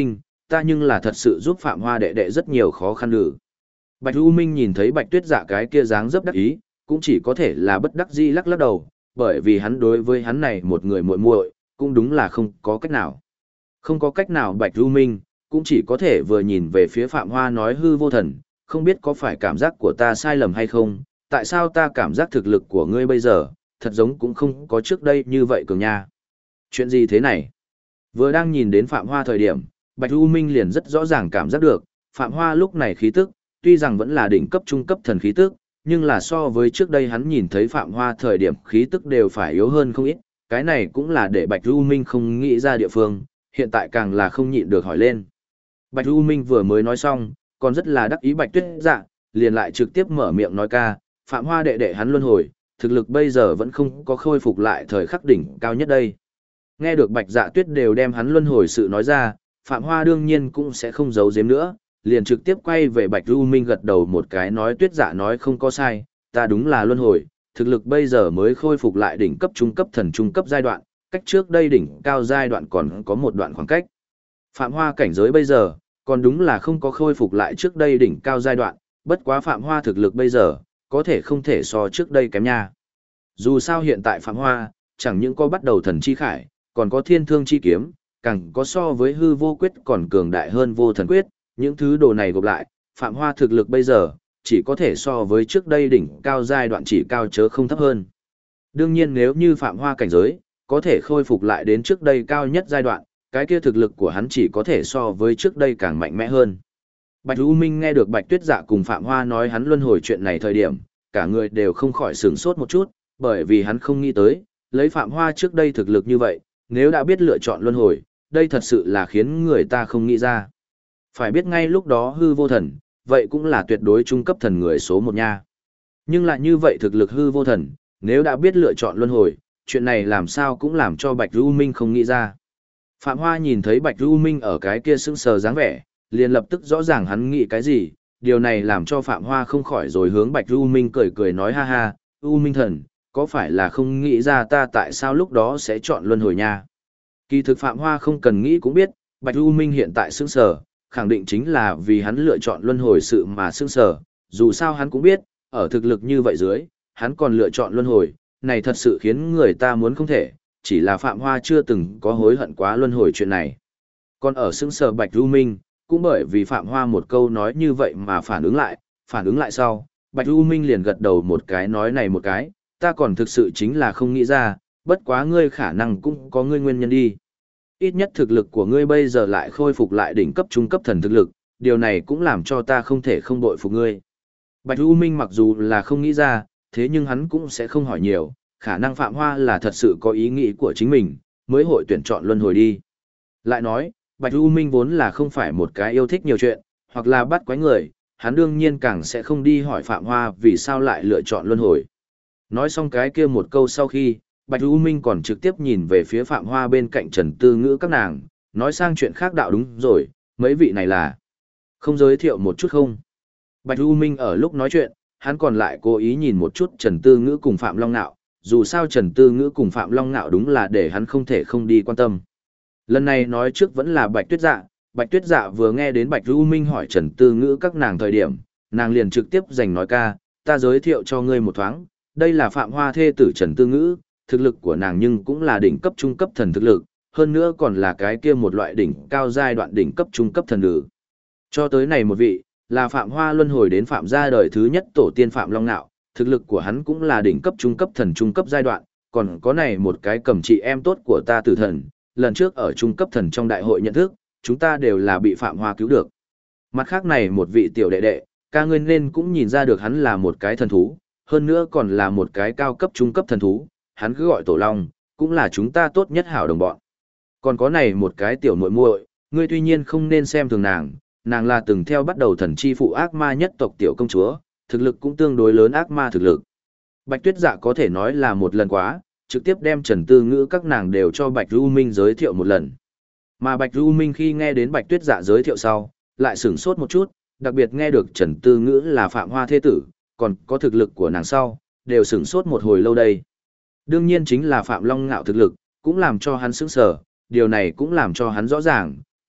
ta nhưng là thật sự giúp Phạm Hoa đệ đệ rất nhiều khó khăn lử. Bạch U Minh nhìn thấy Bạch Tuyết Dạ cái kia dáng dấp đắc ý, cũng chỉ có thể là bất đắc dĩ lắc lắc đầu, bởi vì hắn đối với hắn này một người muội muội, cũng đúng là không có cách nào. Không có cách nào Bạch U Minh, cũng chỉ có thể vừa nhìn về phía Phạm Hoa nói hư vô thần, không biết có phải cảm giác của ta sai lầm hay không, tại sao ta cảm giác thực lực của ngươi bây giờ, thật giống cũng không có trước đây như vậy cường nha. Chuyện gì thế này? Vừa đang nhìn đến Phạm Hoa thời điểm, Bạch U Minh liền rất rõ ràng cảm giác được, Phạm Hoa lúc này khí tức, tuy rằng vẫn là đỉnh cấp trung cấp thần khí tức, nhưng là so với trước đây hắn nhìn thấy Phạm Hoa thời điểm khí tức đều phải yếu hơn không ít, cái này cũng là để Bạch U Minh không nghĩ ra địa phương, hiện tại càng là không nhịn được hỏi lên. Bạch U Minh vừa mới nói xong, còn rất là đắc ý Bạch Tuyết Dạ, liền lại trực tiếp mở miệng nói ca, Phạm Hoa đệ đệ hắn luân hồi, thực lực bây giờ vẫn không có khôi phục lại thời khắc đỉnh cao nhất đây. Nghe được Bạch Dạ Tuyết đều đem hắn luân hồi sự nói ra, Phạm Hoa đương nhiên cũng sẽ không giấu giếm nữa, liền trực tiếp quay về Bạch U Minh gật đầu một cái nói Tuyết Dạ nói không có sai, ta đúng là luân hồi, thực lực bây giờ mới khôi phục lại đỉnh cấp trung cấp thần trung cấp giai đoạn, cách trước đây đỉnh cao giai đoạn còn có một đoạn khoảng cách. Phạm Hoa cảnh giới bây giờ, còn đúng là không có khôi phục lại trước đây đỉnh cao giai đoạn, bất quá Phạm Hoa thực lực bây giờ, có thể không thể so trước đây kém nha. Dù sao hiện tại Phạm Hoa, chẳng những có bắt đầu thần chi khải, còn có thiên thương chi kiếm, càng có so với hư vô quyết còn cường đại hơn vô thần quyết, những thứ đồ này gộp lại, Phạm Hoa thực lực bây giờ, chỉ có thể so với trước đây đỉnh cao giai đoạn chỉ cao chớ không thấp hơn. Đương nhiên nếu như Phạm Hoa cảnh giới, có thể khôi phục lại đến trước đây cao nhất giai đoạn, cái kia thực lực của hắn chỉ có thể so với trước đây càng mạnh mẽ hơn. Bạch U Minh nghe được Bạch Tuyết Dạ cùng Phạm Hoa nói hắn luân hồi chuyện này thời điểm, cả người đều không khỏi sửng sốt một chút, bởi vì hắn không nghĩ tới, lấy Phạm Hoa trước đây thực lực như vậy, nếu đã biết lựa chọn luân hồi, đây thật sự là khiến người ta không nghĩ ra. Phải biết ngay lúc đó hư vô thần, vậy cũng là tuyệt đối trung cấp thần người số một nha. Nhưng lại như vậy thực lực hư vô thần, nếu đã biết lựa chọn luân hồi, chuyện này làm sao cũng làm cho Bạch U Minh không nghĩ ra. Phạm Hoa nhìn thấy Bạch U Minh ở cái kia sững sờ dáng vẻ, liền lập tức rõ ràng hắn nghĩ cái gì, điều này làm cho Phạm Hoa không khỏi rồi hướng Bạch U Minh cười cười nói ha ha, U Minh thần, có phải là không nghĩ ra ta tại sao lúc đó sẽ chọn luân hồi nha. Kỳ thực Phạm Hoa không cần nghĩ cũng biết, Bạch U Minh hiện tại sững sờ, khẳng định chính là vì hắn lựa chọn luân hồi sự mà sững sờ, dù sao hắn cũng biết, ở thực lực như vậy dưới, hắn còn lựa chọn luân hồi, này thật sự khiến người ta muốn không thể, chỉ là Phạm Hoa chưa từng có hối hận quá luân hồi chuyện này. Còn ở sững sờ Bạch U Minh, cũng bởi vì Phạm Hoa một câu nói như vậy mà phản ứng lại sau, Bạch U Minh liền gật đầu một cái nói này một cái, ta còn thực sự chính là không nghĩ ra, bất quá ngươi khả năng cũng có ngươi nguyên nhân đi. Ít nhất thực lực của ngươi bây giờ lại khôi phục lại đỉnh cấp trung cấp thần thực lực, điều này cũng làm cho ta không thể không bội phục ngươi. Bạch U Minh mặc dù là không nghĩ ra, thế nhưng hắn cũng sẽ không hỏi nhiều, khả năng Phạm Hoa là thật sự có ý nghĩ của chính mình, mới hội tuyển chọn luân hồi đi. Lại nói, Bạch U Minh vốn là không phải một cái yêu thích nhiều chuyện, hoặc là bắt quái người, hắn đương nhiên càng sẽ không đi hỏi Phạm Hoa vì sao lại lựa chọn luân hồi. Nói xong cái kia một câu sau khi, Bạch U Minh còn trực tiếp nhìn về phía Phạm Hoa bên cạnh Trần Tư Ngữ các nàng, nói sang chuyện khác đạo đúng rồi, mấy vị này là không giới thiệu một chút không. Bạch U Minh ở lúc nói chuyện, hắn còn lại cố ý nhìn một chút Trần Tư Ngữ cùng Phạm Long Nạo, dù sao Trần Tư Ngữ cùng Phạm Long Nạo đúng là để hắn không thể không đi quan tâm. Lần này nói trước vẫn là Bạch Tuyết Dạ, Bạch Tuyết Dạ vừa nghe đến Bạch U Minh hỏi Trần Tư Ngữ các nàng thời điểm, nàng liền trực tiếp giành nói ca, ta giới thiệu cho ngươi một thoáng, đây là Phạm Hoa thê tử Trần Tư Ngữ, thực lực của nàng nhưng cũng là đỉnh cấp trung cấp thần thực lực, hơn nữa còn là cái kia một loại đỉnh cao giai đoạn đỉnh cấp trung cấp thần nữ. Cho tới này một vị, là Phạm Hoa luân hồi đến Phạm gia đời thứ nhất tổ tiên Phạm Long Nạo, thực lực của hắn cũng là đỉnh cấp trung cấp thần trung cấp giai đoạn, còn có này một cái cầm chị em tốt của ta tử thần, lần trước ở trung cấp thần trong đại hội nhận thức, chúng ta đều là bị Phạm Hoa cứu được. Mặt khác này một vị tiểu đệ đệ, ca ngươi nên cũng nhìn ra được hắn là một cái thần thú, hơn nữa còn là một cái cao cấp trung cấp thần thú, hắn cứ gọi Tổ Long, cũng là chúng ta tốt nhất hảo đồng bọn. Còn có này một cái tiểu muội muội, ngươi tuy nhiên không nên xem thường nàng, nàng là từng theo bắt đầu thần chi phụ ác ma nhất tộc tiểu công chúa, thực lực cũng tương đối lớn ác ma thực lực. Bạch Tuyết Dạ có thể nói là một lần quá, trực tiếp đem Trần Tư Ngữ các nàng đều cho Bạch Du Minh giới thiệu một lần. Mà Bạch Du Minh khi nghe đến Bạch Tuyết Dạ giới thiệu sau, lại sửng sốt một chút, đặc biệt nghe được Trần Tư Ngữ là Phạm Hoa thế tử, còn có thực lực của nàng sau, đều sửng sốt một hồi lâu đây. Đương nhiên chính là Phạm Long Ngạo thực lực, cũng làm cho hắn sững sờ, điều này cũng làm cho hắn rõ ràng,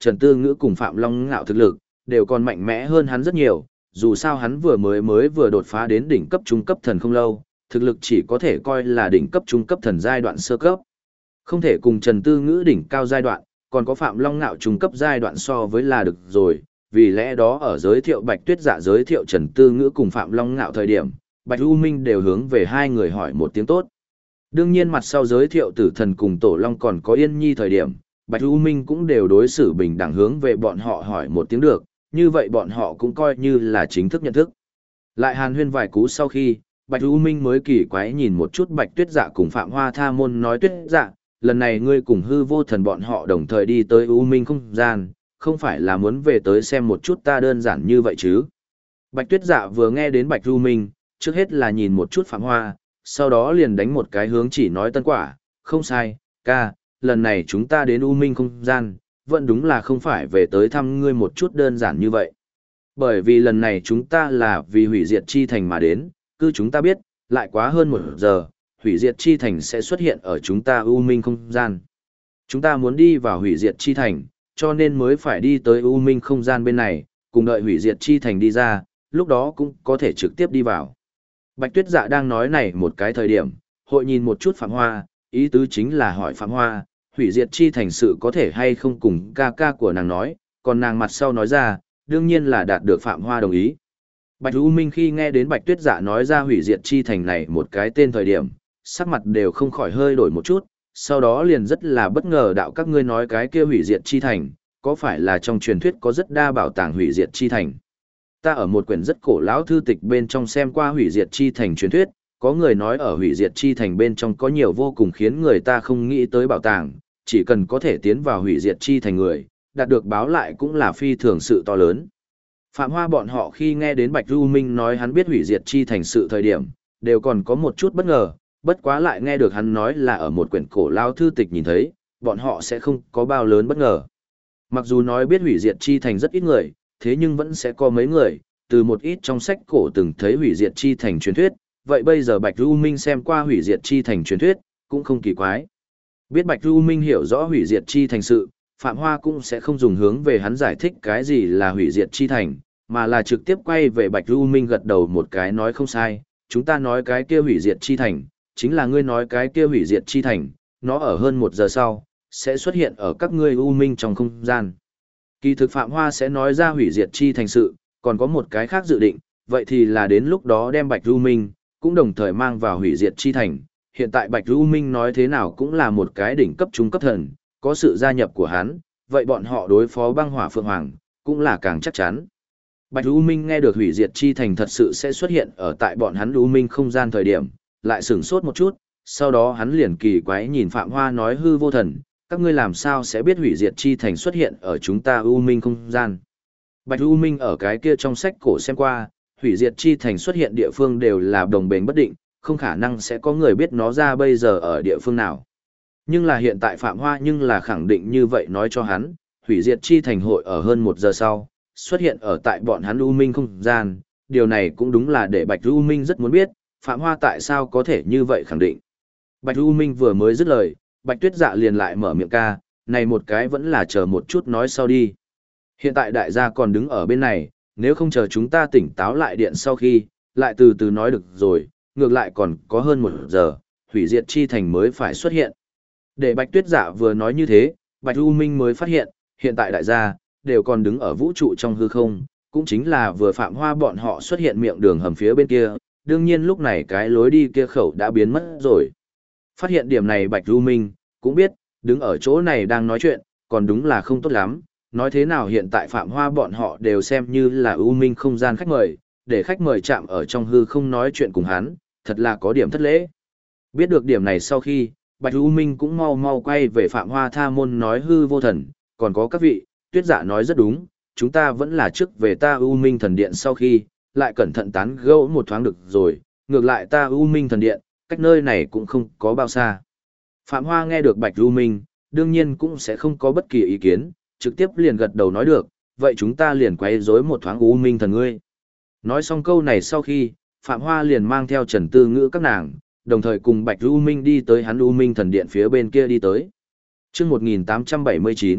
Trần Tư Ngữ cùng Phạm Long Ngạo thực lực, đều còn mạnh mẽ hơn hắn rất nhiều, dù sao hắn vừa đột phá đến đỉnh cấp trung cấp thần không lâu, thực lực chỉ có thể coi là đỉnh cấp trung cấp thần giai đoạn sơ cấp. Không thể cùng Trần Tư Ngữ đỉnh cao giai đoạn, còn có Phạm Long Ngạo trung cấp giai đoạn so với là được rồi, vì lẽ đó ở giới thiệu Bạch Tuyết Dạ giới thiệu Trần Tư Ngữ cùng Phạm Long Ngạo thời điểm, Bạch U Minh đều hướng về hai người hỏi một tiếng tốt. Đương nhiên mặt sau giới thiệu Tử Thần cùng Tổ Long còn có Yên Nhi thời điểm, Bạch U Minh cũng đều đối xử bình đẳng hướng về bọn họ hỏi một tiếng được, như vậy bọn họ cũng coi như là chính thức nhận thức. Lại hàn huyên vài cú sau khi, Bạch U Minh mới kỳ quái nhìn một chút Bạch Tuyết Dạ cùng Phạm Hoa Tha Môn nói Tuyết Dạ, lần này ngươi cùng Hư Vô Thần bọn họ đồng thời đi tới U Minh không gian, không phải là muốn về tới xem một chút ta đơn giản như vậy chứ. Bạch Tuyết Dạ vừa nghe đến Bạch U Minh, trước hết là nhìn một chút Phạm Hoa, sau đó liền đánh một cái hướng chỉ nói Tân Quả, không sai, ca, lần này chúng ta đến U Minh không gian, vẫn đúng là không phải về tới thăm ngươi một chút đơn giản như vậy. Bởi vì lần này chúng ta là vì hủy diệt chi thành mà đến, cứ chúng ta biết, lại quá hơn 1 giờ, hủy diệt chi thành sẽ xuất hiện ở chúng ta U Minh không gian. Chúng ta muốn đi vào hủy diệt chi thành, cho nên mới phải đi tới U Minh không gian bên này, cùng đợi hủy diệt chi thành đi ra, lúc đó cũng có thể trực tiếp đi vào. Bạch Tuyết Dạ đang nói này một cái thời điểm, hội nhìn một chút Phạm Hoa, ý tứ chính là hỏi Phạm Hoa, hủy diệt chi thành sự có thể hay không cùng ca ca của nàng nói, còn nàng mặt sau nói ra, đương nhiên là đạt được Phạm Hoa đồng ý. Bạch U Minh khi nghe đến Bạch Tuyết Dạ nói ra hủy diệt chi thành này một cái tên thời điểm, sắc mặt đều không khỏi hơi đổi một chút, sau đó liền rất là bất ngờ đạo các ngươi nói cái kia hủy diệt chi thành, có phải là trong truyền thuyết có rất đa bảo tàng hủy diệt chi thành. Ta ở một quyển rất cổ lão thư tịch bên trong xem qua hủy diệt chi thành truyền thuyết, có người nói ở hủy diệt chi thành bên trong có nhiều vô cùng khiến người ta không nghĩ tới bảo tàng, chỉ cần có thể tiến vào hủy diệt chi thành người, đạt được báo lại cũng là phi thường sự to lớn. Phạm Hoa bọn họ khi nghe đến Bạch Du Minh nói hắn biết hủy diệt chi thành sự thời điểm, đều còn có một chút bất ngờ, bất quá lại nghe được hắn nói là ở một quyển cổ lao thư tịch nhìn thấy, bọn họ sẽ không có bao lớn bất ngờ. Mặc dù nói biết hủy diệt chi thành rất ít người, thế nhưng vẫn sẽ có mấy người, từ một ít trong sách cổ từng thấy hủy diệt chi thành truyền thuyết, vậy bây giờ Bạch Du Minh xem qua hủy diệt chi thành truyền thuyết, cũng không kỳ quái. Biết Bạch Du Minh hiểu rõ hủy diệt chi thành sự, Phạm Hoa cũng sẽ không dùng hướng về hắn giải thích cái gì là hủy diệt chi thành, mà là trực tiếp quay về Bạch Du Minh gật đầu một cái nói không sai, chúng ta nói cái kia hủy diệt chi thành, chính là ngươi nói cái kia hủy diệt chi thành, nó ở hơn 1 giờ sau, sẽ xuất hiện ở các ngươi U Minh trong không gian. Kỳ thực Phạm Hoa sẽ nói ra hủy diệt chi thành sự, còn có một cái khác dự định, vậy thì là đến lúc đó đem Bạch Du Minh, cũng đồng thời mang vào hủy diệt chi thành. Hiện tại Bạch Du Minh nói thế nào cũng là một cái đỉnh cấp trung cấp thần, có sự gia nhập của hắn, vậy bọn họ đối phó băng hỏa phượng hoàng, cũng là càng chắc chắn. Bạch Du Minh nghe được hủy diệt chi thành thật sự sẽ xuất hiện ở tại bọn hắn U Minh không gian thời điểm, lại sửng sốt một chút, sau đó hắn liền kỳ quái nhìn Phạm Hoa nói hư vô thần, các ngươi làm sao sẽ biết hủy diệt chi thành xuất hiện ở chúng ta U Minh không gian. Bạch U Minh ở cái kia trong sách cổ xem qua, hủy diệt chi thành xuất hiện địa phương đều là đồng bền bất định, không khả năng sẽ có người biết nó ra bây giờ ở địa phương nào. Nhưng là hiện tại Phạm Hoa nhưng là khẳng định như vậy nói cho hắn, hủy diệt chi thành hội ở hơn 1 giờ sau, xuất hiện ở tại bọn hắn U Minh không gian, điều này cũng đúng là để Bạch U Minh rất muốn biết, Phạm Hoa tại sao có thể như vậy khẳng định. Bạch U Minh vừa mới dứt lời, Bạch Tuyết Dạ liền lại mở miệng ca, này một cái vẫn là chờ một chút nói sau đi. Hiện tại đại gia còn đứng ở bên này, nếu không chờ chúng ta tỉnh táo lại điện sau khi, lại từ từ nói được rồi, ngược lại còn có hơn 1 giờ, hủy diệt chi thành mới phải xuất hiện. Để Bạch Tuyết Dạ vừa nói như thế, Bạch U Minh mới phát hiện, hiện tại đại gia, đều còn đứng ở vũ trụ trong hư không, cũng chính là vừa Phạm Hoa bọn họ xuất hiện miệng đường hầm phía bên kia, đương nhiên lúc này cái lối đi kia khẩu đã biến mất rồi. Phát hiện điểm này Bạch Du Minh, cũng biết, đứng ở chỗ này đang nói chuyện, còn đúng là không tốt lắm, nói thế nào hiện tại Phạm Hoa bọn họ đều xem như là U Minh không gian khách mời, để khách mời chạm ở trong hư không nói chuyện cùng hắn, thật là có điểm thất lễ. Biết được điểm này sau khi, Bạch U Minh cũng mau mau quay về Phạm Hoa Tha Môn nói hư vô thần, còn có các vị, Tuyết Dạ nói rất đúng, chúng ta vẫn là trước về ta U Minh thần điện sau khi, lại cẩn thận tán gẫu một thoáng được rồi, ngược lại ta U Minh thần điện, cách nơi này cũng không có bao xa. Phạm Hoa nghe được Bạch U Minh, đương nhiên cũng sẽ không có bất kỳ ý kiến, trực tiếp liền gật đầu nói được, vậy chúng ta liền quay rối một thoáng U Minh thần ngươi. Nói xong câu này sau khi, Phạm Hoa liền mang theo Trần Tư Ngữ các nàng, đồng thời cùng Bạch U Minh đi tới hắn U Minh thần điện phía bên kia đi tới. Chương 1879,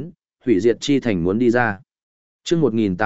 hủy diệt chi thành muốn đi ra. Chương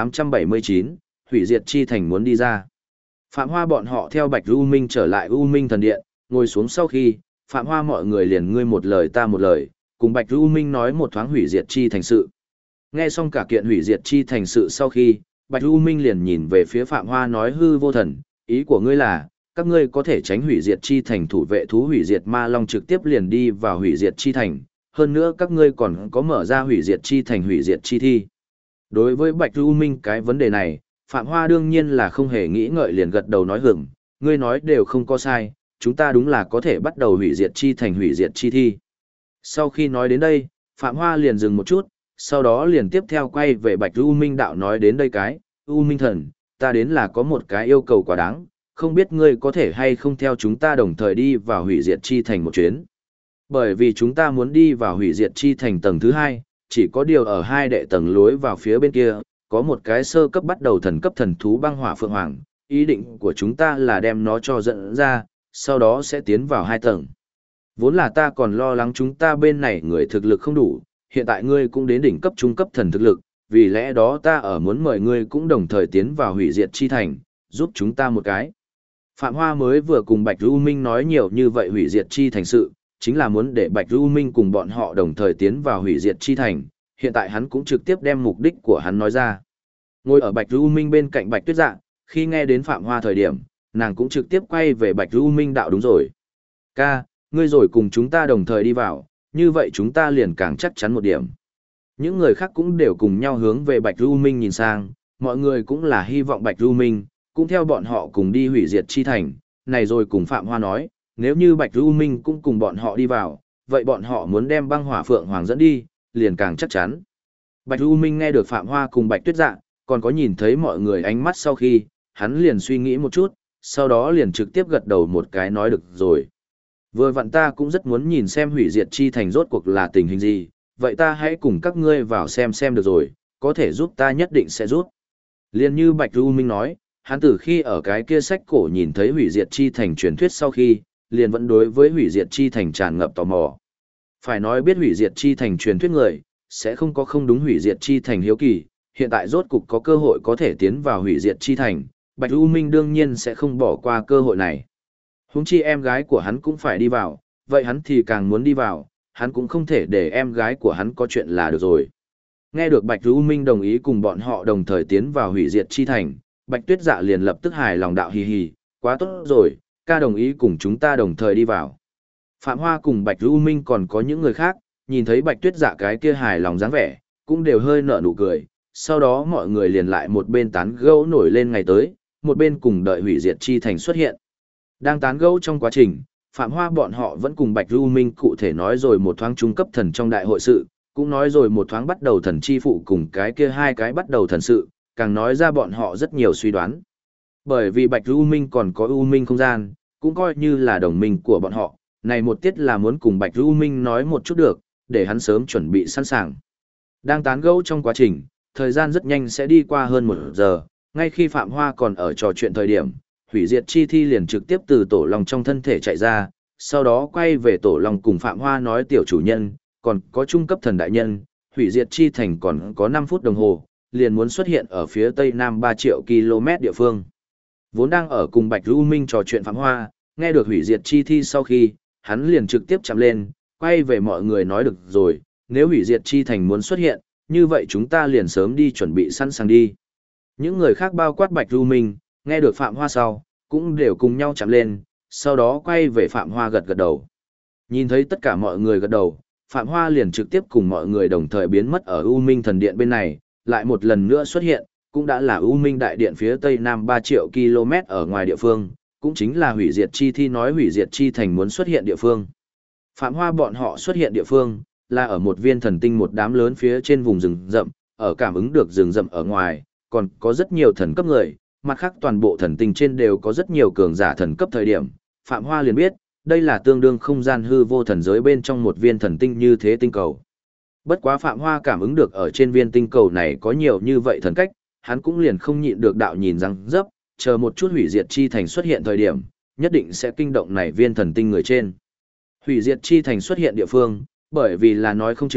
1879, hủy diệt chi thành muốn đi ra. Phạm Hoa bọn họ theo Bạch U Minh trở lại U Minh thần điện, ngồi xuống sau khi, Phạm Hoa mọi người liền ngươi một lời ta một lời, cùng Bạch U Minh nói một thoáng hủy diệt chi thành sự. Nghe xong cả kiện hủy diệt chi thành sự sau khi, Bạch U Minh liền nhìn về phía Phạm Hoa nói hư vô thần, ý của ngươi là, các ngươi có thể tránh hủy diệt chi thành thủ vệ thú hủy diệt ma long trực tiếp liền đi vào hủy diệt chi thành, hơn nữa các ngươi còn có mở ra hủy diệt chi thành hủy diệt chi thi. Đối với Bạch U Minh cái vấn đề này, Phạm Hoa đương nhiên là không hề nghĩ ngợi liền gật đầu nói hưởng, ngươi nói đều không có sai, chúng ta đúng là có thể bắt đầu hủy diệt chi thành hủy diệt chi thi. Sau khi nói đến đây, Phạm Hoa liền dừng một chút, sau đó liền tiếp theo quay về Bạch U Minh đạo nói đến đây cái, U Minh thần, ta đến là có một cái yêu cầu quá đáng, không biết ngươi có thể hay không theo chúng ta đồng thời đi vào hủy diệt chi thành một chuyến. Bởi vì chúng ta muốn đi vào hủy diệt chi thành tầng thứ 2, chỉ có điều ở 2 đệ tầng lối vào phía bên kia, có một cái sơ cấp bắt đầu thần cấp thần thú băng hỏa phượng hoàng, ý định của chúng ta là đem nó cho dẫn ra, sau đó sẽ tiến vào 2 tầng. Vốn là ta còn lo lắng chúng ta bên này người thực lực không đủ, hiện tại ngươi cũng đến đỉnh cấp trung cấp thần thực lực, vì lẽ đó ta ở muốn mời ngươi cũng đồng thời tiến vào hủy diệt chi thành, giúp chúng ta một cái. Phạm Hoa mới vừa cùng Bạch U Minh nói nhiều như vậy hủy diệt chi thành sự, chính là muốn để Bạch U Minh cùng bọn họ đồng thời tiến vào hủy diệt chi thành, hiện tại hắn cũng trực tiếp đem mục đích của hắn nói ra. Ngồi ở Bạch U Minh bên cạnh Bạch Tuyết Dạ, khi nghe đến Phạm Hoa thời điểm, nàng cũng trực tiếp quay về Bạch U Minh đạo đúng rồi. Ca, ngươi rồi cùng chúng ta đồng thời đi vào, như vậy chúng ta liền càng chắc chắn một điểm. Những người khác cũng đều cùng nhau hướng về Bạch U Minh nhìn sang, mọi người cũng là hy vọng Bạch U Minh, cũng theo bọn họ cùng đi hủy diệt chi thành, này rồi cùng Phạm Hoa nói, nếu như Bạch U Minh cũng cùng bọn họ đi vào, vậy bọn họ muốn đem băng hỏa phượng hoàng dẫn đi, liền càng chắc chắn. Bạch U Minh nghe được Phạm Hoa cùng Bạch Tuyết Dạ, còn có nhìn thấy mọi người ánh mắt sau khi, hắn liền suy nghĩ một chút, sau đó liền trực tiếp gật đầu một cái nói được rồi. Vừa vặn ta cũng rất muốn nhìn xem hủy diệt chi thành rốt cuộc là tình hình gì, vậy ta hãy cùng các ngươi vào xem được rồi, có thể giúp ta nhất định sẽ giúp. Liên như Bạch U Minh nói, hắn từ khi ở cái kia sách cổ nhìn thấy hủy diệt chi thành truyền thuyết sau khi, liền vẫn đối với hủy diệt chi thành tràn ngập tò mò. Phải nói biết hủy diệt chi thành truyền thuyết người, sẽ không có không đúng hủy diệt chi thành hiếu kỳ, hiện tại rốt cục có cơ hội có thể tiến vào hủy diệt chi thành, Bạch U Minh đương nhiên sẽ không bỏ qua cơ hội này. Huống chi em gái của hắn cũng phải đi vào, vậy hắn thì càng muốn đi vào, hắn cũng không thể để em gái của hắn có chuyện là được rồi. Nghe được Bạch U Minh đồng ý cùng bọn họ đồng thời tiến vào hủy diệt chi thành, Bạch Tuyết Dạ liền lập tức hài lòng đạo hì hì, quá tốt rồi, ca đồng ý cùng chúng ta đồng thời đi vào. Phạm Hoa cùng Bạch U Minh còn có những người khác, nhìn thấy Bạch Tuyết Dạ cái kia hài lòng dáng vẻ, cũng đều hơi nở nụ cười, sau đó mọi người liền lại một bên tán gẫu nổi lên ngày tới, một bên cùng đợi hủy diệt chi thành xuất hiện. Đang tán gẫu trong quá trình, Phạm Hoa bọn họ vẫn cùng Bạch U Minh cụ thể nói rồi một thoáng trung cấp thần trong đại hội sự, cũng nói rồi một thoáng bắt đầu thần chi phụ cùng cái kia 2 cái bắt đầu thần sự, càng nói ra bọn họ rất nhiều suy đoán. Bởi vì Bạch U Minh còn có U Minh không gian, cũng coi như là đồng minh của bọn họ, này một tiết là muốn cùng Bạch U Minh nói một chút được, để hắn sớm chuẩn bị sẵn sàng. Đang tán gẫu trong quá trình, thời gian rất nhanh sẽ đi qua hơn 1 giờ, ngay khi Phạm Hoa còn ở trò chuyện thời điểm, hủy diệt chi thi liền trực tiếp từ tổ long trong thân thể chạy ra, sau đó quay về tổ long cùng Phạm Hoa nói tiểu chủ nhân, còn có trung cấp thần đại nhân, hủy diệt chi thành còn có 5 phút đồng hồ, liền muốn xuất hiện ở phía tây nam 3 triệu km địa phương. Vốn đang ở cùng Bạch U Minh trò chuyện Phạm Hoa, nghe được hủy diệt chi thi sau khi, hắn liền trực tiếp chạm lên, quay về mọi người nói được rồi, nếu hủy diệt chi thành muốn xuất hiện, như vậy chúng ta liền sớm đi chuẩn bị sẵn sàng đi. Những người khác bao quát Bạch U Minh, nghe được Phạm Hoa sau, cũng đều cùng nhau chạm lên, sau đó quay về Phạm Hoa gật gật đầu. Nhìn thấy tất cả mọi người gật đầu, Phạm Hoa liền trực tiếp cùng mọi người đồng thời biến mất ở U Minh thần điện bên này, lại một lần nữa xuất hiện, cũng đã là U Minh đại điện phía tây nam 3 triệu km ở ngoài địa phương, cũng chính là hủy diệt chi thi nói hủy diệt chi thành muốn xuất hiện địa phương. Phạm Hoa bọn họ xuất hiện địa phương, là ở một viên thần tinh một đám lớn phía trên vùng rừng rậm, ở cảm ứng được rừng rậm ở ngoài, còn có rất nhiều thần cấp người, mặt khác toàn bộ thần tinh trên đều có rất nhiều cường giả thần cấp thời điểm. Phạm Hoa liền biết, đây là tương đương không gian hư vô thần giới bên trong một viên thần tinh như thế tinh cầu. Bất quá Phạm Hoa cảm ứng được ở trên viên tinh cầu này có nhiều như vậy thần cách, hắn cũng liền không nhịn được đạo nhìn răng dấp, chờ một chút hủy diệt chi thành xuất hiện thời điểm, nhất định sẽ kinh động này viên thần tinh người trên. Hủy diệt chi thành xuất hiện địa phương, bởi vì là nói không chừng,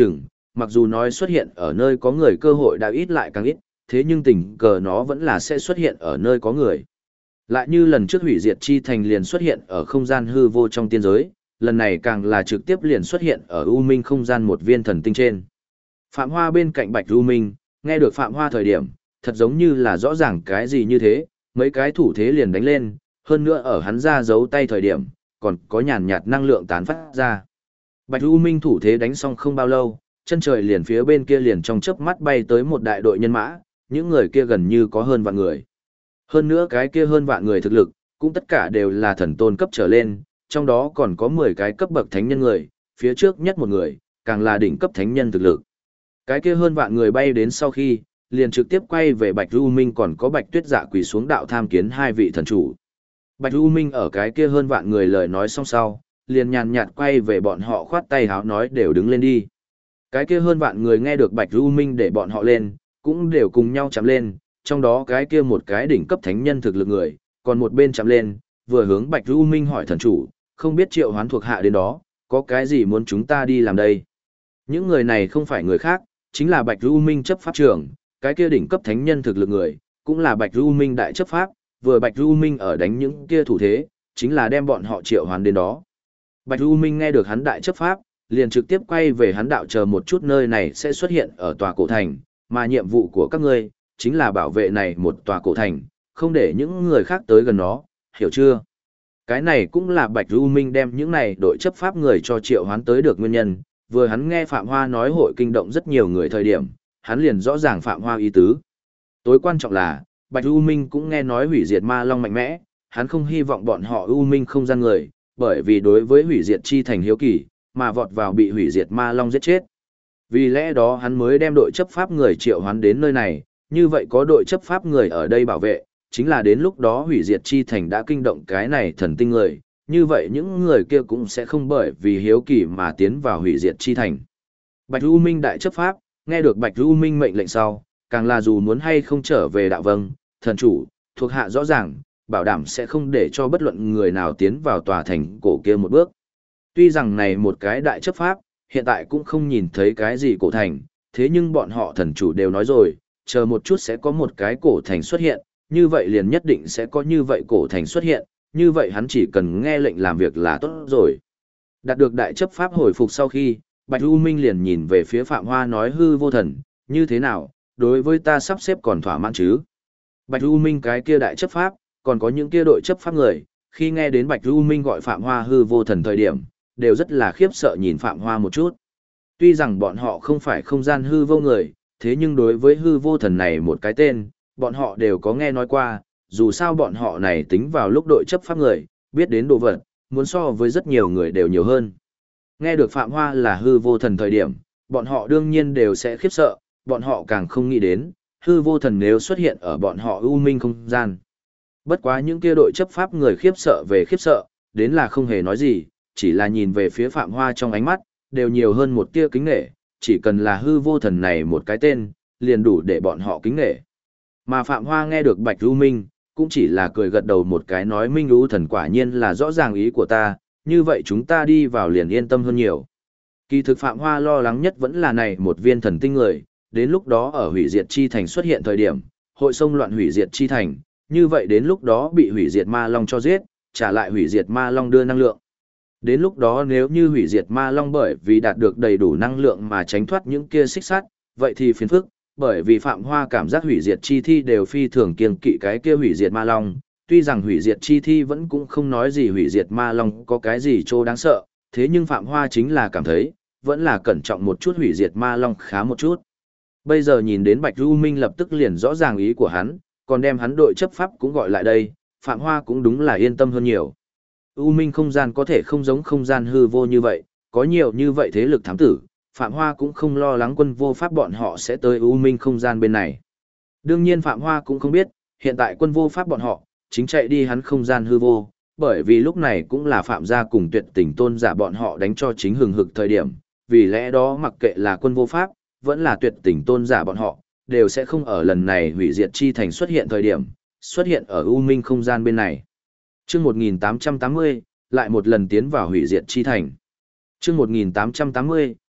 mặc dù nói xuất hiện ở nơi có người cơ hội đã ít lại càng ít, thế nhưng tình cờ nó vẫn là sẽ xuất hiện ở nơi có người. Lại như lần trước hủy diệt chi thành liền xuất hiện ở không gian hư vô trong tiên giới, lần này càng là trực tiếp liền xuất hiện ở U Minh không gian một viên thần tinh trên. Phạm Hoa bên cạnh Bạch U Minh, nghe được Phạm Hoa thời điểm, thật giống như là rõ ràng cái gì như thế, mấy cái thủ thế liền đánh lên, hơn nữa ở hắn ra giấu tay thời điểm, còn có nhàn nhạt năng lượng tán phát ra. Bạch U Minh thủ thế đánh xong không bao lâu, chân trời liền phía bên kia liền trong chớp mắt bay tới một đại đội nhân mã, những người kia gần như có hơn vạn người. Hơn nữa cái kia hơn vạn người thực lực, cũng tất cả đều là thần tôn cấp trở lên, trong đó còn có 10 cái cấp bậc thánh nhân người, phía trước nhất một người, càng là đỉnh cấp thánh nhân thực lực. Cái kia hơn vạn người bay đến sau khi, liền trực tiếp quay về Bạch U Minh còn có Bạch Tuyết Dạ quỳ xuống đạo tham kiến hai vị thần chủ. Bạch U Minh ở cái kia hơn vạn người lời nói xong sau, liền nhàn nhạt quay về bọn họ khoát tay háo nói đều đứng lên đi. Cái kia hơn vạn người nghe được Bạch U Minh để bọn họ lên, cũng đều cùng nhau chạm lên, trong đó cái kia một cái đỉnh cấp thánh nhân thực lực người, còn một bên chạm lên, vừa hướng Bạch U Minh hỏi thần chủ, không biết triệu hoán thuộc hạ đến đó, có cái gì muốn chúng ta đi làm đây? Những người này không phải người khác, chính là Bạch U Minh chấp pháp trưởng, cái kia đỉnh cấp thánh nhân thực lực người, cũng là Bạch U Minh đại chấp pháp, vừa Bạch U Minh ở đánh những kia thủ thế, chính là đem bọn họ triệu hoán đến đó. Bạch U Minh nghe được hắn đại chấp pháp, liền trực tiếp quay về hắn đạo chờ một chút nơi này sẽ xuất hiện ở tòa cổ thành, mà nhiệm vụ của các ngươi, chính là bảo vệ này một tòa cổ thành, không để những người khác tới gần nó, hiểu chưa? Cái này cũng là Bạch U Minh đem những này đội chấp pháp người cho triệu hoán tới được nguyên nhân, vừa hắn nghe Phạm Hoa nói hội kinh động rất nhiều người thời điểm, hắn liền rõ ràng Phạm Hoa ý tứ. Tối quan trọng là, Bạch U Minh cũng nghe nói hủy diệt ma long mạnh mẽ, hắn không hy vọng bọn họ U Minh không gian người, bởi vì đối với hủy diệt chi thành hiếu kỳ, mà vọt vào bị hủy diệt ma long giết chết. Vì lẽ đó hắn mới đem đội chấp pháp người triệu hoán đến nơi này, như vậy có đội chấp pháp người ở đây bảo vệ, chính là đến lúc đó hủy diệt chi thành đã kinh động cái này thần tinh người, như vậy những người kia cũng sẽ không bởi vì hiếu kỳ mà tiến vào hủy diệt chi thành. Bạch U Minh đại chấp pháp, nghe được Bạch U Minh mệnh lệnh sau, càng là dù muốn hay không trở về đạo vâng, thần chủ, thuộc hạ rõ ràng, bảo đảm sẽ không để cho bất luận người nào tiến vào tòa thành cổ kia một bước. Tuy rằng này một cái đại chấp pháp, hiện tại cũng không nhìn thấy cái gì cổ thành, thế nhưng bọn họ thần chủ đều nói rồi, chờ một chút sẽ có một cái cổ thành xuất hiện, như vậy liền nhất định sẽ có như vậy cổ thành xuất hiện, như vậy hắn chỉ cần nghe lệnh làm việc là tốt rồi. Đạt được đại chấp pháp hồi phục sau khi, Bạch U Minh liền nhìn về phía Phạm Hoa nói hư vô thần, như thế nào, đối với ta sắp xếp còn thỏa mãn chứ? Bạch U Minh cái kia đại chấp pháp, còn có những kia đội chấp pháp người, khi nghe đến Bạch U Minh gọi Phạm Hoa hư vô thần thời điểm, đều rất là khiếp sợ nhìn Phạm Hoa một chút. Tuy rằng bọn họ không phải không gian hư vô người, thế nhưng đối với hư vô thần này một cái tên, bọn họ đều có nghe nói qua, dù sao bọn họ này tính vào lúc đội chấp pháp người, biết đến đồ vật, muốn so với rất nhiều người đều nhiều hơn. Nghe được Phạm Hoa là hư vô thần thời điểm, bọn họ đương nhiên đều sẽ khiếp sợ, bọn họ càng không nghĩ đến, hư vô thần nếu xuất hiện ở bọn họ u minh không gian. Bất quá những kia đội chấp pháp người khiếp sợ về khiếp sợ, đến là không hề nói gì, chỉ là nhìn về phía Phạm Hoa trong ánh mắt, đều nhiều hơn một tia kính nể, chỉ cần là hư vô thần này một cái tên, liền đủ để bọn họ kính nể. Mà Phạm Hoa nghe được Bạch U Minh, cũng chỉ là cười gật đầu một cái nói Minh U thần quả nhiên là rõ ràng ý của ta, như vậy chúng ta đi vào liền yên tâm hơn nhiều. Kỳ thực Phạm Hoa lo lắng nhất vẫn là này một viên thần tinh người, đến lúc đó ở hủy diệt chi thành xuất hiện thời điểm, hội xông loạn hủy diệt chi thành, như vậy đến lúc đó bị hủy diệt ma long cho giết, trả lại hủy diệt ma long đưa năng lượng. Đến lúc đó nếu như hủy diệt ma long bởi vì đạt được đầy đủ năng lượng mà tránh thoát những kia xích sắt, vậy thì phiền phức, bởi vì Phạm Hoa cảm giác hủy diệt chi thi đều phi thường kiêng kỵ cái kia hủy diệt ma long, tuy rằng hủy diệt chi thi vẫn cũng không nói gì hủy diệt ma long có cái gì trô đáng sợ, thế nhưng Phạm Hoa chính là cảm thấy, vẫn là cẩn trọng một chút hủy diệt ma long khá một chút. Bây giờ nhìn đến Bạch Du Minh lập tức liền rõ ràng ý của hắn, còn đem hắn đội chấp pháp cũng gọi lại đây, Phạm Hoa cũng đúng là yên tâm hơn nhiều. U Minh không gian có thể không giống không gian hư vô như vậy, có nhiều như vậy thế lực thám tử, Phạm Hoa cũng không lo lắng quân vô pháp bọn họ sẽ tới U Minh không gian bên này. Đương nhiên Phạm Hoa cũng không biết, hiện tại quân vô pháp bọn họ, chính chạy đi hắn không gian hư vô, bởi vì lúc này cũng là Phạm gia cùng Tuyệt Tình Tôn giả bọn họ đánh cho chính hừng hực thời điểm, vì lẽ đó mặc kệ là quân vô pháp, vẫn là Tuyệt Tình Tôn giả bọn họ, đều sẽ không ở lần này hủy diệt chi thành xuất hiện thời điểm, xuất hiện ở U Minh không gian bên này. Chương 1880, lại một lần tiến vào hủy diệt chi thành. Chương 1880,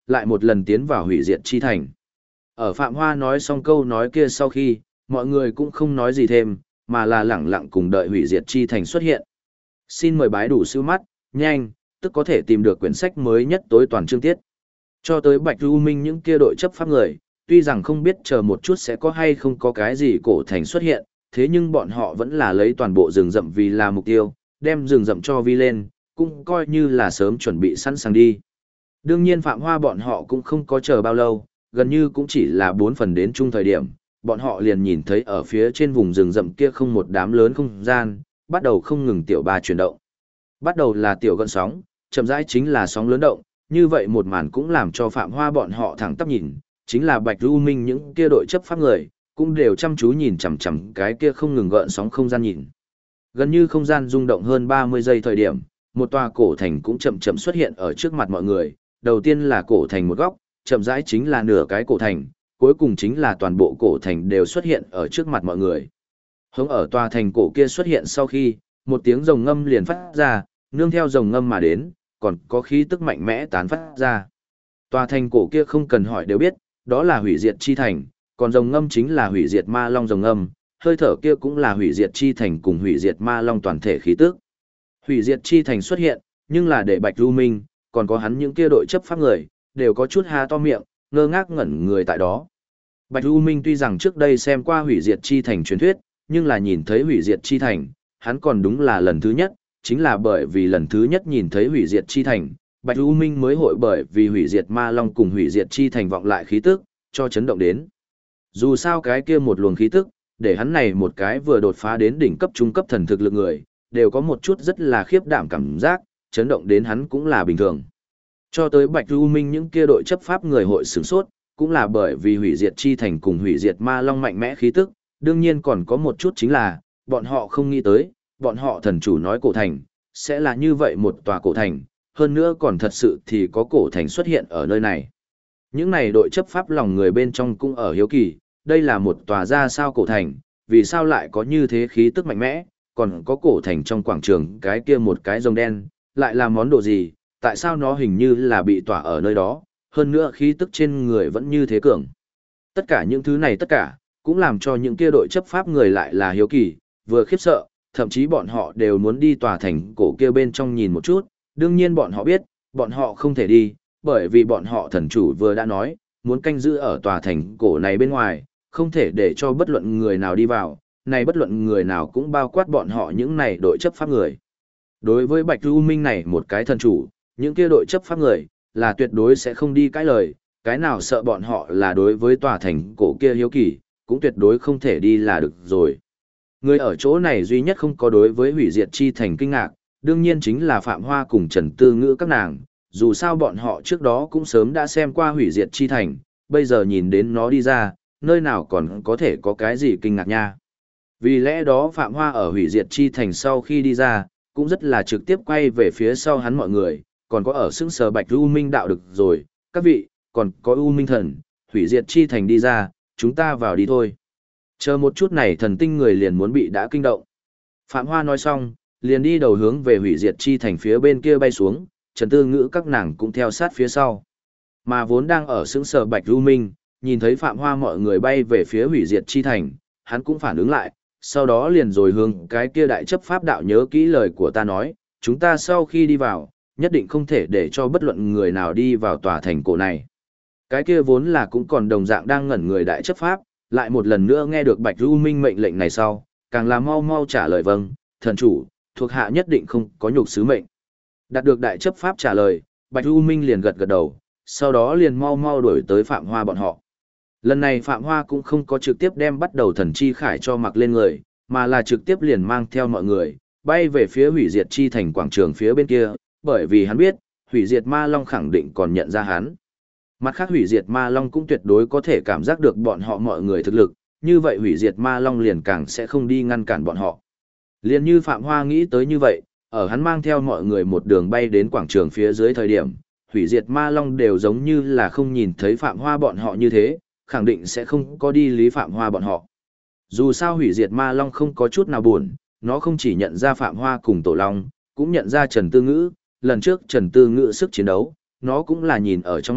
lại một lần tiến vào hủy diệt chi thành. Ở Phạm Hoa nói xong câu nói kia sau khi, mọi người cũng không nói gì thêm, mà là lẳng lặng cùng đợi hủy diệt chi thành xuất hiện. Xin mời bái đủ siêu mắt, nhanh, tức có thể tìm được quyển sách mới nhất tối toàn chương tiết. Cho tới Bạch Du Minh những kia đội chấp pháp người, tuy rằng không biết chờ một chút sẽ có hay không có cái gì cổ thành xuất hiện, thế nhưng bọn họ vẫn là lấy toàn bộ rừng rậm vì là mục tiêu, đem rừng rậm cho vi lên, cũng coi như là sớm chuẩn bị sẵn sàng đi. Đương nhiên Phạm Hoa bọn họ cũng không có chờ bao lâu, gần như cũng chỉ là 4 phần đến chung thời điểm, bọn họ liền nhìn thấy ở phía trên vùng rừng rậm kia không một đám lớn không gian, bắt đầu không ngừng tiểu ba chuyển động. Bắt đầu là tiểu gợn sóng, chậm rãi chính là sóng lớn động, như vậy một màn cũng làm cho Phạm Hoa bọn họ thẳng tắp nhìn, chính là Bạch Du Minh những kia đội chấp pháp người, cũng đều chăm chú nhìn chằm chằm cái kia không ngừng gợn sóng không gian nhìn. Gần như không gian rung động hơn 30 giây thời điểm, một tòa cổ thành cũng chậm chậm xuất hiện ở trước mặt mọi người, đầu tiên là cổ thành một góc, chậm rãi chính là nửa cái cổ thành, cuối cùng chính là toàn bộ cổ thành đều xuất hiện ở trước mặt mọi người. Hướng ở tòa thành cổ kia xuất hiện sau khi, một tiếng rồng ngâm liền phát ra, nương theo rồng ngâm mà đến, còn có khí tức mạnh mẽ tán phát ra. Tòa thành cổ kia không cần hỏi đều biết, đó là hủy diệt chi thành, còn rồng ngâm chính là hủy diệt ma long rồng ngâm, hơi thở kia cũng là hủy diệt chi thành cùng hủy diệt ma long toàn thể khí tức. Hủy diệt chi thành xuất hiện, nhưng là để Bạch Du Minh, còn có hắn những kia đội chấp pháp người, đều có chút há to miệng, ngơ ngác ngẩn người tại đó. Bạch Du Minh tuy rằng trước đây xem qua hủy diệt chi thành truyền thuyết, nhưng là nhìn thấy hủy diệt chi thành, hắn còn đúng là lần thứ nhất, chính là bởi vì lần thứ nhất nhìn thấy hủy diệt chi thành, Bạch Du Minh mới hội bởi vì hủy diệt ma long cùng hủy diệt chi thành vọng lại khí tức, cho chấn động đến. Dù sao cái kia một luồng khí tức, để hắn này một cái vừa đột phá đến đỉnh cấp trung cấp thần thực lực người, đều có một chút rất là khiếp đảm cảm giác, chấn động đến hắn cũng là bình thường. Cho tới Bạch Du Minh những kia đội chấp pháp người hội sửng sốt, cũng là bởi vì hủy diệt chi thành cùng hủy diệt ma long mạnh mẽ khí tức, đương nhiên còn có một chút chính là, bọn họ không nghĩ tới, bọn họ thần chủ nói cổ thành, sẽ là như vậy một tòa cổ thành, hơn nữa còn thật sự thì có cổ thành xuất hiện ở nơi này. Những này đội chấp pháp lòng người bên trong cũng ở hiếu kỳ, đây là một tòa ra sao cổ thành, vì sao lại có như thế khí tức mạnh mẽ, còn có cổ thành trong quảng trường cái kia một cái rồng đen, lại là món đồ gì, tại sao nó hình như là bị tỏa ở nơi đó, hơn nữa khí tức trên người vẫn như thế cường. Tất cả những thứ này tất cả, cũng làm cho những kia đội chấp pháp người lại là hiếu kỳ, vừa khiếp sợ, thậm chí bọn họ đều muốn đi tòa thành cổ kia bên trong nhìn một chút, đương nhiên bọn họ biết, bọn họ không thể đi, bởi vì bọn họ thần chủ vừa đã nói, muốn canh giữ ở tòa thành cổ này bên ngoài, không thể để cho bất luận người nào đi vào, này bất luận người nào cũng bao quát bọn họ những này đội chấp pháp người. Đối với Bạch Du Minh này một cái thần chủ, những kia đội chấp pháp người, là tuyệt đối sẽ không đi cãi lời, cái nào sợ bọn họ là đối với tòa thành cổ kia hiếu kỳ, cũng tuyệt đối không thể đi là được rồi. Người ở chỗ này duy nhất không có đối với hủy diệt chi thành kinh ngạc, đương nhiên chính là Phạm Hoa cùng Trần Tư Ngữ các nàng, dù sao bọn họ trước đó cũng sớm đã xem qua hủy diệt chi thành, bây giờ nhìn đến nó đi ra, nơi nào còn có thể có cái gì kinh ngạc nha. Vì lẽ đó Phạm Hoa ở hủy diệt chi thành sau khi đi ra, cũng rất là trực tiếp quay về phía sau hắn mọi người, còn có ở xứng sờ Bạch U Minh đạo được rồi, các vị, còn có U Minh thần, hủy diệt chi thành đi ra, chúng ta vào đi thôi. Chờ một chút này thần tinh người liền muốn bị đã kinh động. Phạm Hoa nói xong, liền đi đầu hướng về hủy diệt chi thành phía bên kia bay xuống, Trần Tư Ngữ các nàng cũng theo sát phía sau. Mà vốn đang ở xứng sờ Bạch U Minh, nhìn thấy Phạm Hoa mọi người bay về phía hủy diệt chi thành, hắn cũng phản ứng lại, sau đó liền rồi hướng cái kia đại chấp pháp đạo nhớ kỹ lời của ta nói, chúng ta sau khi đi vào, nhất định không thể để cho bất luận người nào đi vào tòa thành cổ này. Cái kia vốn là cũng còn đồng dạng đang ngẩn người đại chấp pháp, lại một lần nữa nghe được Bạch Du Minh mệnh lệnh này sau, càng là mau mau trả lời vâng, thần chủ, thuộc hạ nhất định không có nhục sứ mệnh. Đạt được đại chấp pháp trả lời, Bạch Du Minh liền gật gật đầu, sau đó liền mau mau đuổi tới Phạm Hoa bọn họ. Lần này Phạm Hoa cũng không có trực tiếp đem bắt đầu thần chi khải cho mặc lên người, mà là trực tiếp liền mang theo mọi người, bay về phía hủy diệt chi thành quảng trường phía bên kia, bởi vì hắn biết, hủy diệt ma long khẳng định còn nhận ra hắn. Mặt khác hủy diệt ma long cũng tuyệt đối có thể cảm giác được bọn họ mọi người thực lực, như vậy hủy diệt ma long liền càng sẽ không đi ngăn cản bọn họ. Liền như Phạm Hoa nghĩ tới như vậy, ở hắn mang theo mọi người một đường bay đến quảng trường phía dưới thời điểm, hủy diệt ma long đều giống như là không nhìn thấy Phạm Hoa bọn họ như thế, khẳng định sẽ không có đi lý Phạm Hoa bọn họ. Dù sao hủy diệt ma long không có chút nào buồn, nó không chỉ nhận ra Phạm Hoa cùng Tổ Long, cũng nhận ra Trần Tư Ngữ, lần trước Trần Tư Ngữ sức chiến đấu, nó cũng là nhìn ở trong mắt,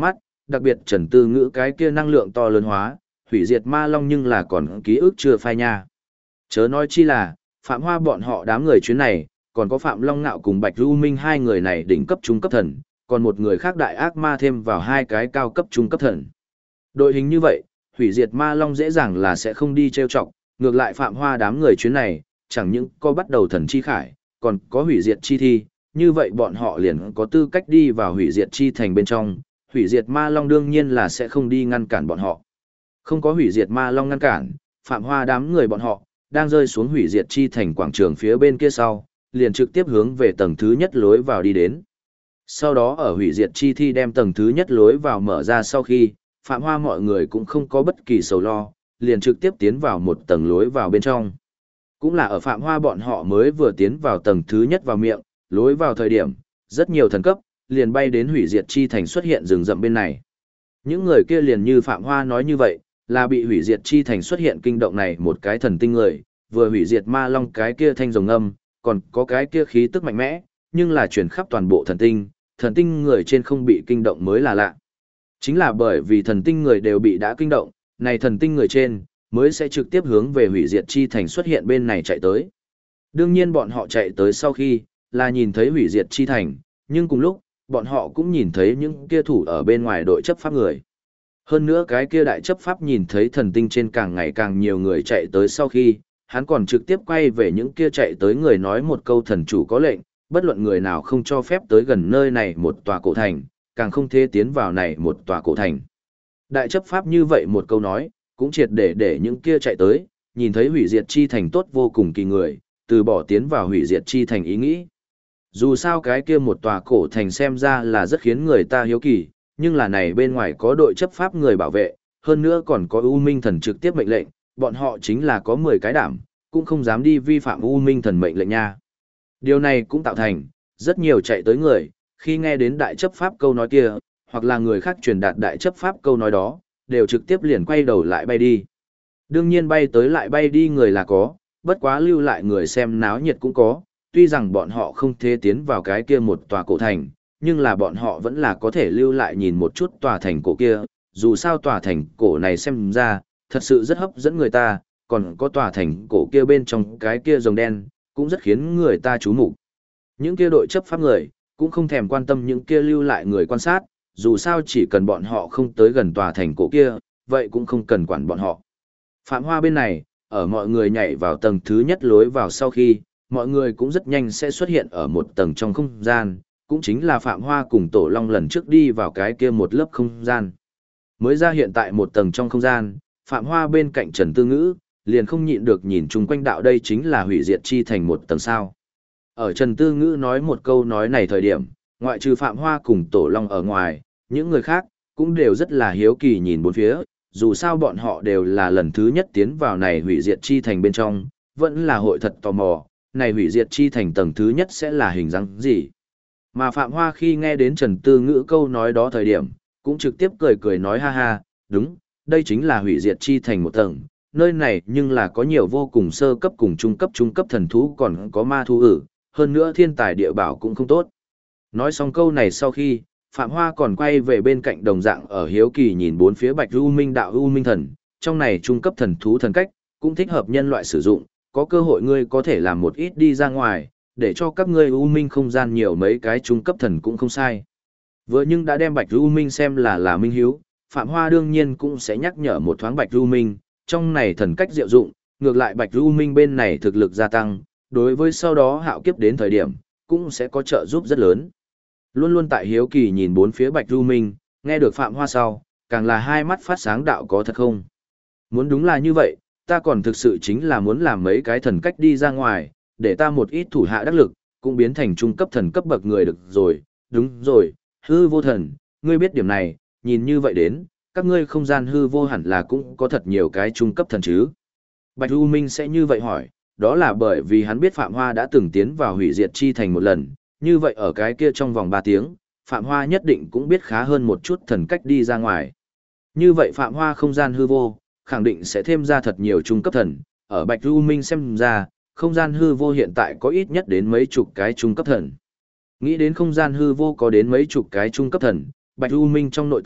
đặc biệt Trần Tư Ngữ cái kia năng lượng to lớn hóa, hủy diệt ma long nhưng là còn ký ức chưa phai nha. Chớ nói chi là, Phạm Hoa bọn họ đám người chuyến này, còn có Phạm Long Nạo cùng Bạch Du Minh hai người này đỉnh cấp trung cấp thần, còn một người khác đại ác ma thêm vào hai cái cao cấp trung cấp thần. Đội hình như vậy, hủy diệt ma long dễ dàng là sẽ không đi trêu chọc, ngược lại Phạm Hoa đám người chuyến này, chẳng những có bắt đầu thần chi khải, còn có hủy diệt chi thi, như vậy bọn họ liền có tư cách đi vào hủy diệt chi thành bên trong, hủy diệt ma long đương nhiên là sẽ không đi ngăn cản bọn họ. Không có hủy diệt ma long ngăn cản, Phạm Hoa đám người bọn họ, đang rơi xuống hủy diệt chi thành quảng trường phía bên kia sau, liền trực tiếp hướng về tầng thứ nhất lối vào đi đến. Sau đó ở hủy diệt chi thi đem tầng thứ nhất lối vào mở ra sau khi, Phạm Hoa mọi người cũng không có bất kỳ sầu lo, liền trực tiếp tiến vào một tầng lối vào bên trong. Cũng là ở Phạm Hoa bọn họ mới vừa tiến vào tầng thứ nhất vào miệng, lối vào thời điểm, rất nhiều thần cấp, liền bay đến hủy diệt chi thành xuất hiện rừng rậm bên này. Những người kia liền như Phạm Hoa nói như vậy, là bị hủy diệt chi thành xuất hiện kinh động này một cái thần tinh người, vừa hủy diệt ma long cái kia thanh rồng âm, còn có cái kia khí tức mạnh mẽ, nhưng là chuyển khắp toàn bộ thần tinh người trên không bị kinh động mới là lạ. Chính là bởi vì thần tinh người đều bị đã kinh động, này thần tinh người trên, mới sẽ trực tiếp hướng về hủy diệt chi thành xuất hiện bên này chạy tới. Đương nhiên bọn họ chạy tới sau khi, là nhìn thấy hủy diệt chi thành, nhưng cùng lúc, bọn họ cũng nhìn thấy những kia thủ ở bên ngoài đội chấp pháp người. Hơn nữa cái kia đại chấp pháp nhìn thấy thần tinh trên càng ngày càng nhiều người chạy tới sau khi, hắn còn trực tiếp quay về những kia chạy tới người nói một câu thần chủ có lệnh, bất luận người nào không cho phép tới gần nơi này một tòa cổ thành, càng không thể tiến vào này một tòa cổ thành. Đại chấp pháp như vậy một câu nói, cũng triệt để những kia chạy tới, nhìn thấy hủy diệt chi thành tốt vô cùng kỳ người, từ bỏ tiến vào hủy diệt chi thành ý nghĩ. Dù sao cái kia một tòa cổ thành xem ra là rất khiến người ta hiếu kỳ, nhưng là này bên ngoài có đội chấp pháp người bảo vệ, hơn nữa còn có U Minh thần trực tiếp mệnh lệnh, bọn họ chính là có 10 cái đảm, cũng không dám đi vi phạm U Minh thần mệnh lệnh nha. Điều này cũng tạo thành, rất nhiều chạy tới người, khi nghe đến đại chấp pháp câu nói kia, hoặc là người khác truyền đạt đại chấp pháp câu nói đó, đều trực tiếp liền quay đầu lại bay đi. Đương nhiên bay tới lại bay đi người là có, bất quá lưu lại người xem náo nhiệt cũng có, tuy rằng bọn họ không thể tiến vào cái kia một tòa cổ thành, nhưng là bọn họ vẫn là có thể lưu lại nhìn một chút tòa thành cổ kia, dù sao tòa thành cổ này xem ra, thật sự rất hấp dẫn người ta, còn có tòa thành cổ kia bên trong cái kia rồng đen, cũng rất khiến người ta chú mục. Những kia đội chấp pháp người, cũng không thèm quan tâm những kia lưu lại người quan sát, dù sao chỉ cần bọn họ không tới gần tòa thành cổ kia, vậy cũng không cần quản bọn họ. Phạm Hoa bên này, ở mọi người nhảy vào tầng thứ nhất lối vào sau khi, mọi người cũng rất nhanh sẽ xuất hiện ở một tầng trong không gian, cũng chính là Phạm Hoa cùng Tổ Long lần trước đi vào cái kia một lớp không gian. Mới ra hiện tại một tầng trong không gian, Phạm Hoa bên cạnh Trần Tư Ngữ, liền không nhịn được nhìn chung quanh đạo đây chính là hủy diệt chi thành một tầng sao. Ở Trần Tư Ngữ nói một câu nói này thời điểm, ngoại trừ Phạm Hoa cùng Tổ Long ở ngoài, những người khác, cũng đều rất là hiếu kỳ nhìn bốn phía, dù sao bọn họ đều là lần thứ nhất tiến vào này hủy diệt chi thành bên trong, vẫn là hội thật tò mò, này hủy diệt chi thành tầng thứ nhất sẽ là hình dáng gì. Mà Phạm Hoa khi nghe đến Trần Tư Ngữ câu nói đó thời điểm, cũng trực tiếp cười cười nói ha ha, đúng, đây chính là hủy diệt chi thành một tầng, nơi này nhưng là có nhiều vô cùng sơ cấp cùng trung cấp thần thú còn có ma thú hơn nữa thiên tài địa bảo cũng không tốt. Nói xong câu này sau khi, Phạm Hoa còn quay về bên cạnh đồng dạng ở hiếu kỳ nhìn bốn phía Bạch U Minh đạo U Minh thần, trong này trung cấp thần thú thần cách, cũng thích hợp nhân loại sử dụng, có cơ hội ngươi có thể làm một ít đi ra ngoài, để cho các ngươi U Minh không gian nhiều mấy cái trung cấp thần cũng không sai. Vừa nhưng đã đem Bạch U Minh xem là minh hiếu, Phạm Hoa đương nhiên cũng sẽ nhắc nhở một thoáng Bạch U Minh, trong này thần cách diệu dụng, ngược lại Bạch U Minh bên này thực lực gia tăng, đối với sau đó hạo kiếp đến thời điểm, cũng sẽ có trợ giúp rất lớn. Luôn luôn tại hiếu kỳ nhìn bốn phía Bạch Du Minh, nghe được Phạm Hoa sau, càng là hai mắt phát sáng đạo có thật không? Muốn đúng là như vậy, ta còn thực sự chính là muốn làm mấy cái thần cách đi ra ngoài, để ta một ít thủ hạ đắc lực, cũng biến thành trung cấp thần cấp bậc người được rồi, đúng rồi, hư vô thần, ngươi biết điểm này, nhìn như vậy đến, các ngươi không gian hư vô hẳn là cũng có thật nhiều cái trung cấp thần chứ. Bạch Du Minh sẽ như vậy hỏi, đó là bởi vì hắn biết Phạm Hoa đã từng tiến vào hủy diệt chi thành một lần, như vậy ở cái kia trong vòng 3 tiếng, Phạm Hoa nhất định cũng biết khá hơn một chút thần cách đi ra ngoài. Như vậy Phạm Hoa không gian hư vô, khẳng định sẽ thêm ra thật nhiều trung cấp thần, ở Bạch Du Minh xem ra, không gian hư vô hiện tại có ít nhất đến mấy chục cái trung cấp thần. Nghĩ đến không gian hư vô có đến mấy chục cái trung cấp thần, Bạch Du Minh trong nội tâm,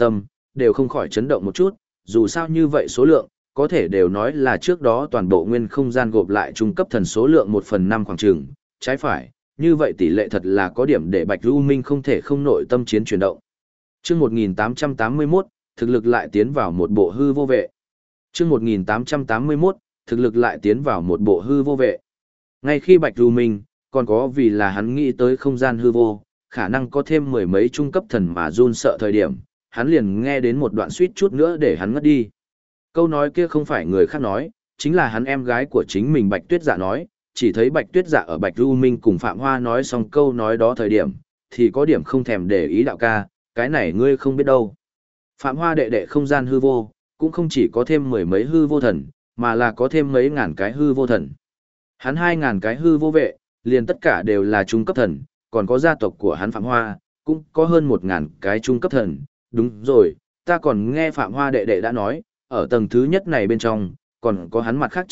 đều không khỏi chấn động một chút, dù sao như vậy số lượng, có thể đều nói là trước đó toàn bộ nguyên không gian gộp lại trung cấp thần số lượng 1/5 khoảng chừng, trái phải, như vậy tỷ lệ thật là có điểm để Bạch Du Minh không thể không nội tâm chiến chuyển động. Chương 1881, thực lực lại tiến vào một bộ hư vô vệ. Chương 1881, thực lực lại tiến vào một bộ hư vô vệ. Ngay khi Bạch Du Minh, còn có vì là hắn nghĩ tới không gian hư vô, khả năng có thêm mười mấy trung cấp thần mà run sợ thời điểm, hắn liền nghe đến một đoạn suýt chút nữa để hắn ngất đi. Câu nói kia không phải người khác nói, chính là hắn em gái của chính mình Bạch Tuyết Dạ nói, chỉ thấy Bạch Tuyết Dạ ở Bạch Du Minh cùng Phạm Hoa nói xong câu nói đó thời điểm, thì có điểm không thèm để ý đạo ca, cái này ngươi không biết đâu. Phạm Hoa đệ đệ không gian hư vô, cũng không chỉ có thêm mười mấy hư vô thần, mà là có thêm mấy ngàn cái hư vô thần. Hắn 2.000 cái hư vô vệ, liền tất cả đều là trung cấp thần, còn có gia tộc của hắn Phạm Hoa, cũng có hơn 1.000 cái trung cấp thần. Đúng rồi, ta còn nghe Phạm Hoa đệ đệ đã nói, ở tầng thứ nhất này bên trong, còn có hắn mặt khác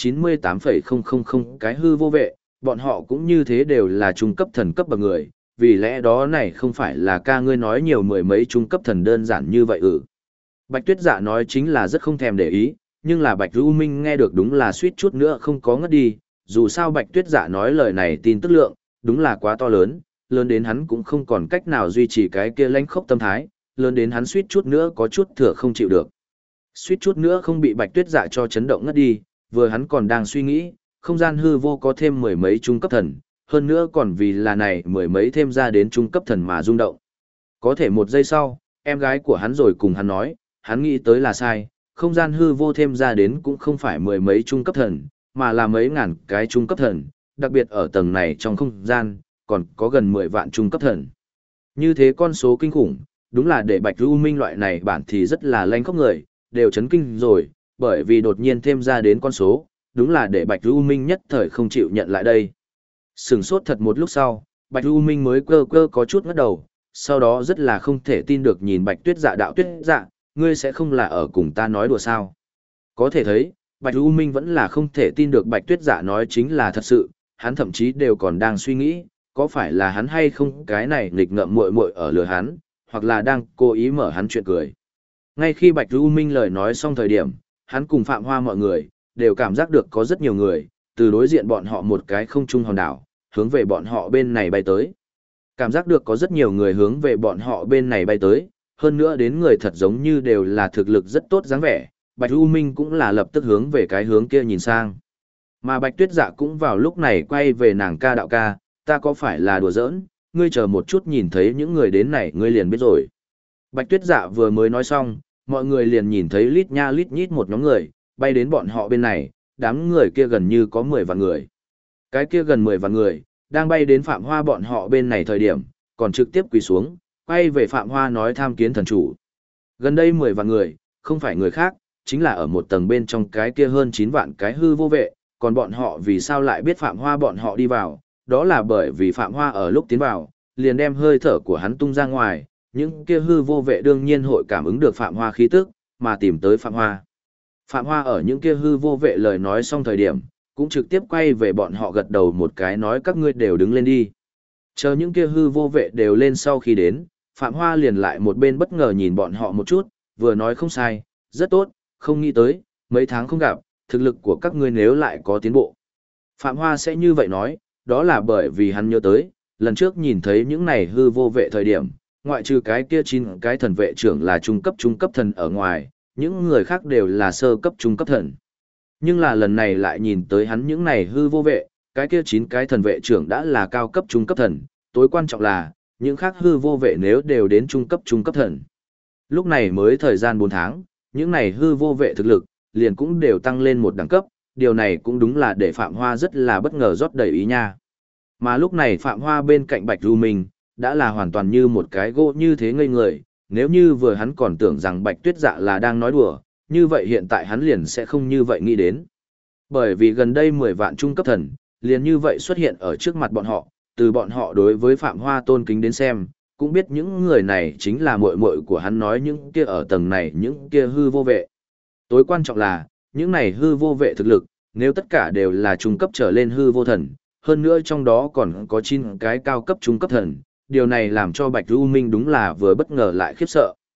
98,000 cái hư vô vệ, bọn họ cũng như thế đều là trung cấp thần cấp bậc người, vì lẽ đó này không phải là ca ngươi nói nhiều mười mấy trung cấp thần đơn giản như vậy. Bạch Tuyết Dạ nói chính là rất không thèm để ý, nhưng là Bạch Du Minh nghe được đúng là suýt chút nữa không có ngất đi, dù sao Bạch Tuyết Dạ nói lời này tin tức lượng, đúng là quá to lớn, lớn đến hắn cũng không còn cách nào duy trì cái kia lãnh khốc tâm thái, lớn đến hắn suýt chút nữa có chút thừa không chịu được. Suýt chút nữa không bị Bạch Tuyết Dạ cho chấn động ngất đi, vừa hắn còn đang suy nghĩ, không gian hư vô có thêm mười mấy trung cấp thần, hơn nữa còn vì là này mười mấy thêm ra đến trung cấp thần mà rung động. Có thể một giây sau, em gái của hắn rồi cùng hắn nói, hắn nghĩ tới là sai, không gian hư vô thêm ra đến cũng không phải mười mấy trung cấp thần, mà là mấy ngàn cái trung cấp thần, đặc biệt ở tầng này trong không gian, còn có gần 10 vạn trung cấp thần. Như thế con số kinh khủng, đúng là để Bạch Du Minh loại này bản thì rất là lanh khóc người, đều chấn kinh rồi, bởi vì đột nhiên thêm ra đến con số, đúng là để Bạch Du Minh nhất thời không chịu nhận lại đây. Sửng sốt thật một lúc sau, Bạch Du Minh mới cơ cơ có chút ngất đầu, sau đó rất là không thể tin được nhìn Bạch Tuyết Dạ đạo Tuyết Dạ, ngươi sẽ không là ở cùng ta nói đùa sao. Có thể thấy, Bạch Du Minh vẫn là không thể tin được Bạch Tuyết Dạ nói chính là thật sự, hắn thậm chí đều còn đang suy nghĩ, có phải là hắn hay không cái này nghịch ngợm muội muội ở lừa hắn, hoặc là đang cố ý mở hắn chuyện cười. Ngay khi Bạch Du Minh lời nói xong thời điểm, hắn cùng Phạm Hoa mọi người, đều cảm giác được có rất nhiều người, từ đối diện bọn họ một cái không trung hòn đảo, hướng về bọn họ bên này bay tới. Cảm giác được có rất nhiều người hướng về bọn họ bên này bay tới, hơn nữa đến người thật giống như đều là thực lực rất tốt dáng vẻ, Bạch Du Minh cũng là lập tức hướng về cái hướng kia nhìn sang. Mà Bạch Tuyết Dạ cũng vào lúc này quay về nàng ca đạo ca, ta có phải là đùa giỡn, ngươi chờ một chút nhìn thấy những người đến này ngươi liền biết rồi. Bạch Tuyết Dạ vừa mới nói xong, mọi người liền nhìn thấy lít nha lít nhít một nhóm người, bay đến bọn họ bên này, đám người kia gần như có 10 vạn người. Cái kia gần 10 vạn người, đang bay đến Phạm Hoa bọn họ bên này thời điểm, còn trực tiếp quỳ xuống, quay về Phạm Hoa nói tham kiến thần chủ. Gần đây 10 vạn người, không phải người khác, chính là ở một tầng bên trong cái kia hơn 9 vạn cái hư vô vệ, còn bọn họ vì sao lại biết Phạm Hoa bọn họ đi vào, đó là bởi vì Phạm Hoa ở lúc tiến vào, liền đem hơi thở của hắn tung ra ngoài, những kia hư vô vệ đương nhiên hội cảm ứng được Phạm Hoa khí tức, mà tìm tới Phạm Hoa. Phạm Hoa ở những kia hư vô vệ lời nói xong thời điểm, cũng trực tiếp quay về bọn họ gật đầu một cái nói các ngươi đều đứng lên đi. Chờ những kia hư vô vệ đều lên sau khi đến, Phạm Hoa liền lại một bên bất ngờ nhìn bọn họ một chút, vừa nói không sai, rất tốt, không nghĩ tới, mấy tháng không gặp, thực lực của các ngươi nếu lại có tiến bộ. Phạm Hoa sẽ như vậy nói, đó là bởi vì hắn nhớ tới, lần trước nhìn thấy những này hư vô vệ thời điểm, ngoại trừ cái kia 9 cái thần vệ trưởng là trung cấp thần ở ngoài, những người khác đều là sơ cấp trung cấp thần. Nhưng là lần này lại nhìn tới hắn những này hư vô vệ, cái kia 9 cái thần vệ trưởng đã là cao cấp trung cấp thần, tối quan trọng là, những khác hư vô vệ nếu đều đến trung cấp thần. Lúc này mới thời gian 4 tháng, những này hư vô vệ thực lực, liền cũng đều tăng lên một đẳng cấp, điều này cũng đúng là để Phạm Hoa rất là bất ngờ rót đầy ý nha. Mà lúc này Phạm Hoa bên cạnh Bạch Du Minh, đã là hoàn toàn như một cái gỗ như thế ngây người, nếu như vừa hắn còn tưởng rằng Bạch Tuyết Dạ là đang nói đùa, như vậy hiện tại hắn liền sẽ không như vậy nghĩ đến. Bởi vì gần đây 10 vạn trung cấp thần, liền như vậy xuất hiện ở trước mặt bọn họ, từ bọn họ đối với Phạm Hoa tôn kính đến xem, cũng biết những người này chính là muội muội của hắn nói những kia ở tầng này những kia hư vô vệ. Tối quan trọng là, những này hư vô vệ thực lực, nếu tất cả đều là trung cấp trở lên hư vô thần, hơn nữa trong đó còn có 9 cái cao cấp trung cấp thần, điều này làm cho Bạch Du Minh đúng là vừa bất ngờ lại khiếp sợ.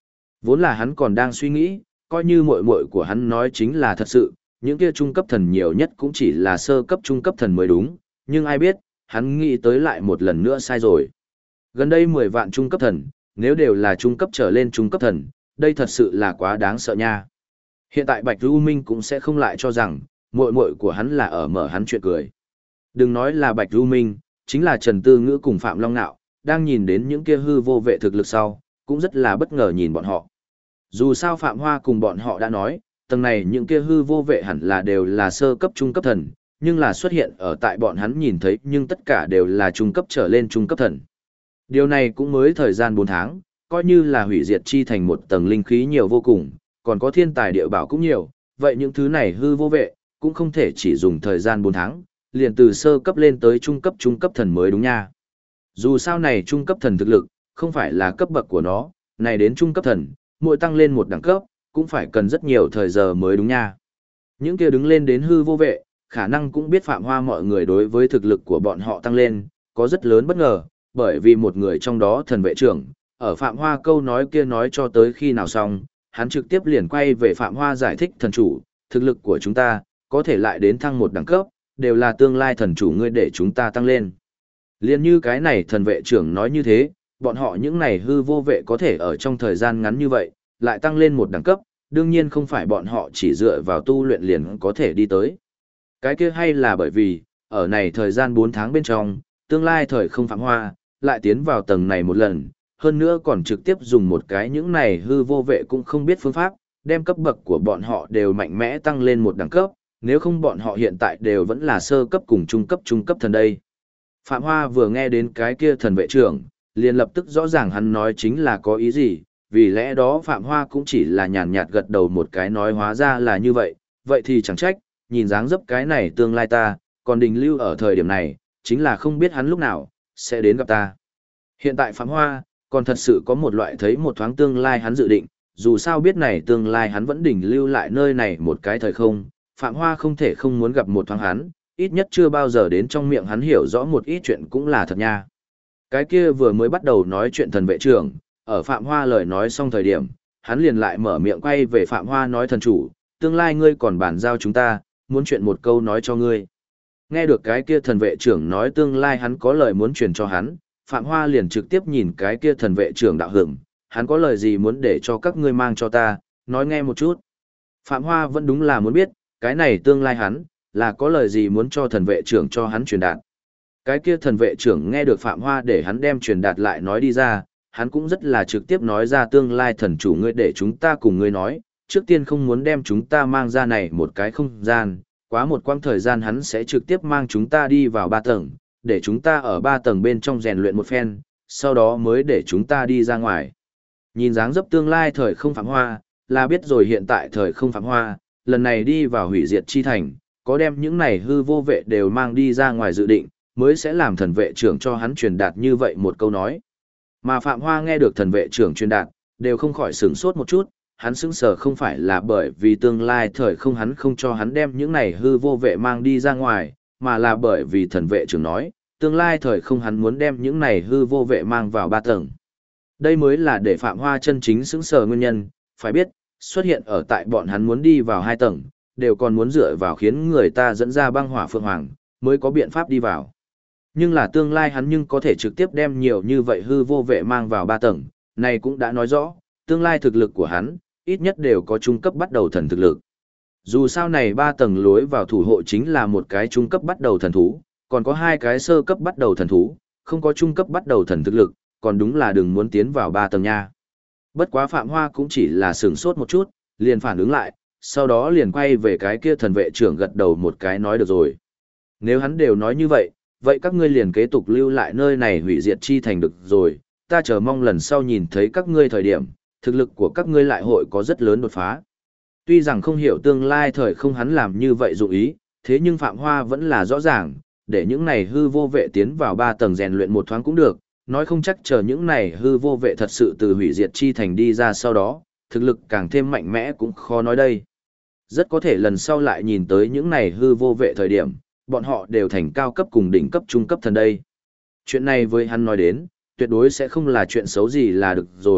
Vốn là hắn còn đang suy nghĩ, coi như muội muội của hắn nói chính là thật sự, những kia trung cấp thần nhiều nhất cũng chỉ là sơ cấp trung cấp thần mới đúng, nhưng ai biết, hắn nghĩ tới lại một lần nữa sai rồi. Gần đây 10 vạn trung cấp thần, nếu đều là trung cấp trở lên trung cấp thần, đây thật sự là quá đáng sợ nha. Hiện tại Bạch Du Minh cũng sẽ không lại cho rằng, muội muội của hắn là ở mở hắn chuyện cười. Đừng nói là Bạch Du Minh, chính là Trần Tư Ngữ cùng Phạm Long Nạo, đang nhìn đến những kia hư vô vệ thực lực sau, cũng rất là bất ngờ nhìn bọn họ. Dù sao Phạm Hoa cùng bọn họ đã nói, tầng này những kia hư vô vệ hẳn là đều là sơ cấp trung cấp thần, nhưng là xuất hiện ở tại bọn hắn nhìn thấy nhưng tất cả đều là trung cấp trở lên trung cấp thần. Điều này cũng mới thời gian 4 tháng, coi như là hủy diệt chi thành một tầng linh khí nhiều vô cùng, còn có thiên tài địa bảo cũng nhiều, vậy những thứ này hư vô vệ, cũng không thể chỉ dùng thời gian 4 tháng, liền từ sơ cấp lên tới trung cấp thần mới đúng nha. Dù sao này trung cấp thần thực lực, không phải là cấp bậc của nó, này đến trung cấp thần, mỗi tăng lên một đẳng cấp, cũng phải cần rất nhiều thời giờ mới đúng nha. Những kia đứng lên đến hư vô vệ, khả năng cũng biết Phạm Hoa mọi người đối với thực lực của bọn họ tăng lên, có rất lớn bất ngờ, bởi vì một người trong đó thần vệ trưởng, ở Phạm Hoa câu nói kia nói cho tới khi nào xong, hắn trực tiếp liền quay về Phạm Hoa giải thích thần chủ, thực lực của chúng ta, có thể lại đến thăng một đẳng cấp, đều là tương lai thần chủ ngươi để chúng ta tăng lên. Liên như cái này thần vệ trưởng nói như thế, bọn họ những này hư vô vệ có thể ở trong thời gian ngắn như vậy, lại tăng lên một đẳng cấp, đương nhiên không phải bọn họ chỉ dựa vào tu luyện liền có thể đi tới. Cái kia hay là bởi vì, ở này thời gian 4 tháng bên trong, tương lai thời không Phạm Hoa, lại tiến vào tầng này một lần, hơn nữa còn trực tiếp dùng một cái những này hư vô vệ cũng không biết phương pháp, đem cấp bậc của bọn họ đều mạnh mẽ tăng lên một đẳng cấp, nếu không bọn họ hiện tại đều vẫn là sơ cấp cùng trung cấp thần đây. Phạm Hoa vừa nghe đến cái kia thần vệ trưởng, liền lập tức rõ ràng hắn nói chính là có ý gì, vì lẽ đó Phạm Hoa cũng chỉ là nhàn nhạt gật đầu một cái nói hóa ra là như vậy, vậy thì chẳng trách, nhìn dáng dấp cái này tương lai ta, còn đình lưu ở thời điểm này, chính là không biết hắn lúc nào, sẽ đến gặp ta. Hiện tại Phạm Hoa, còn thật sự có một loại thấy một thoáng tương lai hắn dự định, dù sao biết này tương lai hắn vẫn đình lưu lại nơi này một cái thời không, Phạm Hoa không thể không muốn gặp một thoáng hắn, ít nhất chưa bao giờ đến trong miệng hắn hiểu rõ một ít chuyện cũng là thật nha. Cái kia vừa mới bắt đầu nói chuyện thần vệ trưởng, ở Phạm Hoa lời nói xong thời điểm, hắn liền lại mở miệng quay về Phạm Hoa nói thần chủ, tương lai ngươi còn bàn giao chúng ta, muốn chuyện một câu nói cho ngươi. Nghe được cái kia thần vệ trưởng nói tương lai hắn có lời muốn truyền cho hắn, Phạm Hoa liền trực tiếp nhìn cái kia thần vệ trưởng đạo hưởng, hắn có lời gì muốn để cho các ngươi mang cho ta, nói nghe một chút. Phạm Hoa vẫn đúng là muốn biết, cái này tương lai hắn, là có lời gì muốn cho thần vệ trưởng cho hắn truyền đạt. Cái kia thần vệ trưởng nghe được Phạm Hoa để hắn đem truyền đạt lại nói đi ra, hắn cũng rất là trực tiếp nói ra tương lai thần chủ ngươi để chúng ta cùng ngươi nói, trước tiên không muốn đem chúng ta mang ra này một cái không gian, quá một quãng thời gian hắn sẽ trực tiếp mang chúng ta đi vào 3 tầng, để chúng ta ở 3 tầng bên trong rèn luyện một phen, sau đó mới để chúng ta đi ra ngoài. Nhìn dáng dấp tương lai thời không Phạm Hoa, là biết rồi hiện tại thời không Phạm Hoa, lần này đi vào hủy diệt chi thành, có đem những này hư vô vệ đều mang đi ra ngoài dự định, mới sẽ làm thần vệ trưởng cho hắn truyền đạt như vậy một câu nói. Mà Phạm Hoa nghe được thần vệ trưởng truyền đạt, đều không khỏi sửng sốt một chút, hắn sững sờ không phải là bởi vì tương lai thời không hắn không cho hắn đem những này hư vô vệ mang đi ra ngoài, mà là bởi vì thần vệ trưởng nói, tương lai thời không hắn muốn đem những này hư vô vệ mang vào 3 tầng. Đây mới là để Phạm Hoa chân chính sững sờ nguyên nhân, phải biết, xuất hiện ở tại bọn hắn muốn đi vào 2 tầng, đều còn muốn dựa vào khiến người ta dẫn ra băng hỏa phượng hoàng, mới có biện pháp đi vào. Nhưng là tương lai hắn nhưng có thể trực tiếp đem nhiều như vậy hư vô vệ mang vào 3 tầng, này cũng đã nói rõ, tương lai thực lực của hắn, ít nhất đều có trung cấp bắt đầu thần thực lực. Dù sao này 3 tầng lối vào thủ hộ chính là một cái trung cấp bắt đầu thần thú, còn có 2 cái sơ cấp bắt đầu thần thú, không có trung cấp bắt đầu thần thực lực, còn đúng là đừng muốn tiến vào 3 tầng nha. Bất quá Phạm Hoa cũng chỉ là sửng sốt một chút, liền phản ứng lại, sau đó liền quay về cái kia thần vệ trưởng gật đầu một cái nói được rồi. Nếu hắn đều nói như vậy, vậy các ngươi liền kế tục lưu lại nơi này hủy diệt chi thành được rồi, ta chờ mong lần sau nhìn thấy các ngươi thời điểm, thực lực của các ngươi lại hội có rất lớn đột phá. Tuy rằng không hiểu tương lai thời không hắn làm như vậy dụng ý, thế nhưng Phạm Hoa vẫn là rõ ràng, để những này hư vô vệ tiến vào 3 tầng rèn luyện một thoáng cũng được, nói không chắc chờ những này hư vô vệ thật sự từ hủy diệt chi thành đi ra sau đó, thực lực càng thêm mạnh mẽ cũng khó nói đây. Rất có thể lần sau lại nhìn tới những này hư vô vệ thời điểm, bọn họ đều thành cao cấp cùng đỉnh cấp trung cấp thần đây. Chuyện này với hắn nói đến, tuyệt đối sẽ không là chuyện xấu gì là được rồi,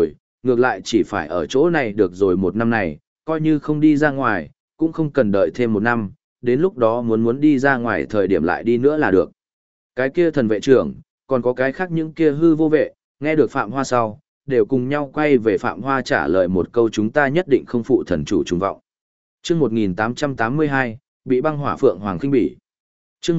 ngược lại chỉ phải ở chỗ này được rồi 1 năm này, coi như không đi ra ngoài, cũng không cần đợi thêm 1 năm, đến lúc đó muốn đi ra ngoài thời điểm lại đi nữa là được. Cái kia thần vệ trưởng, còn có cái khác những kia hư vô vệ, nghe được Phạm Hoa sau, đều cùng nhau quay về Phạm Hoa trả lời một câu chúng ta nhất định không phụ thần chủ trùng vọng. Chương 1882, bị băng hỏa phượng hoàng khinh bỉ. Chương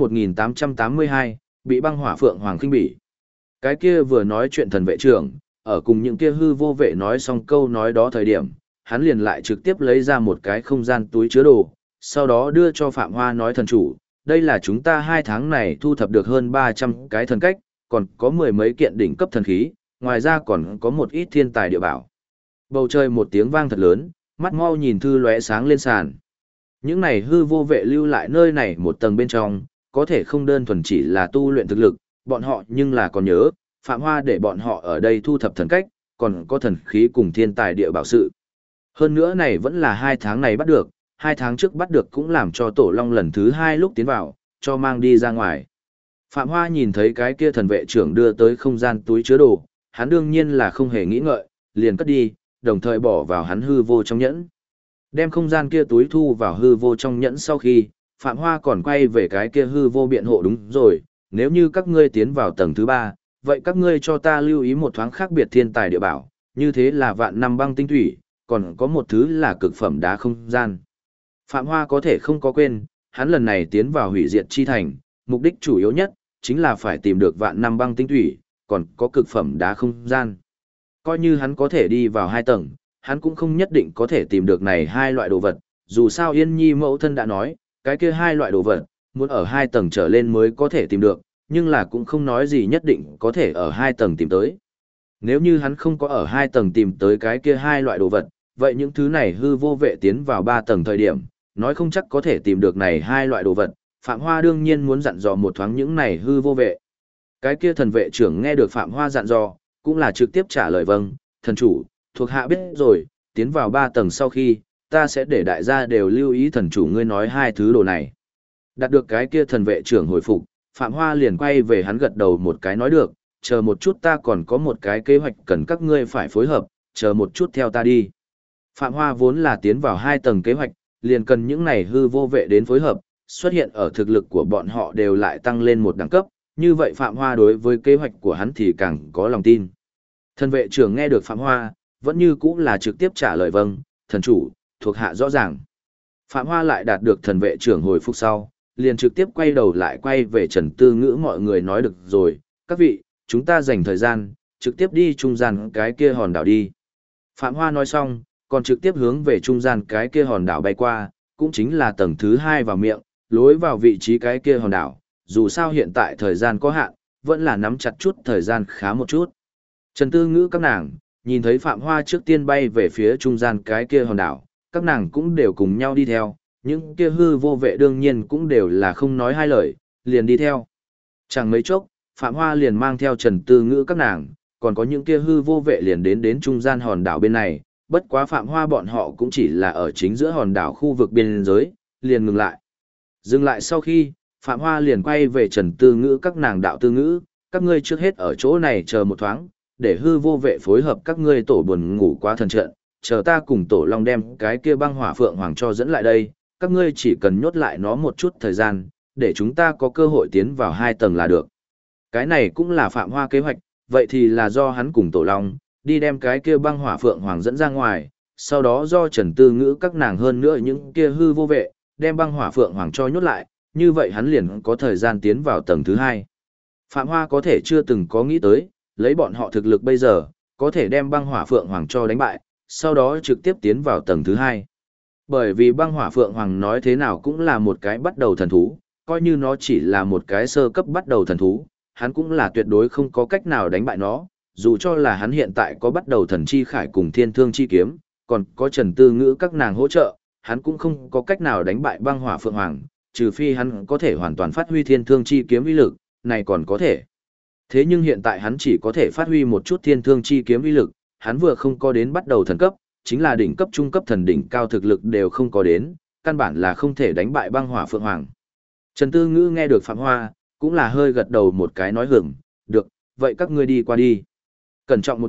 1882, bị băng hỏa phượng hoàng khinh bỉ. Cái kia vừa nói chuyện thần vệ trưởng, ở cùng những kia hư vô vệ nói xong câu nói đó thời điểm, hắn liền lại trực tiếp lấy ra một cái không gian túi chứa đồ, sau đó đưa cho Phạm Hoa nói thần chủ, đây là chúng ta 2 tháng này thu thập được hơn 300 cái thần cách, còn có 10 mấy kiện đỉnh cấp thần khí, ngoài ra còn có một ít thiên tài địa bảo. Bầu trời một tiếng vang thật lớn, mắt mau nhìn thư lóe sáng lên sàn. Những này hư vô vệ lưu lại nơi này một tầng bên trong, có thể không đơn thuần chỉ là tu luyện thực lực, bọn họ nhưng là còn nhớ, Phạm Hoa để bọn họ ở đây thu thập thần cách, còn có thần khí cùng thiên tài địa bảo sự. Hơn nữa này vẫn là 2 tháng này bắt được, 2 tháng trước bắt được cũng làm cho Tổ Long lần thứ 2 lúc tiến vào, cho mang đi ra ngoài. Phạm Hoa nhìn thấy cái kia thần vệ trưởng đưa tới không gian túi chứa đồ, hắn đương nhiên là không hề nghĩ ngợi, liền cất đi, đồng thời bỏ vào hắn hư vô trong nhẫn. Đem không gian kia túi thu vào hư vô trong nhẫn sau khi, Phạm Hoa còn quay về cái kia hư vô biện hộ đúng rồi, nếu như các ngươi tiến vào tầng thứ 3, vậy các ngươi cho ta lưu ý một thoáng khác biệt thiên tài địa bảo, như thế là vạn năm băng tinh thủy, còn có một thứ là cực phẩm đá không gian. Phạm Hoa có thể không có quên, hắn lần này tiến vào hủy diệt chi thành, mục đích chủ yếu nhất, chính là phải tìm được vạn năm băng tinh thủy, còn có cực phẩm đá không gian. Coi như hắn có thể đi vào 2 tầng, hắn cũng không nhất định có thể tìm được này 2 loại đồ vật, dù sao Yên Nhi mẫu thân đã nói, cái kia 2 loại đồ vật, muốn ở 2 tầng trở lên mới có thể tìm được, nhưng là cũng không nói gì nhất định có thể ở 2 tầng tìm tới. Nếu như hắn không có ở 2 tầng tìm tới cái kia 2 loại đồ vật, vậy những thứ này hư vô vệ tiến vào 3 tầng thời điểm, nói không chắc có thể tìm được này 2 loại đồ vật, Phạm Hoa đương nhiên muốn dặn dò một thoáng những này hư vô vệ. Cái kia thần vệ trưởng nghe được Phạm Hoa dặn dò, cũng là trực tiếp trả lời vâng, thần chủ, thuộc hạ biết rồi, tiến vào 3 tầng sau khi, ta sẽ để đại gia đều lưu ý thần chủ ngươi nói 2 thứ đồ này. Đạt được cái kia thần vệ trưởng hồi phục, Phạm Hoa liền quay về hắn gật đầu một cái nói được, chờ một chút ta còn có một cái kế hoạch cần các ngươi phải phối hợp, chờ một chút theo ta đi. Phạm Hoa vốn là tiến vào 2 tầng kế hoạch, liền cần những này hư vô vệ đến phối hợp, xuất hiện ở thực lực của bọn họ đều lại tăng lên một đẳng cấp, như vậy Phạm Hoa đối với kế hoạch của hắn thì càng có lòng tin. Thần vệ trưởng nghe được Phạm Hoa, vẫn như cũng là trực tiếp trả lời vâng, thần chủ, thuộc hạ rõ ràng. Phạm Hoa lại đạt được thần vệ trưởng hồi phục sau, liền trực tiếp quay đầu lại quay về Trần Tư Ngữ mọi người nói được rồi, các vị, chúng ta dành thời gian, trực tiếp đi trung gian cái kia hòn đảo đi. Phạm Hoa nói xong, còn trực tiếp hướng về trung gian cái kia hòn đảo bay qua, cũng chính là tầng thứ 2 vào miệng, lối vào vị trí cái kia hòn đảo, dù sao hiện tại thời gian có hạn, vẫn là nắm chặt chút thời gian khá một chút. Trần Tư Ngữ các nàng, nhìn thấy Phạm Hoa trước tiên bay về phía trung gian cái kia hòn đảo, các nàng cũng đều cùng nhau đi theo, những kia hư vô vệ đương nhiên cũng đều là không nói hai lời, liền đi theo. Chẳng mấy chốc, Phạm Hoa liền mang theo Trần Tư Ngữ các nàng, còn có những kia hư vô vệ liền đến trung gian hòn đảo bên này, bất quá Phạm Hoa bọn họ cũng chỉ là ở chính giữa hòn đảo khu vực biên giới, liền ngừng lại. Dừng lại sau khi, Phạm Hoa liền quay về Trần Tư Ngữ các nàng đạo Tư Ngữ, các ngươi trước hết ở chỗ này chờ một thoáng, để hư vô vệ phối hợp các ngươi tổ buồn ngủ qua thần trận, chờ ta cùng tổ long đem cái kia băng hỏa phượng hoàng cho dẫn lại đây, các ngươi chỉ cần nhốt lại nó một chút thời gian, để chúng ta có cơ hội tiến vào 2 tầng là được. Cái này cũng là Phạm Hoa kế hoạch, vậy thì là do hắn cùng tổ long, đi đem cái kia băng hỏa phượng hoàng dẫn ra ngoài, sau đó do Trần Tư Ngữ các nàng hơn nữa những kia hư vô vệ, đem băng hỏa phượng hoàng cho nhốt lại, như vậy hắn liền có thời gian tiến vào tầng thứ 2. Phạm Hoa có thể chưa từng có nghĩ tới, lấy bọn họ thực lực bây giờ, có thể đem băng hỏa phượng hoàng cho đánh bại, sau đó trực tiếp tiến vào tầng thứ 2. Bởi vì băng hỏa phượng hoàng nói thế nào cũng là một cái bắt đầu thần thú, coi như nó chỉ là một cái sơ cấp bắt đầu thần thú, hắn cũng là tuyệt đối không có cách nào đánh bại nó, dù cho là hắn hiện tại có bắt đầu thần chi khải cùng thiên thương chi kiếm, còn có Trần Tư Ngữ các nàng hỗ trợ, hắn cũng không có cách nào đánh bại băng hỏa phượng hoàng, trừ phi hắn có thể hoàn toàn phát huy thiên thương chi kiếm uy lực, này còn có thể. Thế nhưng hiện tại hắn chỉ có thể phát huy một chút thiên thương chi kiếm uy lực, hắn vừa không có đến bắt đầu thần cấp, chính là đỉnh cấp trung cấp thần đỉnh cao thực lực đều không có đến, căn bản là không thể đánh bại băng hỏa phượng hoàng. Trần Tư Ngữ nghe được Phạm Hoa, cũng là hơi gật đầu một cái nói hưởng, được, vậy các ngươi đi qua đi. Cẩn trọng một chút,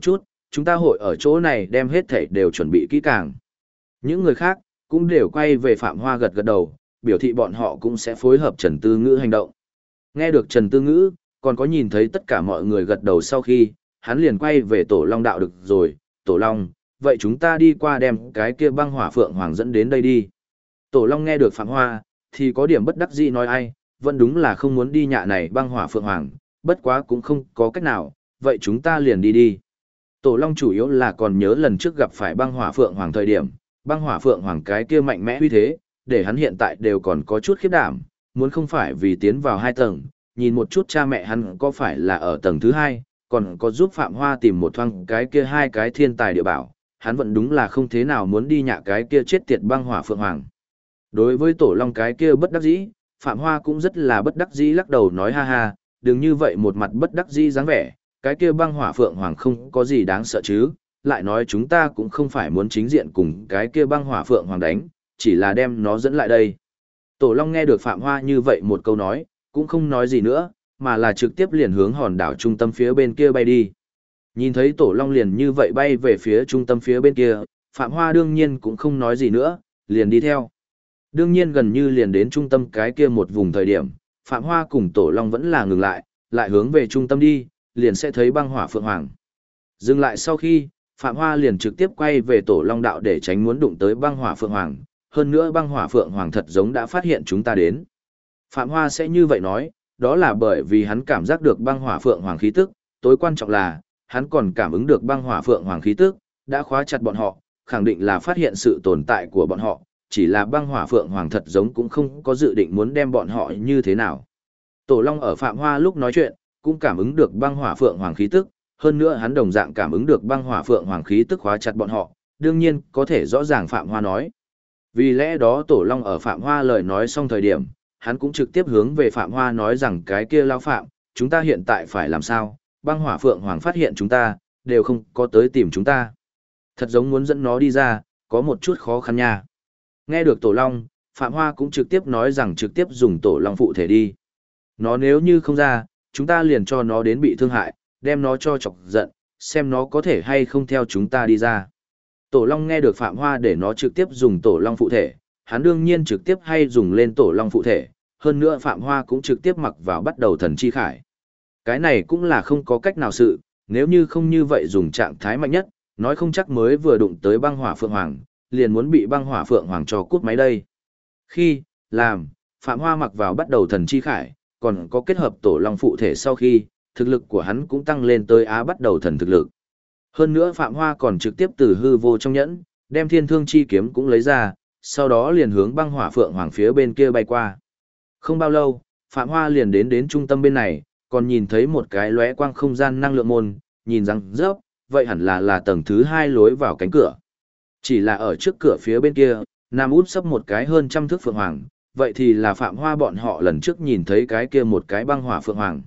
chúng ta hội ở chỗ này đem hết thảy đều chuẩn bị kỹ càng. Những người khác cũng đều quay về Phạm Hoa gật gật đầu, biểu thị bọn họ cũng sẽ phối hợp Trần Tư Ngữ hành động. Nghe được Trần Tư Ngữ, còn có nhìn thấy tất cả mọi người gật đầu sau khi, hắn liền quay về Tổ Long đạo được rồi, Tổ Long, vậy chúng ta đi qua đem cái kia băng hỏa phượng hoàng dẫn đến đây đi. Tổ Long nghe được Phạm Hoa, thì có điểm bất đắc dĩ nói ai, vẫn đúng là không muốn đi nhạ này băng hỏa phượng hoàng, bất quá cũng không có cách nào, vậy chúng ta liền đi đi. Tổ Long chủ yếu là còn nhớ lần trước gặp phải băng hỏa phượng hoàng thời điểm, băng hỏa phượng hoàng cái kia mạnh mẽ uy thế, để hắn hiện tại đều còn có chút khiếp đảm, muốn không phải vì tiến vào 2 tầng, nhìn một chút cha mẹ hắn có phải là ở tầng thứ 2, còn có giúp Phạm Hoa tìm một thoáng cái kia 2 cái thiên tài địa bảo, hắn vẫn đúng là không thế nào muốn đi nhạ cái kia chết tiệt băng hỏa phượng hoàng. Đối với Tổ Long cái kia bất đắc dĩ, Phạm Hoa cũng rất là bất đắc dĩ lắc đầu nói ha ha, đừng như vậy một mặt bất đắc dĩ dáng vẻ, cái kia băng hỏa phượng hoàng không có gì đáng sợ chứ, lại nói chúng ta cũng không phải muốn chính diện cùng cái kia băng hỏa phượng hoàng đánh, chỉ là đem nó dẫn lại đây. Tổ Long nghe được Phạm Hoa như vậy một câu nói, cũng không nói gì nữa, mà là trực tiếp liền hướng hòn đảo trung tâm phía bên kia bay đi. Nhìn thấy Tổ Long liền như vậy bay về phía trung tâm phía bên kia, Phạm Hoa đương nhiên cũng không nói gì nữa, liền đi theo. Đương nhiên gần như liền đến trung tâm cái kia một vùng thời điểm, Phạm Hoa cùng Tổ Long vẫn là ngừng lại hướng về trung tâm đi, liền sẽ thấy băng hỏa phượng hoàng. Dừng lại sau khi, Phạm Hoa liền trực tiếp quay về Tổ Long đạo để tránh muốn đụng tới băng hỏa phượng hoàng, hơn nữa băng hỏa phượng hoàng thật giống đã phát hiện chúng ta đến. Phạm Hoa sẽ như vậy nói, đó là bởi vì hắn cảm giác được băng hỏa phượng hoàng khí tức, tối quan trọng là, hắn còn cảm ứng được băng hỏa phượng hoàng khí tức, đã khóa chặt bọn họ, khẳng định là phát hiện sự tồn tại của bọn họ, chỉ là băng hỏa phượng hoàng thật giống cũng không có dự định muốn đem bọn họ như thế nào. Tổ Long ở Phạm Hoa lúc nói chuyện, cũng cảm ứng được băng hỏa phượng hoàng khí tức, hơn nữa hắn đồng dạng cảm ứng được băng hỏa phượng hoàng khí tức khóa chặt bọn họ, đương nhiên có thể rõ ràng Phạm Hoa nói. Vì lẽ đó Tổ Long ở Phạm Hoa lời nói xong thời điểm, hắn cũng trực tiếp hướng về Phạm Hoa nói rằng cái kia lão Phạm, chúng ta hiện tại phải làm sao, băng hỏa phượng hoàng phát hiện chúng ta, đều không có tới tìm chúng ta. Thật giống muốn dẫn nó đi ra, có một chút khó khăn nha. Nghe được Tổ Long, Phạm Hoa cũng trực tiếp nói rằng trực tiếp dùng Tổ Long phụ thể đi. Nó nếu như không ra, chúng ta liền cho nó đến bị thương hại, đem nó cho chọc giận, xem nó có thể hay không theo chúng ta đi ra. Tổ Long nghe được Phạm Hoa để nó trực tiếp dùng Tổ Long phụ thể, hắn đương nhiên trực tiếp hay dùng lên Tổ Long phụ thể, hơn nữa Phạm Hoa cũng trực tiếp mặc vào bắt đầu thần chi khải. Cái này cũng là không có cách nào sự, nếu như không như vậy dùng trạng thái mạnh nhất, nói không chắc mới vừa đụng tới băng hỏa phượng hoàng, liền muốn bị băng hỏa phượng hoàng cho cút máy đây. Khi, làm, Phạm Hoa mặc vào bắt đầu thần chi khải, còn có kết hợp Tổ Long phụ thể sau khi, thực lực của hắn cũng tăng lên tới á bắt đầu thần thực lực. Hơn nữa Phạm Hoa còn trực tiếp từ hư vô trong nhẫn, đem thiên thương chi kiếm cũng lấy ra, sau đó liền hướng băng hỏa phượng hoàng phía bên kia bay qua. Không bao lâu, Phạm Hoa liền đến trung tâm bên này, còn nhìn thấy một cái lóe quang không gian năng lượng môn, nhìn rằng rớp, vậy hẳn là tầng thứ 2 lối vào cánh cửa. Chỉ là ở trước cửa phía bên kia, nằm út sấp một cái hơn 100 thước phượng hoàng, vậy thì là Phạm Hoa bọn họ lần trước nhìn thấy cái kia một cái băng hỏa phượng hoàng.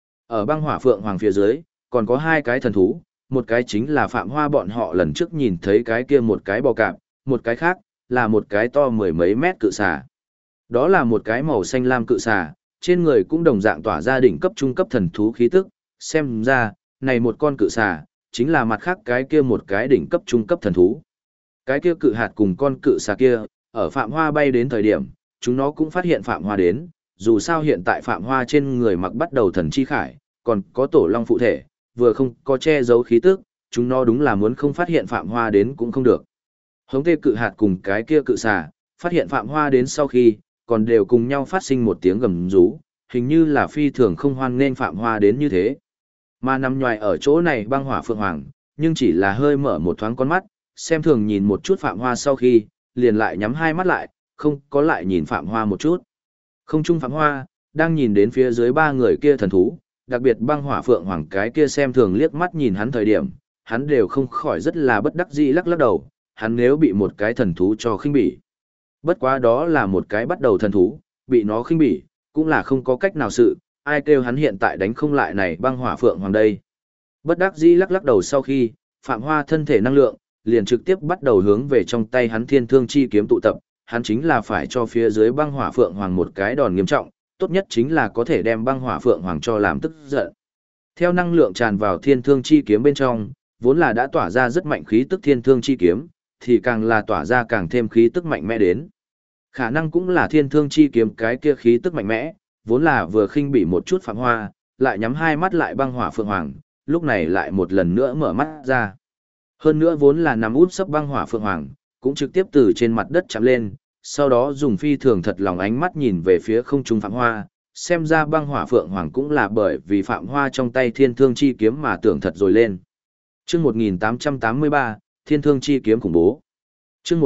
Ở băng hỏa phượng hoàng phía dưới, còn có 2 cái thần thú, một cái chính là Phạm Hoa bọn họ lần trước nhìn thấy cái kia một cái bò cạp, một cái khác là một cái to mười mấy mét cự xà. Đó là một cái màu xanh lam cự xà, trên người cũng đồng dạng tỏa ra đỉnh cấp trung cấp thần thú khí tức, xem ra, này một con cự xà, chính là mặt khác cái kia một cái đỉnh cấp trung cấp thần thú. Cái kia cự hạt cùng con cự xà kia, ở Phạm Hoa bay đến thời điểm, chúng nó cũng phát hiện Phạm Hoa đến, dù sao hiện tại Phạm Hoa trên người mặc bắt đầu thần chi khải, còn có Tổ Long phụ thể, vừa không có che giấu khí tức, chúng nó đúng là muốn không phát hiện Phạm Hoa đến cũng không được. Hống tê cự hạt cùng cái kia cự xà, phát hiện Phạm Hoa đến sau khi, còn đều cùng nhau phát sinh một tiếng gầm rú, hình như là phi thường không hoan nên Phạm Hoa đến như thế. Mà nằm nhòi ở chỗ này băng hỏa phượng hoàng, nhưng chỉ là hơi mở một thoáng con mắt, xem thường nhìn một chút Phạm Hoa sau khi, liền lại nhắm 2 mắt lại, không có lại nhìn Phạm Hoa một chút. Không chung Phạm Hoa, đang nhìn đến phía dưới 3 người kia thần thú, đặc biệt băng hỏa phượng hoàng cái kia xem thường liếc mắt nhìn hắn thời điểm, hắn đều không khỏi rất là bất đắc dĩ lắc lắc đầu, hắn nếu bị một cái thần thú cho khinh bỉ. Bất quá đó là một cái bắt đầu thần thú, bị nó khinh bỉ, cũng là không có cách nào sự, ai kêu hắn hiện tại đánh không lại này băng hỏa phượng hoàng đây. Bất đắc dĩ lắc lắc đầu sau khi, Phạm Hoa thân thể năng lượng, liền trực tiếp bắt đầu hướng về trong tay hắn thiên thương chi kiếm tụ tập, hắn chính là phải cho phía dưới băng hỏa phượng hoàng một cái đòn nghiêm trọng, tốt nhất chính là có thể đem băng hỏa phượng hoàng cho làm tức giận. Theo năng lượng tràn vào thiên thương chi kiếm bên trong, vốn là đã tỏa ra rất mạnh khí tức thiên thương chi kiếm, thì càng là tỏa ra càng thêm khí tức mạnh mẽ đến. Khả năng cũng là thiên thương chi kiếm cái kia khí tức mạnh mẽ, vốn là vừa khinh bỉ một chút Phạm Hoa, lại nhắm hai mắt lại băng hỏa phượng hoàng, lúc này lại một lần nữa mở mắt ra. Hơn nữa vốn là nằm út sấp băng hỏa phượng hoàng, cũng trực tiếp từ trên mặt đất chạm lên, sau đó dùng phi thường thật lòng ánh mắt nhìn về phía không trung Phạm Hoa, xem ra băng hỏa phượng hoàng cũng là bởi vì Phạm Hoa trong tay thiên thương chi kiếm mà tưởng thật rồi lên. Chương 1883, Thiên thương chi kiếm khủng bố. Chương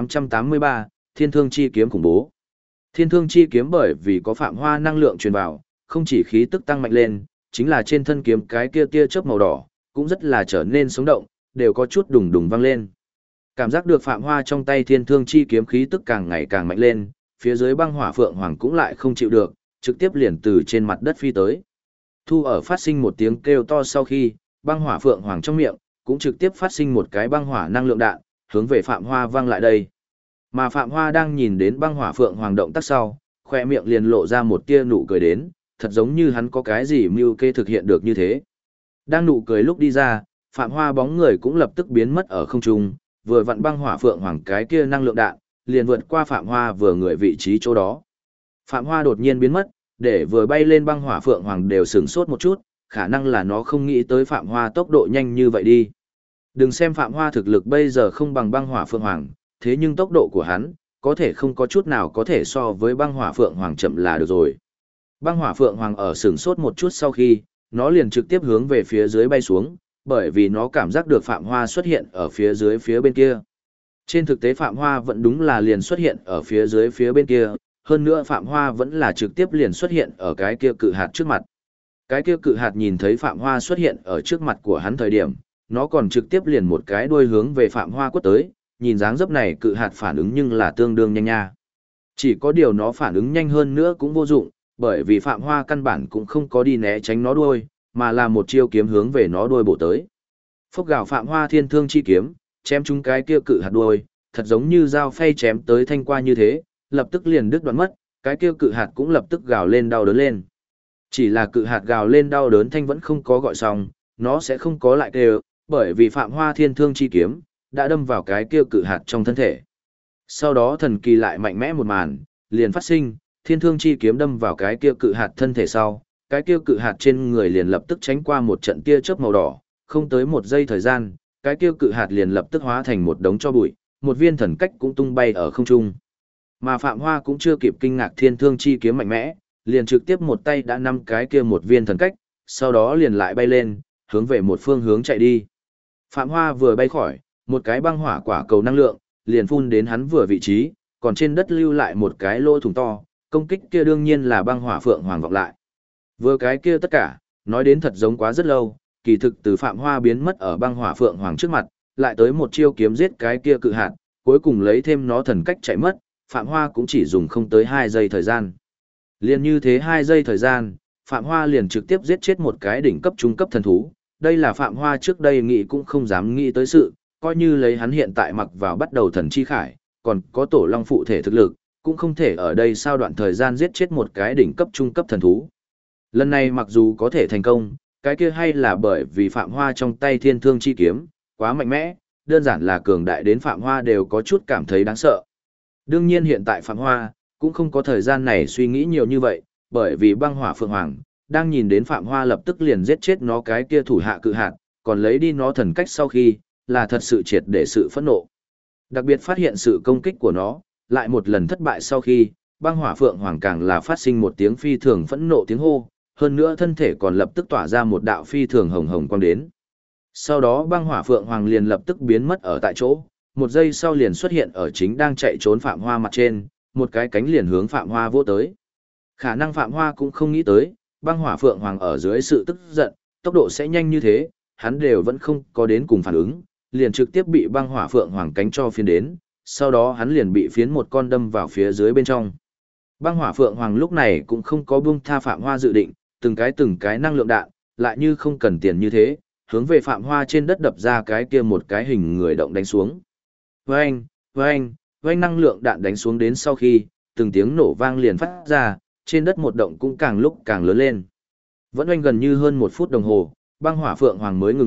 1883, Thiên thương chi kiếm khủng bố. Thiên thương chi kiếm bởi vì có Phạm Hoa năng lượng truyền vào, không chỉ khí tức tăng mạnh lên, chính là trên thân kiếm cái kia tia chớp màu đỏ, cũng rất là trở nên sống động, đều có chút đùng đùng vang lên. Cảm giác được Phạm Hoa trong tay thiên thương chi kiếm khí tức càng ngày càng mạnh lên, phía dưới băng hỏa phượng hoàng cũng lại không chịu được, trực tiếp liền từ trên mặt đất phi tới. Thu ở phát sinh một tiếng kêu to sau khi, băng hỏa phượng hoàng trong miệng, cũng trực tiếp phát sinh một cái băng hỏa năng lượng đạn, hướng về Phạm Hoa văng lại đây. Mà Phạm Hoa đang nhìn đến băng hỏa phượng hoàng động tác sau, khoe miệng liền lộ ra một tia nụ cười đến, thật giống như hắn có cái gì mưu kê thực hiện được như thế. Đang nụ cười lúc đi ra, Phạm Hoa bóng người cũng lập tức biến mất ở không trung, vừa vặn băng hỏa phượng hoàng cái kia năng lượng đạn, liền vượt qua Phạm Hoa vừa người vị trí chỗ đó. Phạm Hoa đột nhiên biến mất, để vừa bay lên băng hỏa phượng hoàng đều sửng sốt một chút, khả năng là nó không nghĩ tới Phạm Hoa tốc độ nhanh như vậy đi. Đừng xem Phạm Hoa thực lực bây giờ không bằng băng hỏa phượng hoàng, thế nhưng tốc độ của hắn, có thể không có chút nào có thể so với băng hỏa phượng hoàng chậm là được rồi. Băng hỏa phượng hoàng ở sửng sốt một chút sau khi, nó liền trực tiếp hướng về phía dưới bay xuống, bởi vì nó cảm giác được Phạm Hoa xuất hiện ở phía dưới phía bên kia. Trên thực tế Phạm Hoa vẫn đúng là liền xuất hiện ở phía dưới phía bên kia, hơn nữa Phạm Hoa vẫn là trực tiếp liền xuất hiện ở cái kia cự hạt trước mặt. Cái kia cự hạt nhìn thấy Phạm Hoa xuất hiện ở trước mặt của hắn thời điểm, nó còn trực tiếp liền một cái đuôi hướng về Phạm Hoa quất tới, nhìn dáng dấp này cự hạt phản ứng nhưng là tương đương nhanh nha. Chỉ có điều nó phản ứng nhanh hơn nữa cũng vô dụng, bởi vì Phạm Hoa căn bản cũng không có đi né tránh nó đuôi, mà là một chiêu kiếm hướng về nó đuôi bổ tới. Phốc gào Phạm Hoa thiên thương chi kiếm, chém trúng cái kia cự hạt đuôi, thật giống như dao phay chém tới thanh qua như thế, lập tức liền đứt đoạn mất, cái kia cự hạt cũng lập tức gào lên đau đớn lên. Chỉ là cự hạt gào lên đau đớn thanh vẫn không có gọi xong, nó sẽ không có lại kêu, bởi vì Phạm Hoa thiên thương chi kiếm đã đâm vào cái kia cự hạt trong thân thể. Sau đó thần kỳ lại mạnh mẽ một màn, liền phát sinh, thiên thương chi kiếm đâm vào cái kia cự hạt thân thể sau, cái kia cự hạt trên người liền lập tức tránh qua một trận tia chớp màu đỏ, không tới một giây thời gian, cái kia cự hạt liền lập tức hóa thành một đống tro bụi, một viên thần cách cũng tung bay ở không trung. Mà Phạm Hoa cũng chưa kịp kinh ngạc thiên thương chi kiếm mạnh mẽ, liền trực tiếp một tay đã nắm cái kia một viên thần cách, sau đó liền lại bay lên, hướng về một phương hướng chạy đi. Phạm Hoa vừa bay khỏi, một cái băng hỏa quả cầu năng lượng, liền phun đến hắn vừa vị trí, còn trên đất lưu lại một cái lỗ thủng to, công kích kia đương nhiên là băng hỏa phượng hoàng vọng lại. Vừa cái kia tất cả, nói đến thật giống quá rất lâu, kỳ thực từ Phạm Hoa biến mất ở băng hỏa phượng hoàng trước mặt, lại tới một chiêu kiếm giết cái kia cự hạt, cuối cùng lấy thêm nó thần cách chạy mất, Phạm Hoa cũng chỉ dùng không tới 2 giây thời gian. Liền như thế 2 giây thời gian, Phạm Hoa liền trực tiếp giết chết một cái đỉnh cấp trung cấp thần thú, đây là Phạm Hoa trước đây nghĩ cũng không dám nghĩ tới sự, coi như lấy hắn hiện tại mặc vào bắt đầu thần chi khải, còn có tổ long phụ thể thực lực, cũng không thể ở đây sao đoạn thời gian giết chết một cái đỉnh cấp trung cấp thần thú. Lần này mặc dù có thể thành công, cái kia hay là bởi vì Phạm Hoa trong tay thiên thương chi kiếm, quá mạnh mẽ, đơn giản là cường đại đến Phạm Hoa đều có chút cảm thấy đáng sợ. Đương nhiên hiện tại Phạm Hoa, cũng không có thời gian này suy nghĩ nhiều như vậy, bởi vì băng hỏa phượng hoàng, đang nhìn đến Phạm Hoa lập tức liền giết chết nó cái kia thủ hạ cự hạt, còn lấy đi nó thần cách sau khi, là thật sự triệt để sự phẫn nộ. Đặc biệt phát hiện sự công kích của nó, lại một lần thất bại sau khi, băng hỏa phượng hoàng càng là phát sinh một tiếng phi thường phẫn nộ tiếng hô, hơn nữa thân thể còn lập tức tỏa ra một đạo phi thường hồng hồng quang đến. Sau đó băng hỏa phượng hoàng liền lập tức biến mất ở tại chỗ, một giây sau liền xuất hiện ở chính đang chạy trốn Phạm Hoa mặt trên, một cái cánh liền hướng Phạm Hoa vỗ tới. Khả năng Phạm Hoa cũng không nghĩ tới, băng hỏa phượng hoàng ở dưới sự tức giận, tốc độ sẽ nhanh như thế, hắn đều vẫn không có đến cùng phản ứng, liền trực tiếp bị băng hỏa phượng hoàng cánh cho phiến đến, sau đó hắn liền bị phiến một con đâm vào phía dưới bên trong. Băng hỏa phượng hoàng lúc này cũng không có buông tha Phạm Hoa dự định, từng cái năng lượng đạn, lại như không cần tiền như thế, hướng về Phạm Hoa trên đất đập ra cái kia một cái hình người động đánh xuống. Vâng, vâng, vâng năng lượng đạn đánh xuống đến sau khi, từng tiếng nổ vang liền phát ra, trên đất một động cũng càng lúc càng lớn lên. Vẫn oanh gần như hơn 1 phút đồng hồ, băng hỏa phượng hoàng mới ngừng lại,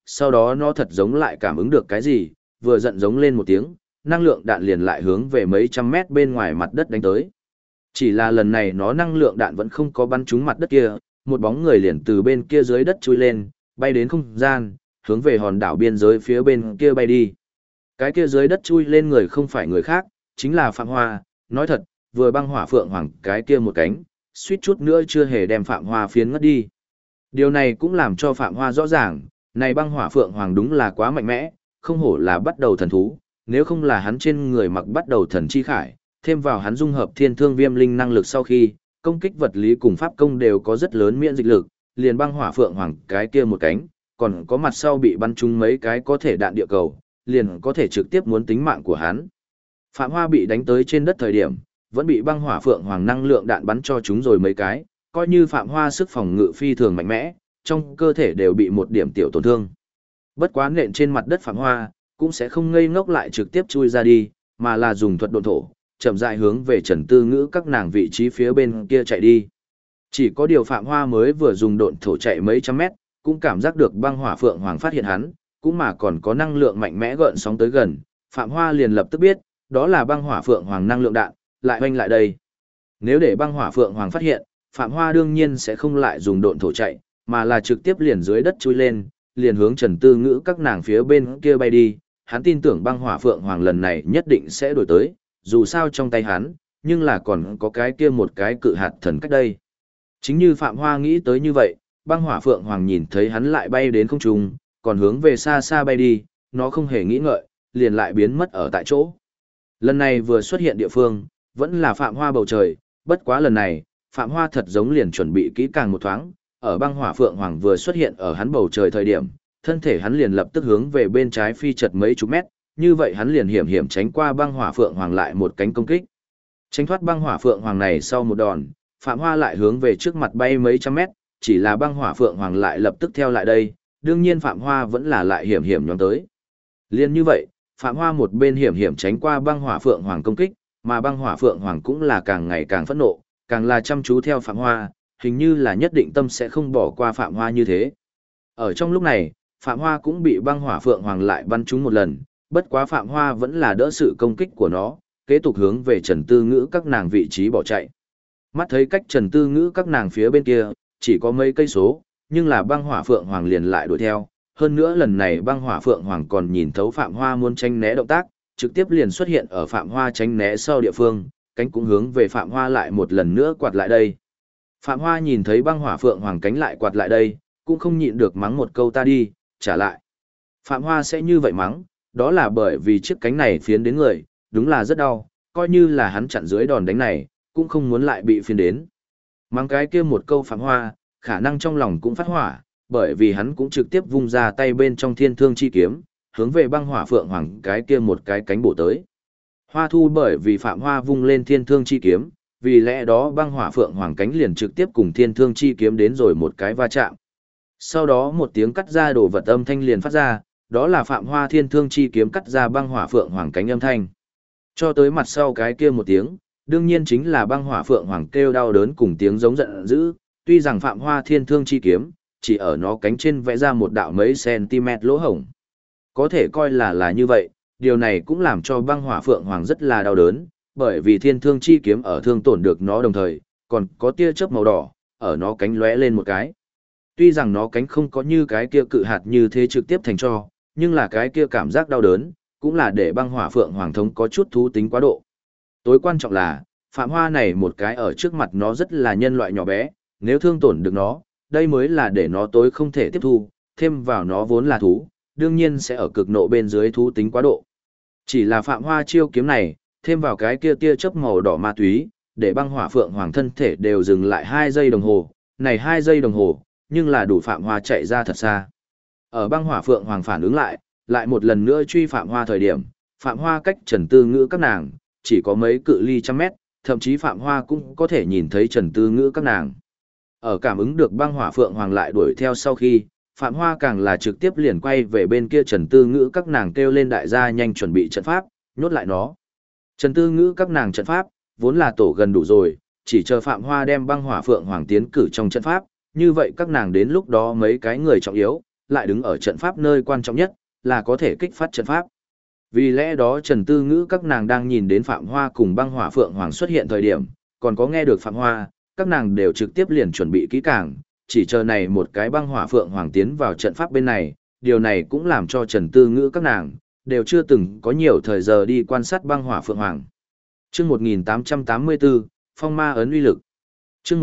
sau đó nó thật giống lại cảm ứng được cái gì, vừa giận giống lên một tiếng, năng lượng đạn liền lại hướng về mấy trăm mét bên ngoài mặt đất đánh tới. Chỉ là lần này nó năng lượng đạn vẫn không có bắn trúng mặt đất kia, một bóng người liền từ bên kia dưới đất chui lên, bay đến không gian, hướng về hòn đảo biên giới phía bên kia bay đi. Cái kia dưới đất chui lên người không phải người khác, chính là Phạm Hoa, nói thật, vừa băng hỏa phượng hoàng cái kia một cánh, suýt chút nữa chưa hề đem Phạm Hoa phiến ngất đi. Điều này cũng làm cho Phạm Hoa rõ ràng, này băng hỏa phượng hoàng đúng là quá mạnh mẽ, không hổ là bắt đầu thần thú, nếu không là hắn trên người mặc bắt đầu thần chi khải, thêm vào hắn dung hợp thiên thương viêm linh năng lực sau khi, công kích vật lý cùng pháp công đều có rất lớn miễn dịch lực, liền băng hỏa phượng hoàng cái kia một cánh, còn có mặt sau bị bắn trúng mấy cái có thể đạn địa cầu, liền có thể trực tiếp muốn tính mạng của hắn. Phạm Hoa bị đánh tới trên đất thời điểm, vẫn bị băng hỏa phượng hoàng năng lượng đạn bắn cho chúng rồi mấy cái, coi như Phạm Hoa sức phòng ngự phi thường mạnh mẽ, trong cơ thể đều bị một điểm tiểu tổn thương. Bất quá nện trên mặt đất Phạm Hoa, cũng sẽ không ngây ngốc lại trực tiếp chui ra đi, mà là dùng thuật độn thổ, chậm rãi hướng về Trần Tư Ngữ các nàng vị trí phía bên kia chạy đi. Chỉ có điều Phạm Hoa mới vừa dùng độn thổ chạy mấy trăm mét, cũng cảm giác được băng hỏa phượng hoàng phát hiện hắn, cũng mà còn có năng lượng mạnh mẽ gợn sóng tới gần, Phạm Hoa liền lập tức biết, đó là băng hỏa phượng hoàng năng lượng đạn, lại hoanh lại đây. Nếu để băng hỏa phượng hoàng phát hiện, Phạm Hoa đương nhiên sẽ không lại dùng độn thổ chạy, mà là trực tiếp liền dưới đất chui lên, liền hướng Trần Tư Ngữ các nàng phía bên kia bay đi. Hắn tin tưởng băng hỏa phượng hoàng lần này nhất định sẽ đổi tới, dù sao trong tay hắn, nhưng là còn có cái kia một cái cự hạt thần cách đây. Chính như Phạm Hoa nghĩ tới như vậy, băng hỏa phượng hoàng nhìn thấy hắn lại bay đến không trung, còn hướng về xa xa bay đi, nó không hề nghĩ ngợi, liền lại biến mất ở tại chỗ. Lần này vừa xuất hiện địa phương, vẫn là Phạm Hoa bầu trời, bất quá lần này, Phạm Hoa thật giống liền chuẩn bị kỹ càng một thoáng, ở băng hỏa phượng hoàng vừa xuất hiện ở hắn bầu trời thời điểm, thân thể hắn liền lập tức hướng về bên trái phi chật mấy chục mét, như vậy hắn liền hiểm hiểm tránh qua băng hỏa phượng hoàng lại một cánh công kích. Tránh thoát băng hỏa phượng hoàng này sau một đòn, Phạm Hoa lại hướng về trước mặt bay mấy trăm mét, chỉ là băng hỏa phượng hoàng lại lập tức theo lại đây, đương nhiên Phạm Hoa vẫn là lại hiểm hiểm nhóm tới. Liên như vậy, Phạm Hoa một bên hiểm hiểm tránh qua băng hỏa phượng hoàng công kích, mà băng hỏa phượng hoàng cũng là càng ngày càng phẫn nộ, càng là chăm chú theo Phạm Hoa, hình như là nhất định tâm sẽ không bỏ qua Phạm Hoa như thế. Ở trong lúc này, Phạm Hoa cũng bị băng hỏa phượng hoàng lại bắn trúng một lần, bất quá Phạm Hoa vẫn là đỡ sự công kích của nó, kế tục hướng về Trần Tư Ngữ các nàng vị trí bỏ chạy. Mắt thấy cách Trần Tư Ngữ các nàng phía bên kia, chỉ có mấy cây số, nhưng là băng hỏa phượng hoàng liền lại đuổi theo. Hơn nữa lần này băng hỏa phượng hoàng còn nhìn thấu Phạm Hoa muốn tránh né động tác, trực tiếp liền xuất hiện ở Phạm Hoa tránh né sau địa phương, cánh cũng hướng về Phạm Hoa lại một lần nữa quạt lại đây. Phạm Hoa nhìn thấy băng hỏa phượng hoàng cánh lại quạt lại đây, cũng không nhịn được mắng một câu ta đi, trả lại. Phạm Hoa sẽ như vậy mắng, đó là bởi vì chiếc cánh này phiến đến người, đúng là rất đau, coi như là hắn chặn dưới đòn đánh này, cũng không muốn lại bị phiến đến. Mắng cái kia một câu Phạm Hoa, khả năng trong lòng cũng phát hỏa, bởi vì hắn cũng trực tiếp vung ra tay bên trong thiên thương chi kiếm, hướng về băng hỏa phượng hoàng cái kia một cái cánh bổ tới. Hoa thu bởi vì Phạm Hoa vung lên thiên thương chi kiếm, vì lẽ đó băng hỏa phượng hoàng cánh liền trực tiếp cùng thiên thương chi kiếm đến rồi một cái va chạm. Sau đó một tiếng cắt ra đồ vật âm thanh liền phát ra, đó là Phạm Hoa thiên thương chi kiếm cắt ra băng hỏa phượng hoàng cánh âm thanh. Cho tới mặt sau cái kia một tiếng, đương nhiên chính là băng hỏa phượng hoàng kêu đau đớn cùng tiếng giống giận dữ, tuy rằng Phạm Hoa thiên thương chi kiếm, chỉ ở nó cánh trên vẽ ra một đạo mấy cm lỗ hổng. Có thể coi là như vậy, điều này cũng làm cho băng hỏa phượng hoàng rất là đau đớn, bởi vì thiên thương chi kiếm ở thương tổn được nó đồng thời, còn có tia chớp màu đỏ, ở nó cánh lóe lên một cái. Tuy rằng nó cánh không có như cái kia cự hạt như thế trực tiếp thành cho, nhưng là cái kia cảm giác đau đớn, cũng là để băng hỏa phượng hoàng thống có chút thú tính quá độ. Tối quan trọng là, Phạm Hoa này một cái ở trước mặt nó rất là nhân loại nhỏ bé, nếu thương tổn được nó, đây mới là để nó tối không thể tiếp thu, thêm vào nó vốn là thú, đương nhiên sẽ ở cực nộ bên dưới thú tính quá độ. Chỉ là Phạm Hoa chiêu kiếm này, thêm vào cái kia tia chớp màu đỏ ma túy, để băng hỏa phượng hoàng thân thể đều dừng lại 2 giây đồng hồ, này 2 giây đồng hồ, nhưng là đủ Phạm Hoa chạy ra thật xa. Ở băng hỏa phượng hoàng phản ứng lại một lần nữa truy Phạm Hoa thời điểm, Phạm Hoa cách Trần Tư Ngữ các nàng, chỉ có mấy cự ly trăm mét, thậm chí Phạm Hoa cũng có thể nhìn thấy Trần Tư Ngữ các nàng. Ở cảm ứng được băng hỏa phượng hoàng lại đuổi theo sau khi, Phạm Hoa càng là trực tiếp liền quay về bên kia Trần Tư Ngữ các nàng kêu lên đại gia nhanh chuẩn bị trận pháp, nhốt lại nó. Trần Tư Ngữ các nàng trận pháp, vốn là tổ gần đủ rồi, chỉ chờ Phạm Hoa đem băng hỏa phượng hoàng tiến cử trong trận pháp, như vậy các nàng đến lúc đó mấy cái người trọng yếu, lại đứng ở trận pháp nơi quan trọng nhất, là có thể kích phát trận pháp. Vì lẽ đó Trần Tư Ngữ các nàng đang nhìn đến Phạm Hoa cùng băng hỏa phượng hoàng xuất hiện thời điểm, còn có nghe được Phạm Hoa, các nàng đều trực tiếp liền chuẩn bị kỹ càng, chỉ chờ này một cái băng hỏa phượng hoàng tiến vào trận pháp bên này, điều này cũng làm cho Trần Tư Ngữ các nàng đều chưa từng có nhiều thời giờ đi quan sát băng hỏa phượng hoàng. Chương 1884, Phong Ma ấn uy lực. Chương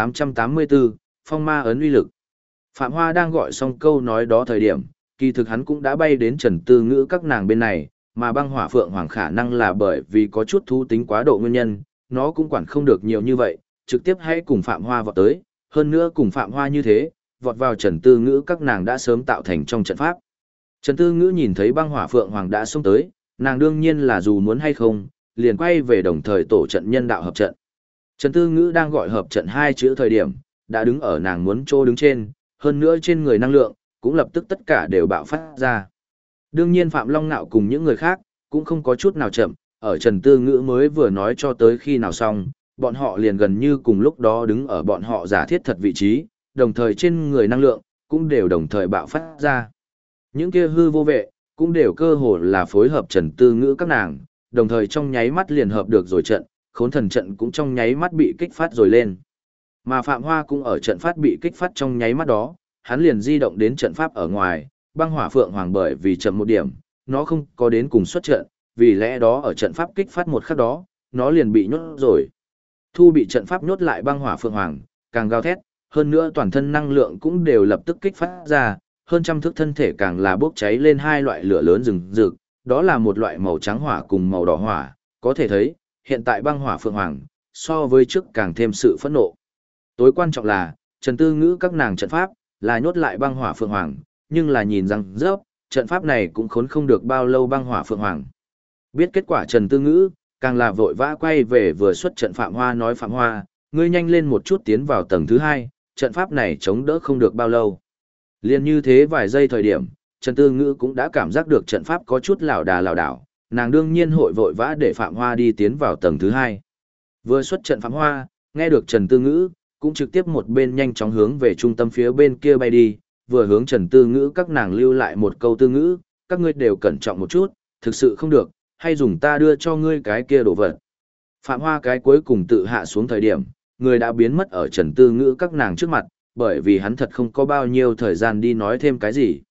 1884, Phong Ma ấn uy lực. Phạm Hoa đang gọi xong câu nói đó thời điểm, kỳ thực hắn cũng đã bay đến Trần Tư Ngữ các nàng bên này, mà băng hỏa phượng hoàng khả năng là bởi vì có chút thú tính quá độ nguyên nhân, nó cũng quản không được nhiều như vậy, trực tiếp hãy cùng Phạm Hoa vọt tới, hơn nữa cùng Phạm Hoa như thế, vọt vào Trần Tư Ngữ các nàng đã sớm tạo thành trong trận pháp. Trần Tư Ngữ nhìn thấy băng hỏa phượng hoàng đã xông tới, nàng đương nhiên là dù muốn hay không, liền quay về đồng thời tổ trận nhân đạo hợp trận. Trần Tư Ngữ đang gọi hợp trận hai chữ thời điểm, đã đứng ở nàng muốn chỗ đứng trên, hơn nữa trên người năng lượng, cũng lập tức tất cả đều bạo phát ra. Đương nhiên Phạm Long Nạo cùng những người khác, cũng không có chút nào chậm, ở Trần Tư Ngữ mới vừa nói cho tới khi nào xong, bọn họ liền gần như cùng lúc đó đứng ở bọn họ giả thiết thật vị trí, đồng thời trên người năng lượng, cũng đều đồng thời bạo phát ra. Những kia hư vô vệ, cũng đều cơ hồ là phối hợp Trần Tư Ngữ các nàng, đồng thời trong nháy mắt liền hợp được rồi trận, Khốn Thần trận cũng trong nháy mắt bị kích phát rồi lên. Mà Phạm Hoa cũng ở trận phát bị kích phát trong nháy mắt đó, hắn liền di động đến trận pháp ở ngoài, băng hỏa phượng hoàng bởi vì chậm một điểm, nó không có đến cùng xuất trận, vì lẽ đó ở trận pháp kích phát một khắc đó, nó liền bị nhốt rồi. Thu bị trận pháp nhốt lại băng hỏa phượng hoàng, càng gào thét, hơn nữa toàn thân năng lượng cũng đều lập tức kích phát ra, hơn trăm thước thân thể càng là bốc cháy lên hai loại lửa lớn rừng rực, đó là một loại màu trắng hỏa cùng màu đỏ hỏa, có thể thấy, hiện tại băng hỏa phượng hoàng, so với trước càng thêm sự phẫn nộ. Tối quan trọng là, Trần Tư Ngữ các nàng trận pháp, là nhốt lại băng hỏa phượng hoàng, nhưng là nhìn rằng rớp, trận pháp này cũng khốn không được bao lâu băng hỏa phượng hoàng. Biết kết quả Trần Tư Ngữ, càng là vội vã quay về vừa xuất trận Phạm Hoa nói Phạm Hoa, ngươi nhanh lên một chút tiến vào tầng thứ hai, trận pháp này chống đỡ không được bao lâu. Liên như thế vài giây thời điểm, Trần Tư Ngữ cũng đã cảm giác được trận pháp có chút lảo đảo, nàng đương nhiên vội vã để Phạm Hoa đi tiến vào tầng thứ hai. Vừa xuất trận Phạm Hoa, nghe được Trần Tư Ngữ, cũng trực tiếp một bên nhanh chóng hướng về trung tâm phía bên kia bay đi, vừa hướng Trần Tư Ngữ các nàng lưu lại một câu Tư Ngữ, các ngươi đều cẩn trọng một chút, thực sự không được, hay dùng ta đưa cho ngươi cái kia đồ vật. Phạm Hoa cái cuối cùng tự hạ xuống thời điểm, người đã biến mất ở Trần Tư Ngữ các nàng trước mặt, bởi vì hắn thật không có bao nhiêu thời gian đi nói thêm cái gì.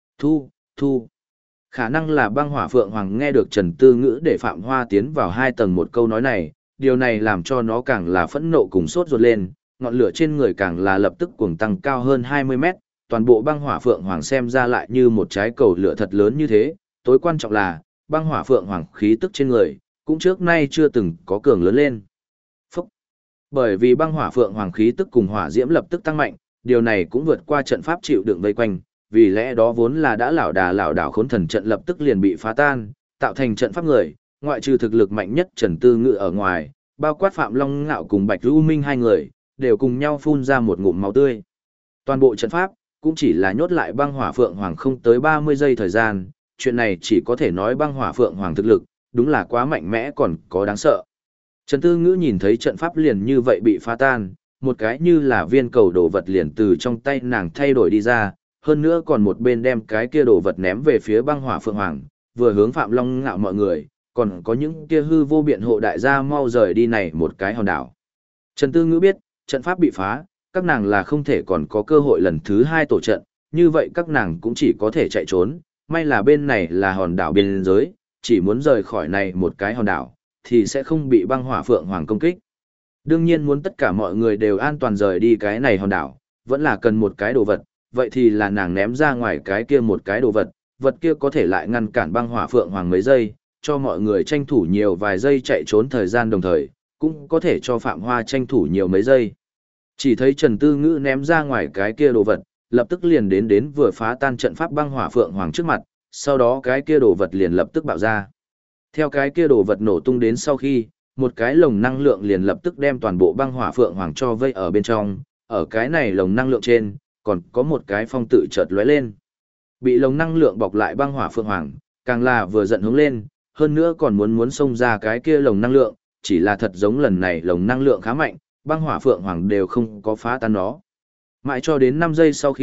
Thu. Khả năng là băng hỏa phượng hoàng nghe được Trần Tư Ngữ để Phạm Hoa tiến vào hai tầng một câu nói này, điều này làm cho nó càng là phẫn nộ cùng sốt ruột lên, ngọn lửa trên người càng là lập tức cuồng tăng cao hơn 20 mét, toàn bộ băng hỏa phượng hoàng xem ra lại như một trái cầu lửa thật lớn như thế, tối quan trọng là, băng hỏa phượng hoàng khí tức trên người, cũng trước nay chưa từng có cường lớn lên. Phúc! Bởi vì băng hỏa phượng hoàng khí tức cùng hỏa diễm lập tức tăng mạnh, điều này cũng vượt qua trận pháp chịu đựng vây quanh, vì lẽ đó vốn là đã lảo đảo Khốn Thần trận lập tức liền bị phá tan, tạo thành trận pháp người, ngoại trừ thực lực mạnh nhất Trần Tư Ngữ ở ngoài, bao quát Phạm Long Ngạo cùng Bạch Vũ Minh hai người, đều cùng nhau phun ra một ngụm máu tươi. Toàn bộ trận pháp, cũng chỉ là nhốt lại băng hỏa phượng hoàng không tới 30 giây thời gian, chuyện này chỉ có thể nói băng hỏa phượng hoàng thực lực, đúng là quá mạnh mẽ còn có đáng sợ. Trần Tư Ngữ nhìn thấy trận pháp liền như vậy bị phá tan, một cái như là viên cầu đồ vật liền từ trong tay nàng thay đổi đi ra, hơn nữa còn một bên đem cái kia đồ vật ném về phía băng hỏa phượng hoàng, vừa hướng Phạm Long Ngạo mọi người, còn có những kia hư vô biện hộ đại gia mau rời đi này một cái hòn đảo. Trần Tư Ngữ biết, trận pháp bị phá, các nàng là không thể còn có cơ hội lần thứ hai tổ trận, như vậy các nàng cũng chỉ có thể chạy trốn, may là bên này là hòn đảo biên giới, chỉ muốn rời khỏi này một cái hòn đảo, thì sẽ không bị băng hỏa phượng hoàng công kích. Đương nhiên muốn tất cả mọi người đều an toàn rời đi cái này hòn đảo, vẫn là cần một cái đồ vật, vậy thì là nàng ném ra ngoài cái kia một cái đồ vật, vật kia có thể lại ngăn cản băng hỏa phượng hoàng mấy giây, cho mọi người tranh thủ nhiều vài giây chạy trốn thời gian đồng thời, cũng có thể cho Phạm Hoa tranh thủ nhiều mấy giây. Chỉ thấy Trần Tư Ngữ ném ra ngoài cái kia đồ vật, lập tức liền đến vừa phá tan trận pháp băng hỏa phượng hoàng trước mặt, sau đó cái kia đồ vật liền lập tức bạo ra. Theo cái kia đồ vật nổ tung đến sau khi, một cái lồng năng lượng liền lập tức đem toàn bộ băng hỏa phượng hoàng cho vây ở bên trong, ở cái này lồng năng lượng trên, còn có một cái phong tự chợt lóe lên. Bị lồng năng lượng bọc lại băng hỏa phượng hoàng, càng là vừa giận hướng lên, hơn nữa còn muốn xông ra cái kia lồng năng lượng, chỉ là thật giống lần này lồng năng lượng khá mạnh, băng hỏa phượng hoàng đều không có phá tan nó. Mãi cho đến 5 giây sau khi,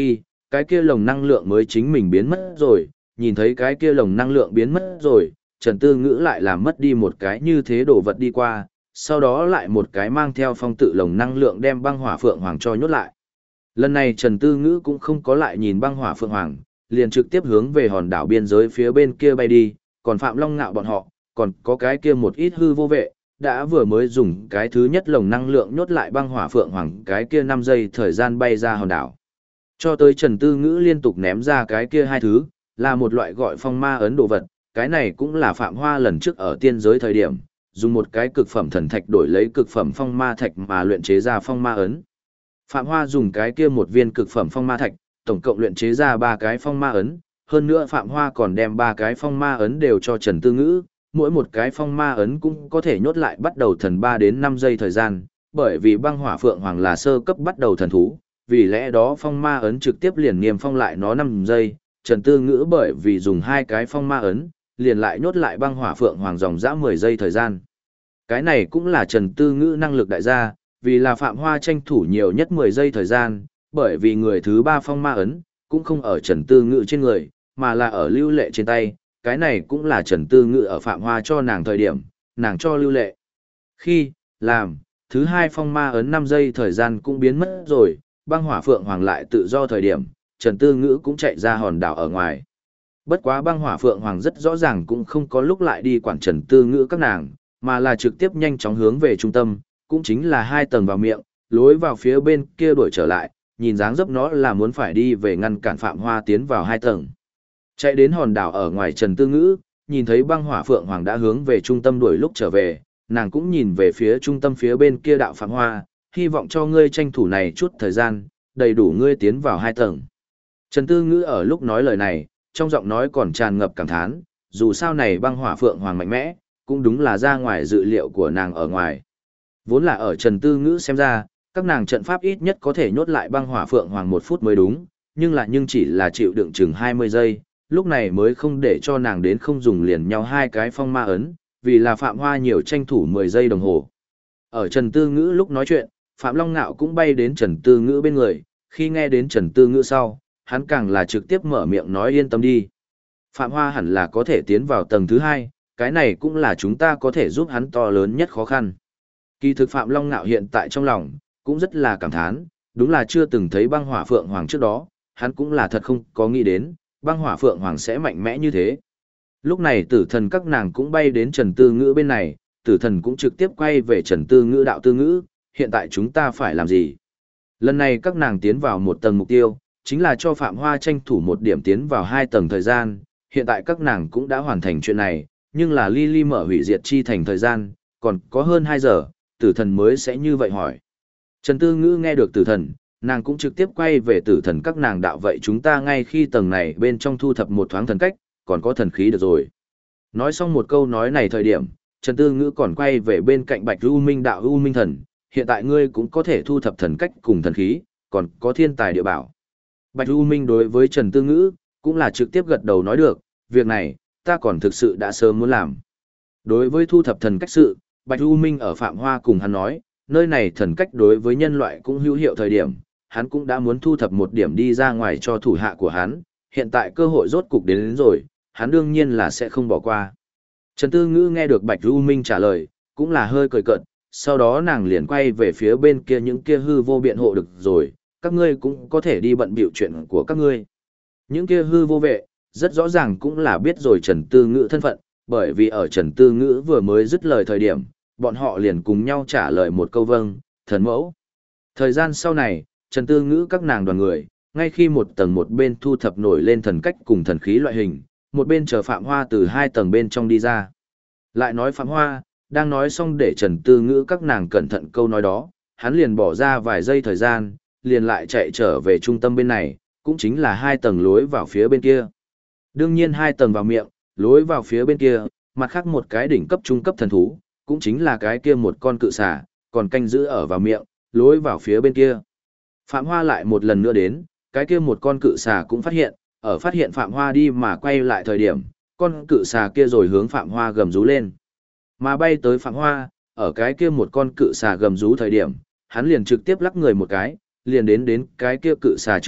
cái kia lồng năng lượng mới chính mình biến mất rồi, nhìn thấy cái kia lồng năng lượng biến mất rồi, Trần Tư Ngữ lại làm mất đi một cái như thế đồ vật đi qua, sau đó lại một cái mang theo phong tự lồng năng lượng đem băng hỏa phượng hoàng cho nhốt lại. Lần này Trần Tư Ngữ cũng không có lại nhìn băng hỏa phượng hoàng, liền trực tiếp hướng về hòn đảo biên giới phía bên kia bay đi, còn Phạm Long Ngạo bọn họ, còn có cái kia một ít hư vô vệ, đã vừa mới dùng cái thứ nhất lồng năng lượng nhốt lại băng hỏa phượng hoàng cái kia 5 giây thời gian bay ra hòn đảo. Cho tới Trần Tư Ngữ liên tục ném ra cái kia hai thứ, là một loại gọi phong ma ấn đồ vật, cái này cũng là Phạm Hoa lần trước ở tiên giới thời điểm, dùng một cái cực phẩm thần thạch đổi lấy cực phẩm phong ma thạch mà luyện chế ra phong ma ấn. Phạm Hoa dùng cái kia một viên cực phẩm phong ma thạch, tổng cộng luyện chế ra 3 cái phong ma ấn, hơn nữa Phạm Hoa còn đem 3 cái phong ma ấn đều cho Trần Tư Ngữ, mỗi một cái phong ma ấn cũng có thể nhốt lại bắt đầu thần 3 đến 5 giây thời gian, bởi vì băng hỏa phượng hoàng là sơ cấp bắt đầu thần thú, vì lẽ đó phong ma ấn trực tiếp liền niêm phong lại nó 5 giây, Trần Tư Ngữ bởi vì dùng 2 cái phong ma ấn, liền lại nhốt lại băng hỏa phượng hoàng dòng dã 10 giây thời gian. Cái này cũng là Trần Tư Ngữ năng lực đại gia, vì là Phạm Hoa tranh thủ nhiều nhất 10 giây thời gian, bởi vì người thứ 3 phong ma ấn, cũng không ở Trần Tư Ngữ trên người, mà là ở Lưu Lệ trên tay, cái này cũng là Trần Tư Ngữ ở Phạm Hoa cho nàng thời điểm, nàng cho Lưu Lệ. Khi, làm, thứ 2 phong ma ấn 5 giây thời gian cũng biến mất rồi, băng hỏa phượng hoàng lại tự do thời điểm, Trần Tư Ngữ cũng chạy ra hòn đảo ở ngoài. Bất quá băng hỏa phượng hoàng rất rõ ràng cũng không có lúc lại đi quản Trần Tư Ngữ các nàng, mà là trực tiếp nhanh chóng hướng về trung tâm, cũng chính là 2 tầng vào miệng, lối vào phía bên kia đuổi trở lại, nhìn dáng dấp nó là muốn phải đi về ngăn cản Phạm Hoa tiến vào 2 tầng. Chạy đến hòn đảo ở ngoài Trần Tư Ngữ, nhìn thấy băng hỏa phượng hoàng đã hướng về trung tâm đuổi lúc trở về, nàng cũng nhìn về phía trung tâm phía bên kia đạo Phạm Hoa, hy vọng cho ngươi tranh thủ này chút thời gian, đầy đủ ngươi tiến vào 2 tầng. Trần Tư Ngữ ở lúc nói lời này, trong giọng nói còn tràn ngập cảm thán, dù sao này băng hỏa phượng hoàng mạnh mẽ, cũng đúng là ra ngoài dự liệu của nàng ở ngoài. Vốn là ở Trần Tư Ngữ xem ra, các nàng trận pháp ít nhất có thể nhốt lại băng hỏa phượng hoàng 1 phút mới đúng, nhưng chỉ là chịu đựng chừng 20 giây, lúc này mới không để cho nàng đến không dùng liền nhau 2 cái phong ma ấn, vì là Phạm Hoa nhiều tranh thủ 10 giây đồng hồ. Ở Trần Tư Ngữ lúc nói chuyện, Phạm Long Nạo cũng bay đến Trần Tư Ngữ bên người, khi nghe đến Trần Tư Ngữ sau, hắn càng là trực tiếp mở miệng nói yên tâm đi. Phạm Hoa hẳn là có thể tiến vào tầng thứ 2, cái này cũng là chúng ta có thể giúp hắn to lớn nhất khó khăn. Kỳ thực Phạm Long Nạo hiện tại trong lòng, cũng rất là cảm thán, đúng là chưa từng thấy băng hỏa phượng hoàng trước đó, hắn cũng là thật không có nghĩ đến, băng hỏa phượng hoàng sẽ mạnh mẽ như thế. Lúc này tử thần các nàng cũng bay đến Trần Tư Ngữ bên này, tử thần cũng trực tiếp quay về Trần Tư Ngữ đạo Tư Ngữ, hiện tại chúng ta phải làm gì? Lần này các nàng tiến vào 1 tầng mục tiêu, chính là cho Phạm Hoa tranh thủ 1 điểm tiến vào 2 tầng thời gian, hiện tại các nàng cũng đã hoàn thành chuyện này, nhưng là Lily mở hủy diệt chi thành thời gian, còn có hơn 2 giờ, tử thần mới sẽ như vậy hỏi. Trần Tư Ngữ nghe được tử thần, nàng cũng trực tiếp quay về tử thần các nàng đạo vậy chúng ta ngay khi tầng này bên trong thu thập một thoáng thần cách, còn có thần khí được rồi. Nói xong một câu nói này thời điểm, Trần Tư Ngữ còn quay về bên cạnh Bạch U Minh đạo U Minh thần, hiện tại ngươi cũng có thể thu thập thần cách cùng thần khí, còn có thiên tài địa bảo. Bạch U Minh đối với Trần Tư Ngữ, cũng là trực tiếp gật đầu nói được, việc này, ta còn thực sự đã sớm muốn làm. Đối với thu thập thần cách sự, Bạch U Minh ở Phạm Hoa cùng hắn nói, nơi này thần cách đối với nhân loại cũng hữu hiệu thời điểm, hắn cũng đã muốn thu thập 1 điểm đi ra ngoài cho thủ hạ của hắn, hiện tại cơ hội rốt cục đến rồi, hắn đương nhiên là sẽ không bỏ qua. Trần Tư Ngữ nghe được Bạch U Minh trả lời, cũng là hơi cười cợt, sau đó nàng liền quay về phía bên kia những kia hư vô biện hộ được rồi, các ngươi cũng có thể đi bận bịu chuyện của các ngươi. Những kia hư vô vệ, rất rõ ràng cũng là biết rồi Trần Tư Ngữ thân phận, bởi vì ở Trần Tư Ngữ vừa mới dứt lời thời điểm, bọn họ liền cùng nhau trả lời một câu vâng, thần mẫu. Thời gian sau này, Trần Tư Ngữ các nàng đoàn người, ngay khi 1 tầng một bên thu thập nổi lên thần cách cùng thần khí loại hình, một bên chờ Phạm Hoa từ 2 tầng bên trong đi ra. Lại nói Phạm Hoa, đang nói xong để Trần Tư Ngữ các nàng cẩn thận câu nói đó, hắn liền bỏ ra vài giây thời gian, liền lại chạy trở về trung tâm bên này, cũng chính là 2 tầng lối vào phía bên kia. Đương nhiên 2 tầng vào miệng, lối vào phía bên kia, mặt khác một cái đỉnh cấp trung cấp thần thú, cũng chính là cái kia một con cự xà, còn canh giữ ở vào miệng, lối vào phía bên kia. Phạm Hoa lại một lần nữa đến, cái kia một con cự xà cũng phát hiện, ở phát hiện Phạm Hoa đi mà quay lại thời điểm, con cự xà kia rồi hướng Phạm Hoa gầm rú lên. Mà bay tới Phạm Hoa, ở cái kia một con cự xà gầm rú thời điểm, hắn liền trực tiếp lắc người một cái, liền đến cái kia cự xà trước mặt,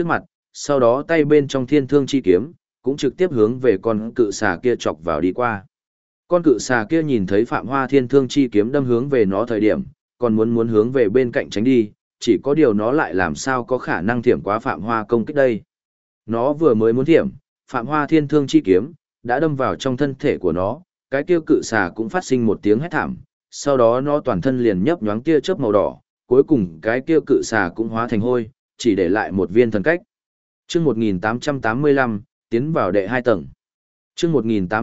sau đó tay bên trong thiên thương chi kiếm, cũng trực tiếp hướng về con cự xà kia chọc vào đi qua. Con cự xà kia nhìn thấy Phạm Hoa thiên thương chi kiếm đâm hướng về nó thời điểm, còn muốn hướng về bên cạnh tránh đi, chỉ có điều nó lại làm sao có khả năng thiểm quá Phạm Hoa công kích đây. Nó vừa mới muốn thiểm, Phạm Hoa thiên thương chi kiếm, đã đâm vào trong thân thể của nó, cái kia cự xà cũng phát sinh một tiếng hét thảm, sau đó nó toàn thân liền nhấp nhoáng tia chớp màu đỏ, cuối cùng cái kia cự xà cũng hóa thành hôi, chỉ để lại một viên thần cách. Chương 1885, tiến vào đệ 2 tầng. Chương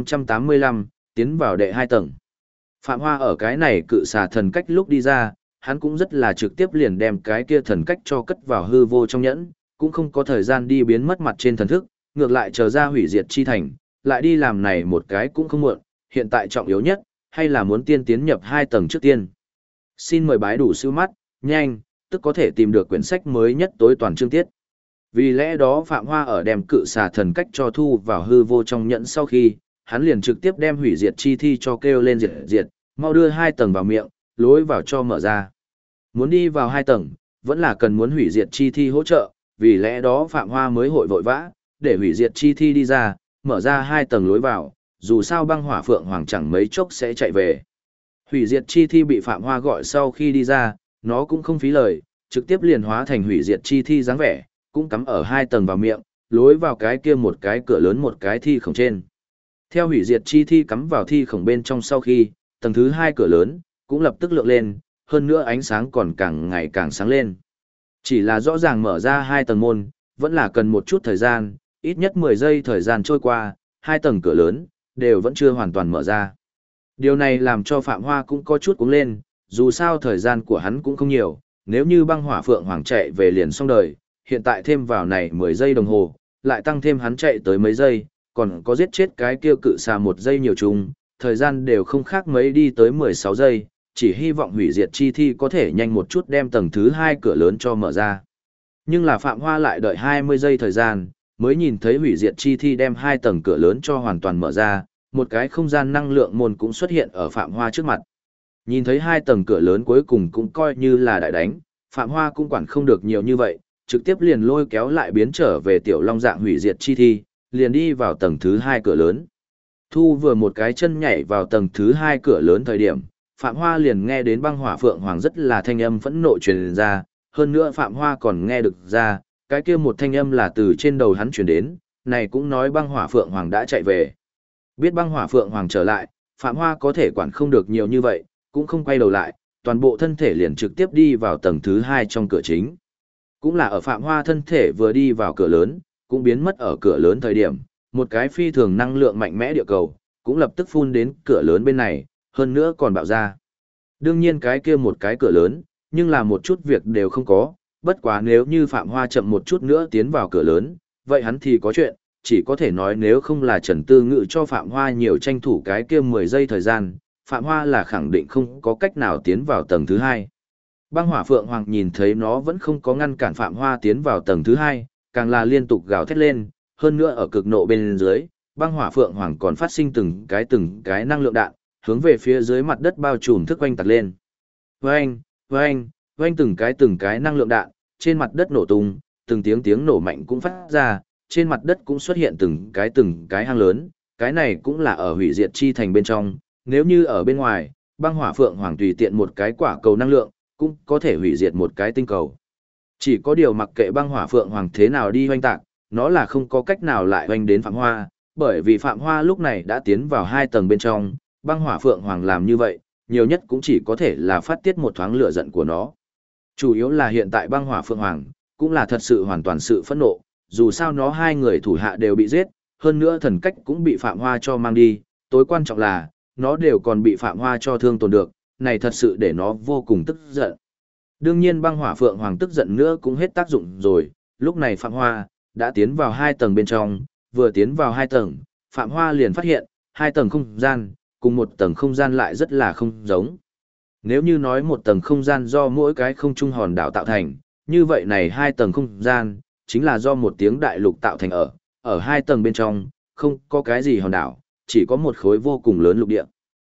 1885, tiến vào đệ 2 tầng. Phạm Hoa ở cái này cự xà thần cách lúc đi ra, hắn cũng rất là trực tiếp liền đem cái kia thần cách cho cất vào hư vô trong nhẫn, cũng không có thời gian đi biến mất mặt trên thần thức, ngược lại chờ ra hủy diệt chi thành, lại đi làm này một cái cũng không muộn, hiện tại trọng yếu nhất, hay là muốn tiên tiến nhập 2 tầng trước tiên. Xin mời bái đủ siêu mắt, nhanh, tức có thể tìm được quyển sách mới nhất tối toàn chương tiết. Vì lẽ đó Phạm Hoa ở đem cự xà thần cách cho thu vào hư vô trong nhẫn sau khi, hắn liền trực tiếp đem hủy diệt chi thi cho kêu lên diệt, mau đưa 2 tầng vào miệng, lối vào cho mở ra. Muốn đi vào 2 tầng, vẫn là cần muốn hủy diệt chi thi hỗ trợ, vì lẽ đó Phạm Hoa mới hội vội vã, để hủy diệt chi thi đi ra, mở ra 2 tầng lối vào, dù sao băng hỏa phượng hoàng chẳng mấy chốc sẽ chạy về. Hủy diệt chi thi bị Phạm Hoa gọi sau khi đi ra, nó cũng không phí lời, trực tiếp liền hóa thành hủy diệt chi thi dáng vẻ, cũng cắm ở 2 tầng vào miệng, lối vào cái kia một cái cửa lớn một cái thi khổng trên. Theo hủy diệt chi thi cắm vào thi khổng bên trong sau khi, tầng thứ 2 cửa lớn, cũng lập tức lượng lên, hơn nữa ánh sáng còn càng ngày càng sáng lên. Chỉ là rõ ràng mở ra 2 tầng môn, vẫn là cần một chút thời gian, ít nhất 10 giây thời gian trôi qua, 2 tầng cửa lớn, đều vẫn chưa hoàn toàn mở ra. Điều này làm cho Phạm Hoa cũng có chút cuống lên, dù sao thời gian của hắn cũng không nhiều, nếu như băng hỏa phượng hoàng chạy về liền xong đời, hiện tại thêm vào này 10 giây đồng hồ, lại tăng thêm hắn chạy tới mấy giây, còn có giết chết cái kia cự xà 1 giây nhiều chung, thời gian đều không khác mấy đi tới 16 giây, chỉ hy vọng hủy diệt chi thi có thể nhanh một chút đem tầng thứ 2 cửa lớn cho mở ra. Nhưng là Phạm Hoa lại đợi 20 giây thời gian, mới nhìn thấy hủy diệt chi thi đem 2 tầng cửa lớn cho hoàn toàn mở ra, một cái không gian năng lượng môn cũng xuất hiện ở Phạm Hoa trước mặt. Nhìn thấy 2 tầng cửa lớn cuối cùng cũng coi như là đại đánh, Phạm Hoa cũng quản không được nhiều như vậy, trực tiếp liền lôi kéo lại biến trở về tiểu long dạng hủy diệt chi thi, liền đi vào tầng thứ 2 cửa lớn. Thu vừa một cái chân nhảy vào tầng thứ 2 cửa lớn thời điểm, Phạm Hoa liền nghe đến băng hỏa phượng hoàng rất là thanh âm phẫn nộ truyền ra, hơn nữa Phạm Hoa còn nghe được ra, cái kia một thanh âm là từ trên đầu hắn truyền đến, này cũng nói băng hỏa phượng hoàng đã chạy về. Biết băng hỏa phượng hoàng trở lại, Phạm Hoa có thể quản không được nhiều như vậy, cũng không quay đầu lại, toàn bộ thân thể liền trực tiếp đi vào tầng thứ 2 trong cửa chính. Cũng là ở Phạm Hoa thân thể vừa đi vào cửa lớn, cũng biến mất ở cửa lớn thời điểm, một cái phi thường năng lượng mạnh mẽ địa cầu, cũng lập tức phun đến cửa lớn bên này, hơn nữa còn bạo ra. Đương nhiên cái kia một cái cửa lớn, nhưng là một chút việc đều không có, bất quá nếu như Phạm Hoa chậm một chút nữa tiến vào cửa lớn, vậy hắn thì có chuyện, chỉ có thể nói nếu không là Trần Tư Ngự cho Phạm Hoa nhiều tranh thủ cái kia 10 giây thời gian, Phạm Hoa là khẳng định không có cách nào tiến vào tầng thứ 2. Băng hỏa phượng hoàng nhìn thấy nó vẫn không có ngăn cản Phạm Hoa tiến vào tầng thứ 2, càng là liên tục gào thét lên, hơn nữa ở cực nộ bên dưới, băng hỏa phượng hoàng còn phát sinh từng cái năng lượng đạn, hướng về phía dưới mặt đất bao trùm thức oanh tạc lên. Oanh, oanh, oanh từng cái năng lượng đạn, trên mặt đất nổ tung, từng tiếng nổ mạnh cũng phát ra, trên mặt đất cũng xuất hiện từng cái hang lớn, cái này cũng là ở hủy diệt chi thành bên trong, nếu như ở bên ngoài, băng hỏa phượng hoàng tùy tiện một cái quả cầu năng lượng, cũng có thể hủy diệt một cái tinh cầu. Chỉ có điều mặc kệ băng hỏa phượng hoàng thế nào đi hoanh tạc, nó là không có cách nào lại hoanh đến Phạm Hoa, bởi vì Phạm Hoa lúc này đã tiến vào 2 tầng bên trong, băng hỏa phượng hoàng làm như vậy, nhiều nhất cũng chỉ có thể là phát tiết một thoáng lửa giận của nó. Chủ yếu là hiện tại băng hỏa phượng hoàng, cũng là thật sự hoàn toàn sự phẫn nộ, dù sao nó 2 người thủ hạ đều bị giết, hơn nữa thần cách cũng bị Phạm Hoa cho mang đi, tối quan trọng là, nó đều còn bị Phạm Hoa cho thương tổn được, này thật sự để nó vô cùng tức giận. Đương nhiên băng hỏa phượng hoàng tức giận nữa cũng hết tác dụng rồi, lúc này Phạm Hoa đã tiến vào 2 tầng bên trong, vừa tiến vào 2 tầng, Phạm Hoa liền phát hiện, 2 tầng không gian, cùng một tầng không gian lại rất là không giống. Nếu như nói một tầng không gian do mỗi cái không trung hòn đảo tạo thành, như vậy này 2 tầng không gian, chính là do một tiếng đại lục tạo thành ở 2 tầng bên trong, không có cái gì hòn đảo, chỉ có một khối vô cùng lớn lục địa.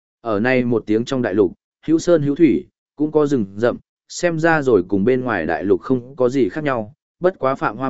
Ở này một tiếng trong đại lục, hữu sơn hữu thủy, cũng có rừng rậm, xem ra rồi cùng bên ngoài đại lục không có gì khác nhau, bất quá Phạm Hoa biết,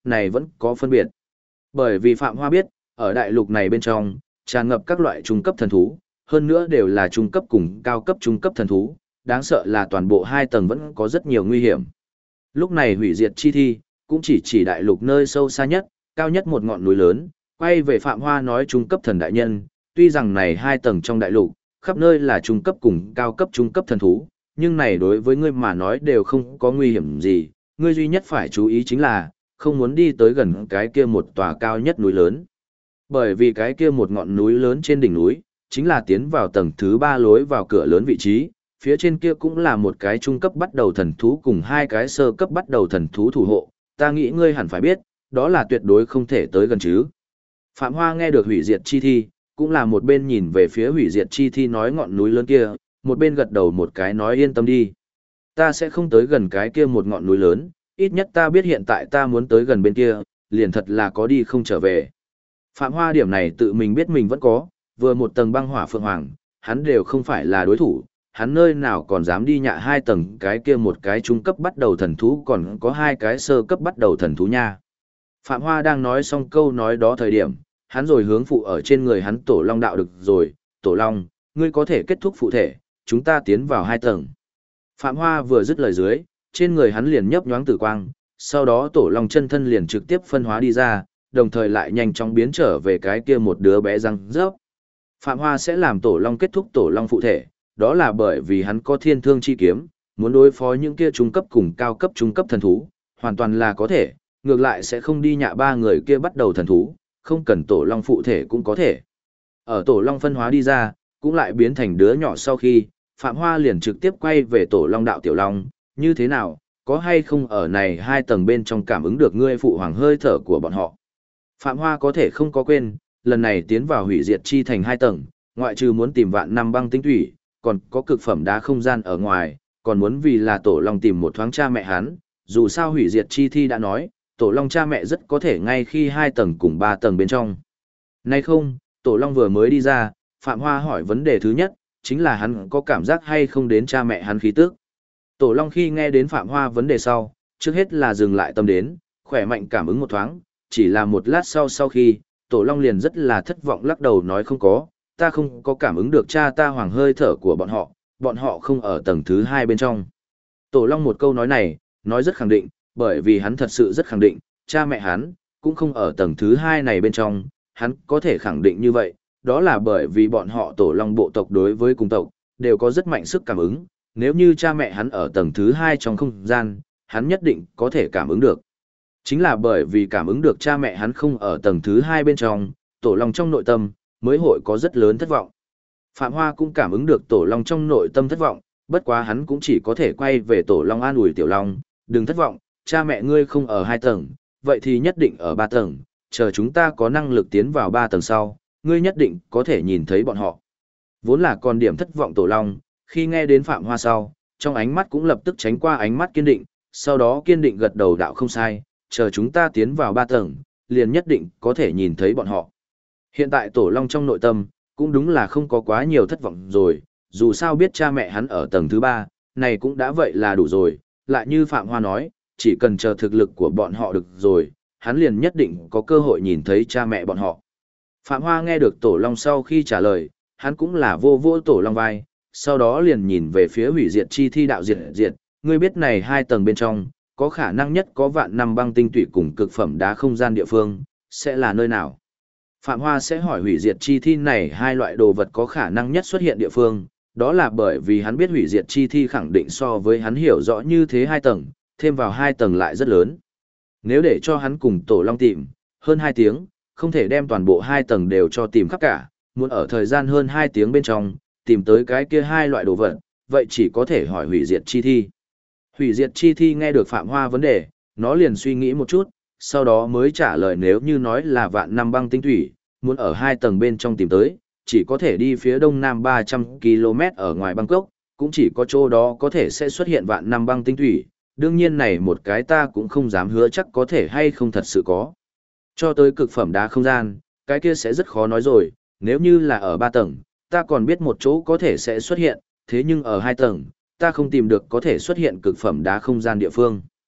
này vẫn có phân biệt. Bởi vì Phạm Hoa biết, ở đại lục này bên trong, tràn ngập các loại trung cấp thần thú, hơn nữa đều là trung cấp cùng cao cấp trung cấp thần thú, đáng sợ là toàn bộ 2 tầng vẫn có rất nhiều nguy hiểm. Lúc này hủy diệt chi thi, cũng chỉ đại lục nơi sâu xa nhất, cao nhất một ngọn núi lớn, quay về Phạm Hoa nói trung cấp thần đại nhân, tuy rằng này 2 tầng trong đại lục, khắp nơi là trung cấp cùng cao cấp trung cấp thần thú, nhưng này đối với ngươi mà nói đều không có nguy hiểm gì, ngươi duy nhất phải chú ý chính là, không muốn đi tới gần cái kia một tòa cao nhất núi lớn. Bởi vì cái kia một ngọn núi lớn trên đỉnh núi, chính là tiến vào tầng thứ 3 lối vào cửa lớn vị trí, phía trên kia cũng là một cái trung cấp bắt đầu thần thú cùng 2 cái sơ cấp bắt đầu thần thú thủ hộ, ta nghĩ ngươi hẳn phải biết, đó là tuyệt đối không thể tới gần chứ. Phạm Hoa nghe được hủy diệt chi thi, cũng là một bên nhìn về phía hủy diệt chi thi nói ngọn núi lớn kia, một bên gật đầu một cái nói yên tâm đi. Ta sẽ không tới gần cái kia một ngọn núi lớn, ít nhất ta biết hiện tại ta muốn tới gần bên kia, liền thật là có đi không trở về. Phạm Hoa điểm này tự mình biết mình vẫn có, vừa một tầng băng hỏa phượng hoàng, hắn đều không phải là đối thủ, hắn nơi nào còn dám đi nhạ 2 tầng cái kia một cái trung cấp bắt đầu thần thú còn có 2 cái sơ cấp bắt đầu thần thú nha. Phạm Hoa đang nói xong câu nói đó thời điểm, hắn rồi hướng phụ ở trên người hắn Tổ Long đạo được rồi, Tổ Long, ngươi có thể kết thúc phụ thể, chúng ta tiến vào 2 tầng. Phạm Hoa vừa dứt lời dưới, trên người hắn liền nhấp nhoáng tử quang, sau đó Tổ Long chân thân liền trực tiếp phân hóa đi ra, đồng thời lại nhanh chóng biến trở về cái kia một đứa bé răng rớp. Phạm Hoa sẽ làm Tổ Long kết thúc Tổ Long phụ thể, đó là bởi vì hắn có thiên thương chi kiếm, muốn đối phó những kia trung cấp cùng cao cấp trung cấp thần thú, hoàn toàn là có thể, ngược lại sẽ không đi nhạ 3 người kia bắt đầu thần thú, không cần Tổ Long phụ thể cũng có thể. Ở Tổ Long phân hóa đi ra, cũng lại biến thành đứa nhỏ sau khi, Phạm Hoa liền trực tiếp quay về Tổ Long đạo Tiểu Long, như thế nào, có hay không ở này 2 tầng bên trong cảm ứng được ngươi phụ hoàng hơi thở của bọn họ. Phạm Hoa có thể không có quên, lần này tiến vào hủy diệt chi thành 2 tầng, ngoại trừ muốn tìm vạn năm băng tinh thủy, còn có cực phẩm đá không gian ở ngoài, còn muốn vì là Tổ Long tìm một thoáng cha mẹ hắn, dù sao hủy diệt chi thi đã nói, Tổ Long cha mẹ rất có thể ngay khi 2 tầng cùng 3 tầng bên trong. Nay không, Tổ Long vừa mới đi ra, Phạm Hoa hỏi vấn đề thứ nhất, chính là hắn có cảm giác hay không đến cha mẹ hắn khí tức. Tổ Long khi nghe đến Phạm Hoa vấn đề sau, trước hết là dừng lại tâm đến, khỏe mạnh cảm ứng một thoáng, chỉ là một lát sau khi, Tổ Long liền rất là thất vọng lắc đầu nói không có, ta không có cảm ứng được cha ta hoàng hơi thở của bọn họ không ở tầng thứ 2 bên trong. Tổ Long một câu nói này, nói rất khẳng định, bởi vì hắn thật sự rất khẳng định, cha mẹ hắn, cũng không ở tầng thứ 2 này bên trong, hắn có thể khẳng định như vậy, đó là bởi vì bọn họ Tổ Long bộ tộc đối với cùng tộc, đều có rất mạnh sức cảm ứng, nếu như cha mẹ hắn ở tầng thứ 2 trong không gian, hắn nhất định có thể cảm ứng được. Chính là bởi vì cảm ứng được cha mẹ hắn không ở tầng thứ 2 bên trong, Tổ Long trong nội tâm, mới hội có rất lớn thất vọng. Phạm Hoa cũng cảm ứng được Tổ Long trong nội tâm thất vọng, bất quá hắn cũng chỉ có thể quay về Tổ Long an ủi Tiểu Long, đừng thất vọng, cha mẹ ngươi không ở 2 tầng, vậy thì nhất định ở 3 tầng, chờ chúng ta có năng lực tiến vào 3 tầng sau, ngươi nhất định có thể nhìn thấy bọn họ. Vốn là còn điểm thất vọng Tổ Long, khi nghe đến Phạm Hoa sau, trong ánh mắt cũng lập tức tránh qua ánh mắt kiên định, sau đó kiên định gật đầu đạo không sai, chờ chúng ta tiến vào 3 tầng, liền nhất định có thể nhìn thấy bọn họ. Hiện tại Tổ Long trong nội tâm, cũng đúng là không có quá nhiều thất vọng rồi, dù sao biết cha mẹ hắn ở tầng thứ 3, này cũng đã vậy là đủ rồi, lại như Phạm Hoa nói, chỉ cần chờ thực lực của bọn họ được rồi, hắn liền nhất định có cơ hội nhìn thấy cha mẹ bọn họ. Phạm Hoa nghe được Tổ Long sau khi trả lời, hắn cũng là vô vô Tổ Long vai, sau đó liền nhìn về phía hủy diệt chi thi đạo diệt, ngươi biết này 2 tầng bên trong, có khả năng nhất có vạn năm băng tinh tụy cùng cực phẩm đá không gian địa phương, sẽ là nơi nào? Phạm Hoa sẽ hỏi hủy diệt chi thi này 2 loại đồ vật có khả năng nhất xuất hiện địa phương, đó là bởi vì hắn biết hủy diệt chi thi khẳng định so với hắn hiểu rõ như thế 2 tầng, thêm vào 2 tầng lại rất lớn. Nếu để cho hắn cùng Tổ Long tìm, hơn 2 tiếng, không thể đem toàn bộ 2 tầng đều cho tìm khắp cả, muốn ở thời gian hơn 2 tiếng bên trong, tìm tới cái kia 2 loại đồ vật, vậy chỉ có thể hỏi hủy diệt chi thi. Hủy diệt chi thi nghe được Phạm Hoa vấn đề, nó liền suy nghĩ một chút, sau đó mới trả lời nếu như nói là vạn năm băng tinh thủy, muốn ở 2 tầng bên trong tìm tới, chỉ có thể đi phía đông nam 300 km ở ngoài Bangkok, cũng chỉ có chỗ đó có thể sẽ xuất hiện vạn năm băng tinh thủy, đương nhiên này một cái ta cũng không dám hứa chắc có thể hay không thật sự có. Cho tới cực phẩm đá không gian, cái kia sẽ rất khó nói rồi, nếu như là ở 3 tầng, ta còn biết một chỗ có thể sẽ xuất hiện, thế nhưng ở 2 tầng, ta không tìm được có thể xuất hiện cực phẩm đá không gian địa phương.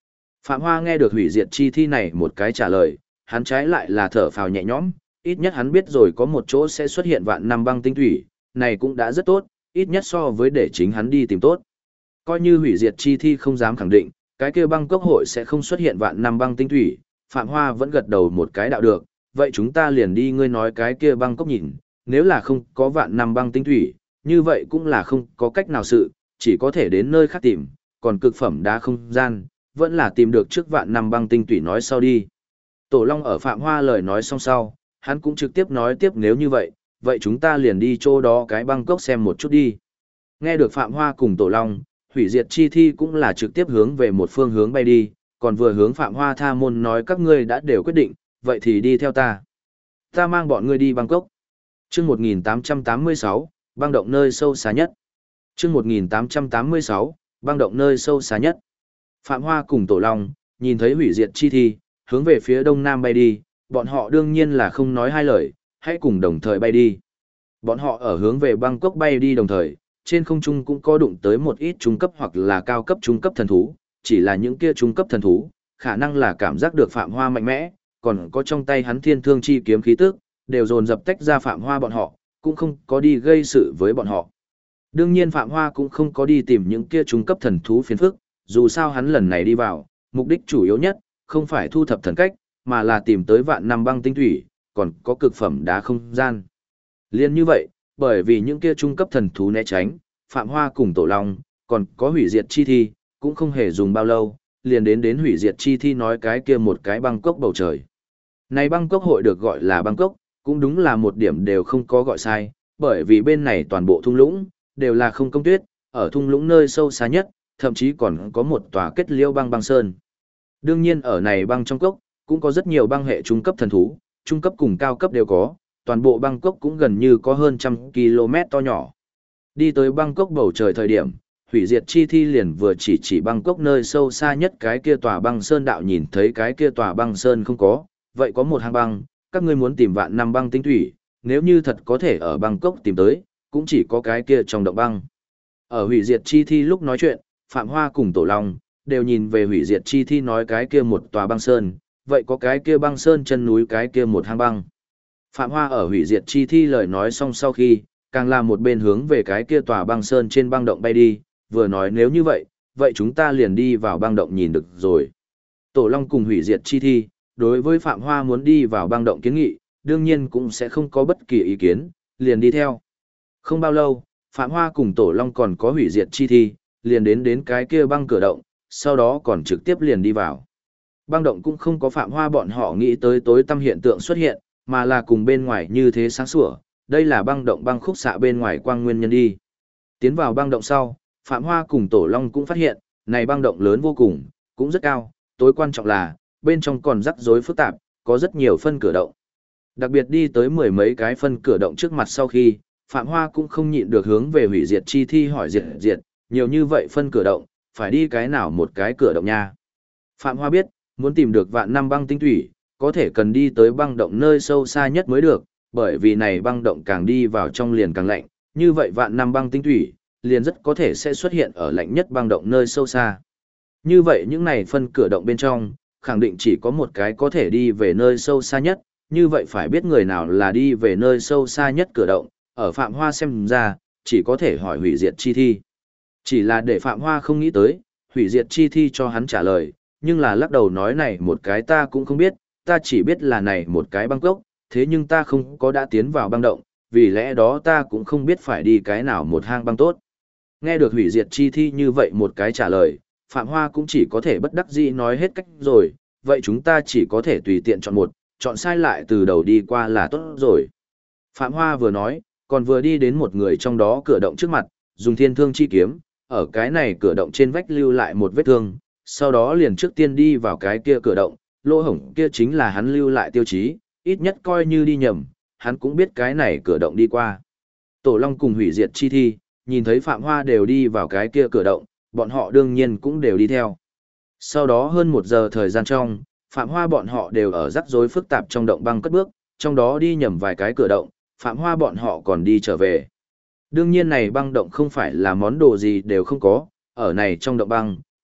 Phạm Hoa nghe được hủy diệt chi thi này một cái trả lời, hắn trái lại là thở phào nhẹ nhõm, ít nhất hắn biết rồi có một chỗ sẽ xuất hiện vạn năm băng tinh thủy, này cũng đã rất tốt, ít nhất so với để chính hắn đi tìm tốt. Coi như hủy diệt chi thi không dám khẳng định, cái kia băng cốc hội sẽ không xuất hiện vạn năm băng tinh thủy, Phạm Hoa vẫn gật đầu một cái đạo được, vậy chúng ta liền đi ngươi nói cái kia băng cốc nhìn, nếu là không có vạn năm băng tinh thủy, như vậy cũng là không có cách nào sự, chỉ có thể đến nơi khác tìm, còn cực phẩm đá không gian, vẫn là tìm được trước vạn năm băng tinh thủy nói sau đi. Tổ Long ở Phạm Hoa lời nói xong sau, hắn cũng trực tiếp nói tiếp nếu như vậy, vậy chúng ta liền đi chỗ đó cái băng cốc xem một chút đi. Nghe được Phạm Hoa cùng Tổ Long, hủy diệt chi thi cũng là trực tiếp hướng về một phương hướng bay đi, còn vừa hướng Phạm Hoa tha môn nói các ngươi đã đều quyết định, vậy thì đi theo ta. Ta mang bọn ngươi đi Bangkok. Chương 1886, băng động nơi sâu xa nhất. Chương 1886, băng động nơi sâu xa nhất. Phạm Hoa cùng Tổ Long, nhìn thấy hủy diệt chi thi, hướng về phía đông nam bay đi, bọn họ đương nhiên là không nói hai lời, hãy cùng đồng thời bay đi. Bọn họ ở hướng về Bangkok bay đi đồng thời, trên không trung cũng có đụng tới một ít trung cấp hoặc là cao cấp trung cấp thần thú, chỉ là những kia trung cấp thần thú, khả năng là cảm giác được Phạm Hoa mạnh mẽ, còn có trong tay hắn thiên thương chi kiếm khí tức, đều dồn dập tách ra Phạm Hoa bọn họ, cũng không có đi gây sự với bọn họ. Đương nhiên Phạm Hoa cũng không có đi tìm những kia trung cấp thần thú phiền phức, dù sao hắn lần này đi vào, mục đích chủ yếu nhất, không phải thu thập thần cách, mà là tìm tới vạn năm băng tinh thủy, còn có cực phẩm đá không gian. Liên như vậy, bởi vì những kia trung cấp thần thú né tránh, Phạm Hoa cùng Tổ Long, còn có hủy diệt chi thi, cũng không hề dùng bao lâu, liền đến hủy diệt chi thi nói cái kia một cái băng cốc bầu trời. Này băng cốc hội được gọi là băng cốc, cũng đúng là một điểm đều không có gọi sai, bởi vì bên này toàn bộ thung lũng, đều là không công tuyết, ở thung lũng nơi sâu xa nhất, thậm chí còn có một tòa kết liêu băng băng sơn. Đương nhiên ở này băng trong cốc, cũng có rất nhiều băng hệ trung cấp thần thú, trung cấp cùng cao cấp đều có, toàn bộ băng cốc cũng gần như có hơn 100 km to nhỏ. Đi tới băng cốc bầu trời thời điểm, hủy diệt chi thi liền vừa chỉ băng cốc nơi sâu xa nhất cái kia tòa băng sơn đạo nhìn thấy cái kia tòa băng sơn không có, vậy có một hang băng, các ngươi muốn tìm vạn năm băng tinh thủy, nếu như thật có thể ở băng cốc tìm tới, cũng chỉ có cái kia trong động băng. Ở hủy diệt chi thi lúc nói chuyện, Phạm Hoa cùng Tổ Long, đều nhìn về hủy diệt chi thi nói cái kia một tòa băng sơn, vậy có cái kia băng sơn chân núi cái kia một hang băng. Phạm Hoa ở hủy diệt chi thi lời nói xong sau khi, càng làm một bên hướng về cái kia tòa băng sơn trên băng động bay đi, vừa nói nếu như vậy, vậy chúng ta liền đi vào băng động nhìn được rồi. Tổ Long cùng hủy diệt chi thi, đối với Phạm Hoa muốn đi vào băng động kiến nghị, đương nhiên cũng sẽ không có bất kỳ ý kiến, liền đi theo. Không bao lâu, Phạm Hoa cùng Tổ Long còn có hủy diệt chi thi, liền đến cái kia băng cửa động, sau đó còn trực tiếp liền đi vào. Băng động cũng không có Phạm Hoa bọn họ nghĩ tới tối tăm hiện tượng xuất hiện, mà là cùng bên ngoài như thế sáng sủa, đây là băng động băng khúc xạ bên ngoài quang nguyên nhân đi. Tiến vào băng động sau, Phạm Hoa cùng Tổ Long cũng phát hiện, này băng động lớn vô cùng, cũng rất cao, tối quan trọng là, bên trong còn rắc rối phức tạp, có rất nhiều phân cửa động. Đặc biệt đi tới mười mấy cái phân cửa động trước mặt sau khi, Phạm Hoa cũng không nhịn được hướng về hủy diệt chi thi hỏi diệt, nhiều như vậy phân cửa động, phải đi cái nào một cái cửa động nha. Phạm Hoa biết, muốn tìm được vạn năm băng tinh thủy, có thể cần đi tới băng động nơi sâu xa nhất mới được, bởi vì này băng động càng đi vào trong liền càng lạnh, như vậy vạn năm băng tinh thủy, liền rất có thể sẽ xuất hiện ở lạnh nhất băng động nơi sâu xa. Như vậy những này phân cửa động bên trong, khẳng định chỉ có một cái có thể đi về nơi sâu xa nhất, như vậy phải biết người nào là đi về nơi sâu xa nhất cửa động, ở Phạm Hoa xem ra, chỉ có thể hỏi hủy diệt chi thi. Chỉ là để Phạm Hoa không nghĩ tới, hủy diệt chi thi cho hắn trả lời, nhưng là lắc đầu nói này một cái ta cũng không biết, ta chỉ biết là này một cái băng cốc, thế nhưng ta không có đã tiến vào băng động, vì lẽ đó ta cũng không biết phải đi cái nào một hang băng tốt. Nghe được hủy diệt chi thi như vậy một cái trả lời, Phạm Hoa cũng chỉ có thể bất đắc dĩ nói hết cách rồi, vậy chúng ta chỉ có thể tùy tiện chọn một, chọn sai lại từ đầu đi qua là tốt rồi. Phạm Hoa vừa nói, còn vừa đi đến một người trong đó cửa động trước mặt, dùng thiên thương chi kiếm, ở cái này cửa động trên vách lưu lại một vết thương, sau đó liền trước tiên đi vào cái kia cửa động, lỗ hổng kia chính là hắn lưu lại tiêu chí, ít nhất coi như đi nhầm, hắn cũng biết cái này cửa động đi qua. Tổ Long cùng hủy diệt chi thi, nhìn thấy Phạm Hoa đều đi vào cái kia cửa động, bọn họ đương nhiên cũng đều đi theo. Sau đó hơn 1 giờ thời gian trong, Phạm Hoa bọn họ đều ở rắc rối phức tạp trong động băng cất bước, trong đó đi nhầm vài cái cửa động, Phạm Hoa bọn họ còn đi trở về. Đương nhiên này băng động không phải là món đồ gì đều không có, ở này trong động băng,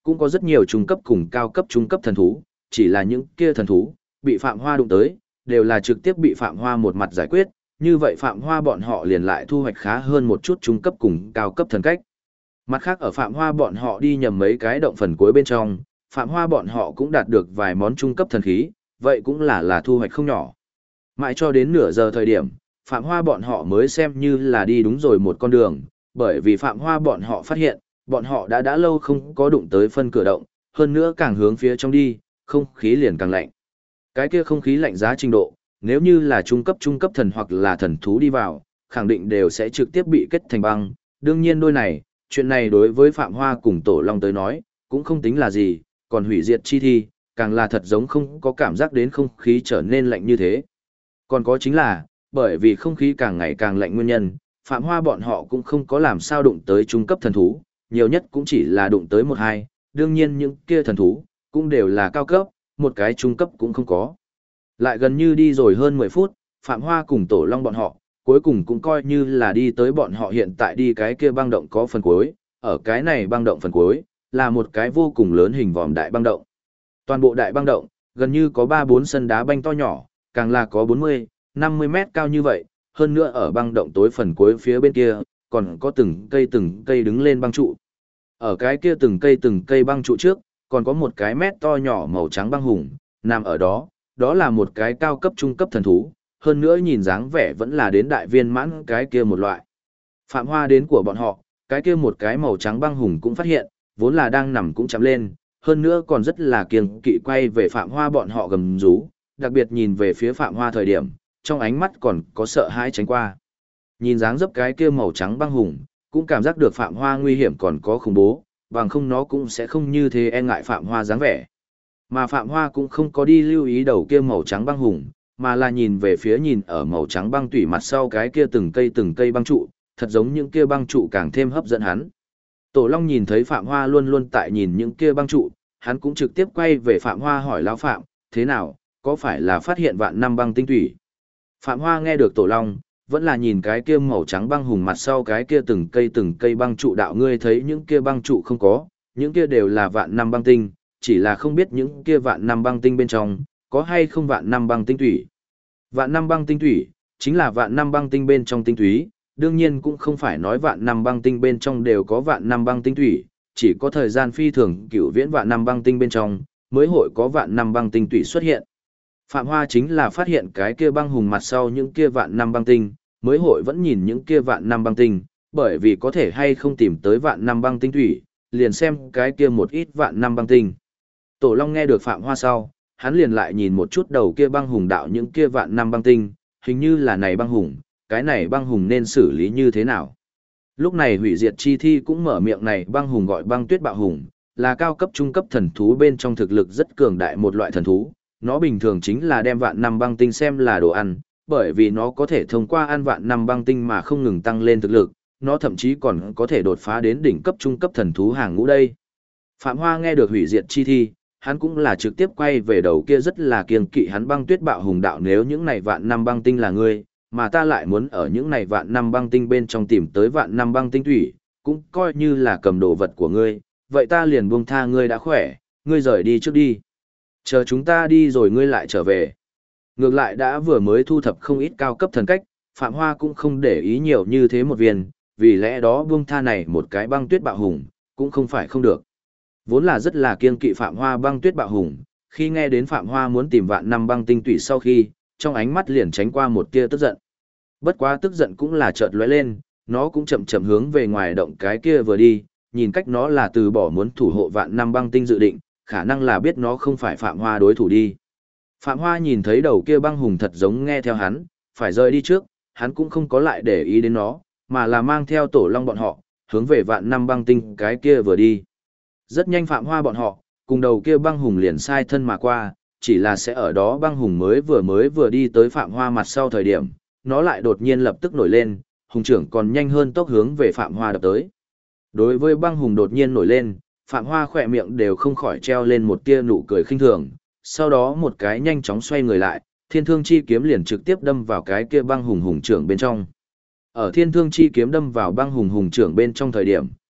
cũng có rất nhiều trung cấp cùng cao cấp trung cấp thần thú, chỉ là những kia thần thú, bị Phạm Hoa đụng tới, đều là trực tiếp bị Phạm Hoa một mặt giải quyết, như vậy Phạm Hoa bọn họ liền lại thu hoạch khá hơn một chút trung cấp cùng cao cấp thần cách. Mặt khác ở Phạm Hoa bọn họ đi nhầm mấy cái động phần cuối bên trong, Phạm Hoa bọn họ cũng đạt được vài món trung cấp thần khí, vậy cũng là thu hoạch không nhỏ. Mãi cho đến nửa giờ thời điểm, Phạm Hoa bọn họ mới xem như là đi đúng rồi một con đường, bởi vì Phạm Hoa bọn họ phát hiện, bọn họ đã lâu không có đụng tới phân cửa động, hơn nữa càng hướng phía trong đi, không khí liền càng lạnh. Cái kia không khí lạnh giá trình độ, nếu như là trung cấp thần hoặc là thần thú đi vào, khẳng định đều sẽ trực tiếp bị kết thành băng. Đương nhiên đôi này, chuyện này đối với Phạm Hoa cùng Tổ Long tới nói, cũng không tính là gì, còn hủy diệt chi thi, càng là thật giống không có cảm giác đến không khí trở nên lạnh như thế. Còn có chính là, bởi vì không khí càng ngày càng lạnh nguyên nhân, Phạm Hoa bọn họ cũng không có làm sao đụng tới trung cấp thần thú, nhiều nhất cũng chỉ là đụng tới một hai, đương nhiên những kia thần thú, cũng đều là cao cấp, một cái trung cấp cũng không có. Lại gần như đi rồi hơn 10 phút, Phạm Hoa cùng Tổ Long bọn họ, cuối cùng cũng coi như là đi tới bọn họ hiện tại đi cái kia băng động có phần cuối, ở cái này băng động phần cuối, là một cái vô cùng lớn hình vòm đại băng động. Toàn bộ đại băng động, gần như có 3-4 sân đá banh to nhỏ, càng là có 40-50 mét cao như vậy, hơn nữa ở băng động tối phần cuối phía bên kia, còn có từng cây đứng lên băng trụ. Ở cái kia từng cây băng trụ trước, còn có một cái mét to nhỏ màu trắng băng hùng, nằm ở đó, đó là một cái cao cấp trung cấp thần thú, hơn nữa nhìn dáng vẻ vẫn là đến đại viên mãn cái kia một loại. Phạm Hoa đến của bọn họ, cái kia một cái màu trắng băng hùng cũng phát hiện, vốn là đang nằm cũng chạm lên, hơn nữa còn rất là kiêng kỵ quay về Phạm Hoa bọn họ gầm rú, đặc biệt nhìn về phía Phạm Hoa thời điểm, trong ánh mắt còn có sợ hãi tránh qua. Nhìn dáng dấp cái kia màu trắng băng hùng, cũng cảm giác được Phạm Hoa nguy hiểm còn có khủng bố, bằng không nó cũng sẽ không như thế e ngại Phạm Hoa dáng vẻ. Mà Phạm Hoa cũng không có đi lưu ý đầu kia màu trắng băng hùng, mà là nhìn về phía nhìn ở màu trắng băng tủy mặt sau cái kia từng cây băng trụ, thật giống những kia băng trụ càng thêm hấp dẫn hắn. Tổ Long nhìn thấy Phạm Hoa luôn luôn tại nhìn những kia băng trụ, hắn cũng trực tiếp quay về Phạm Hoa hỏi lão Phạm, thế nào, có phải là phát hiện vạn năm băng tinh tủy? Phạm Hoa nghe được Tổ Long, vẫn là nhìn cái kia màu trắng băng hùng mặt sau cái kia từng cây băng trụ đạo, ngươi thấy những kia băng trụ không có, những kia đều là vạn năm băng tinh, chỉ là không biết những kia vạn năm băng tinh bên trong, có hay không vạn năm băng tinh thủy. Vạn năm băng tinh thủy, chính là vạn năm băng tinh bên trong tinh túy, đương nhiên cũng không phải nói vạn năm băng tinh bên trong đều có vạn năm băng tinh thủy, chỉ có thời gian phi thường cửu viễn vạn năm băng tinh bên trong, mới hội có vạn năm băng tinh thủy xuất hiện. Phạm Hoa chính là phát hiện cái kia băng hùng mặt sau những kia vạn năm băng tinh, mới hội vẫn nhìn những kia vạn năm băng tinh, bởi vì có thể hay không tìm tới vạn năm băng tinh thủy, liền xem cái kia một ít vạn năm băng tinh. Tổ Long nghe được Phạm Hoa sau, hắn liền lại nhìn một chút đầu kia băng hùng đạo những kia vạn năm băng tinh, hình như là này băng hùng, cái này băng hùng nên xử lý như thế nào. Lúc này hủy diệt chi thi cũng mở miệng, này băng hùng gọi băng tuyết bạo hùng, là cao cấp trung cấp thần thú bên trong thực lực rất cường đại một loại thần thú, nó bình thường chính là đem vạn năm băng tinh xem là đồ ăn, bởi vì nó có thể thông qua ăn vạn năm băng tinh mà không ngừng tăng lên thực lực, nó thậm chí còn có thể đột phá đến đỉnh cấp trung cấp thần thú hàng ngũ đây. Phạm Hoa nghe được hủy diệt chi thi, hắn cũng là trực tiếp quay về đầu kia rất là kiêng kỵ hắn băng tuyết bạo hùng đạo, nếu những này vạn năm băng tinh là ngươi, mà ta lại muốn ở những này vạn năm băng tinh bên trong tìm tới vạn năm băng tinh thủy, cũng coi như là cầm đồ vật của ngươi, vậy ta liền buông tha ngươi đã khỏe, ngươi rời đi trước đi. Chờ chúng ta đi rồi ngươi lại trở về. Ngược lại đã vừa mới thu thập không ít cao cấp thần cách, Phạm Hoa cũng không để ý nhiều như thế một viên, vì lẽ đó buông tha này một cái băng tuyết bạo hùng, cũng không phải không được. Vốn là rất là kiêng kỵ Phạm Hoa băng tuyết bạo hùng, khi nghe đến Phạm Hoa muốn tìm vạn năm băng tinh tủy sau khi, trong ánh mắt liền tránh qua một tia tức giận. Bất quá tức giận cũng là chợt lóe lên, nó cũng chậm chậm hướng về ngoài động cái kia vừa đi, nhìn cách nó là từ bỏ muốn thủ hộ vạn năm băng tinh dự định, khả năng là biết nó không phải Phạm Hoa đối thủ đi. Phạm Hoa nhìn thấy đầu kia băng hùng thật giống nghe theo hắn, phải rời đi trước, hắn cũng không có lại để ý đến nó, mà là mang theo Tổ Long bọn họ, hướng về vạn năm băng tinh cái kia vừa đi. Rất nhanh Phạm Hoa bọn họ, cùng đầu kia băng hùng liền sai thân mà qua, chỉ là sẽ ở đó băng hùng mới vừa đi tới Phạm Hoa mặt sau thời điểm, nó lại đột nhiên lập tức nổi lên, hùng trưởng còn nhanh hơn tốc hướng về Phạm Hoa đập tới. Đối với băng hùng đột nhiên nổi lên, Phạm Hoa khỏe miệng đều không khỏi treo lên một tia nụ cười khinh thường, sau đó một cái nhanh chóng xoay người lại, thiên thương chi kiếm liền trực tiếp đâm vào cái kia băng hùng trưởng bên trong. Ở thiên thương chi kiếm đâm vào băng hùng trưởng bên trong thời điểm,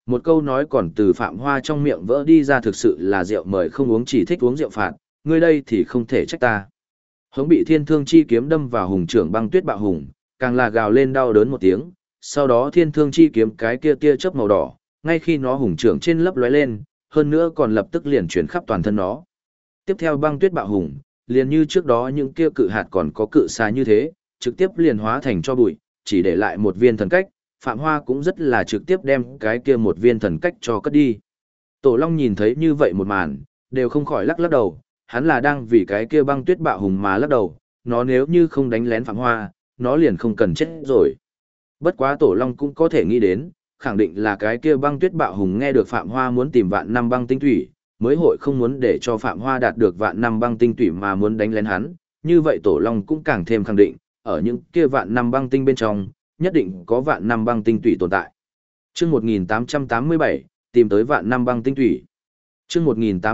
Một câu nói còn từ Phạm Hoa trong miệng vỡ đi ra, thực sự là rượu mời không uống, chỉ thích uống rượu phạt, ngươi đây thì không thể trách ta. Hống bị thiên thương chi kiếm đâm vào hùng trưởng Băng Tuyết Bạo Hùng, càng là gào lên đau đớn một tiếng, sau đó thiên thương chi kiếm cái kia tia chớp màu đỏ, ngay khi nó hùng trưởng trên lấp lóe lên, hơn nữa còn lập tức liền chuyển khắp toàn thân nó. Tiếp theo Băng Tuyết Bạo Hùng, liền như trước đó những kia cự hạt còn có cự xà như thế, trực tiếp liền hóa thành cho bụi, chỉ để lại một viên thần cách, Phạm Hoa cũng rất là trực tiếp đem cái kia một viên thần cách cho cất đi. Tổ Long nhìn thấy như vậy một màn, đều không khỏi lắc lắc đầu, hắn là đang vì cái kia Băng Tuyết Bạo Hùng mà lắc đầu, nó nếu như không đánh lén Phạm Hoa, nó liền không cần chết rồi. Bất quá Tổ Long cũng có thể nghĩ đến, khẳng định là cái kia Băng Tuyết Bạo Hùng nghe được Phạm Hoa muốn tìm vạn năm băng tinh thủy, mới hội không muốn để cho Phạm Hoa đạt được vạn năm băng tinh thủy mà muốn đánh lén hắn, như vậy Tổ Long cũng càng thêm khẳng định, ở những kia vạn năm băng tinh bên trong, nhất định có vạn năm băng tinh thủy tồn tại. Chương 1887, tìm tới vạn năm băng tinh thủy. Chương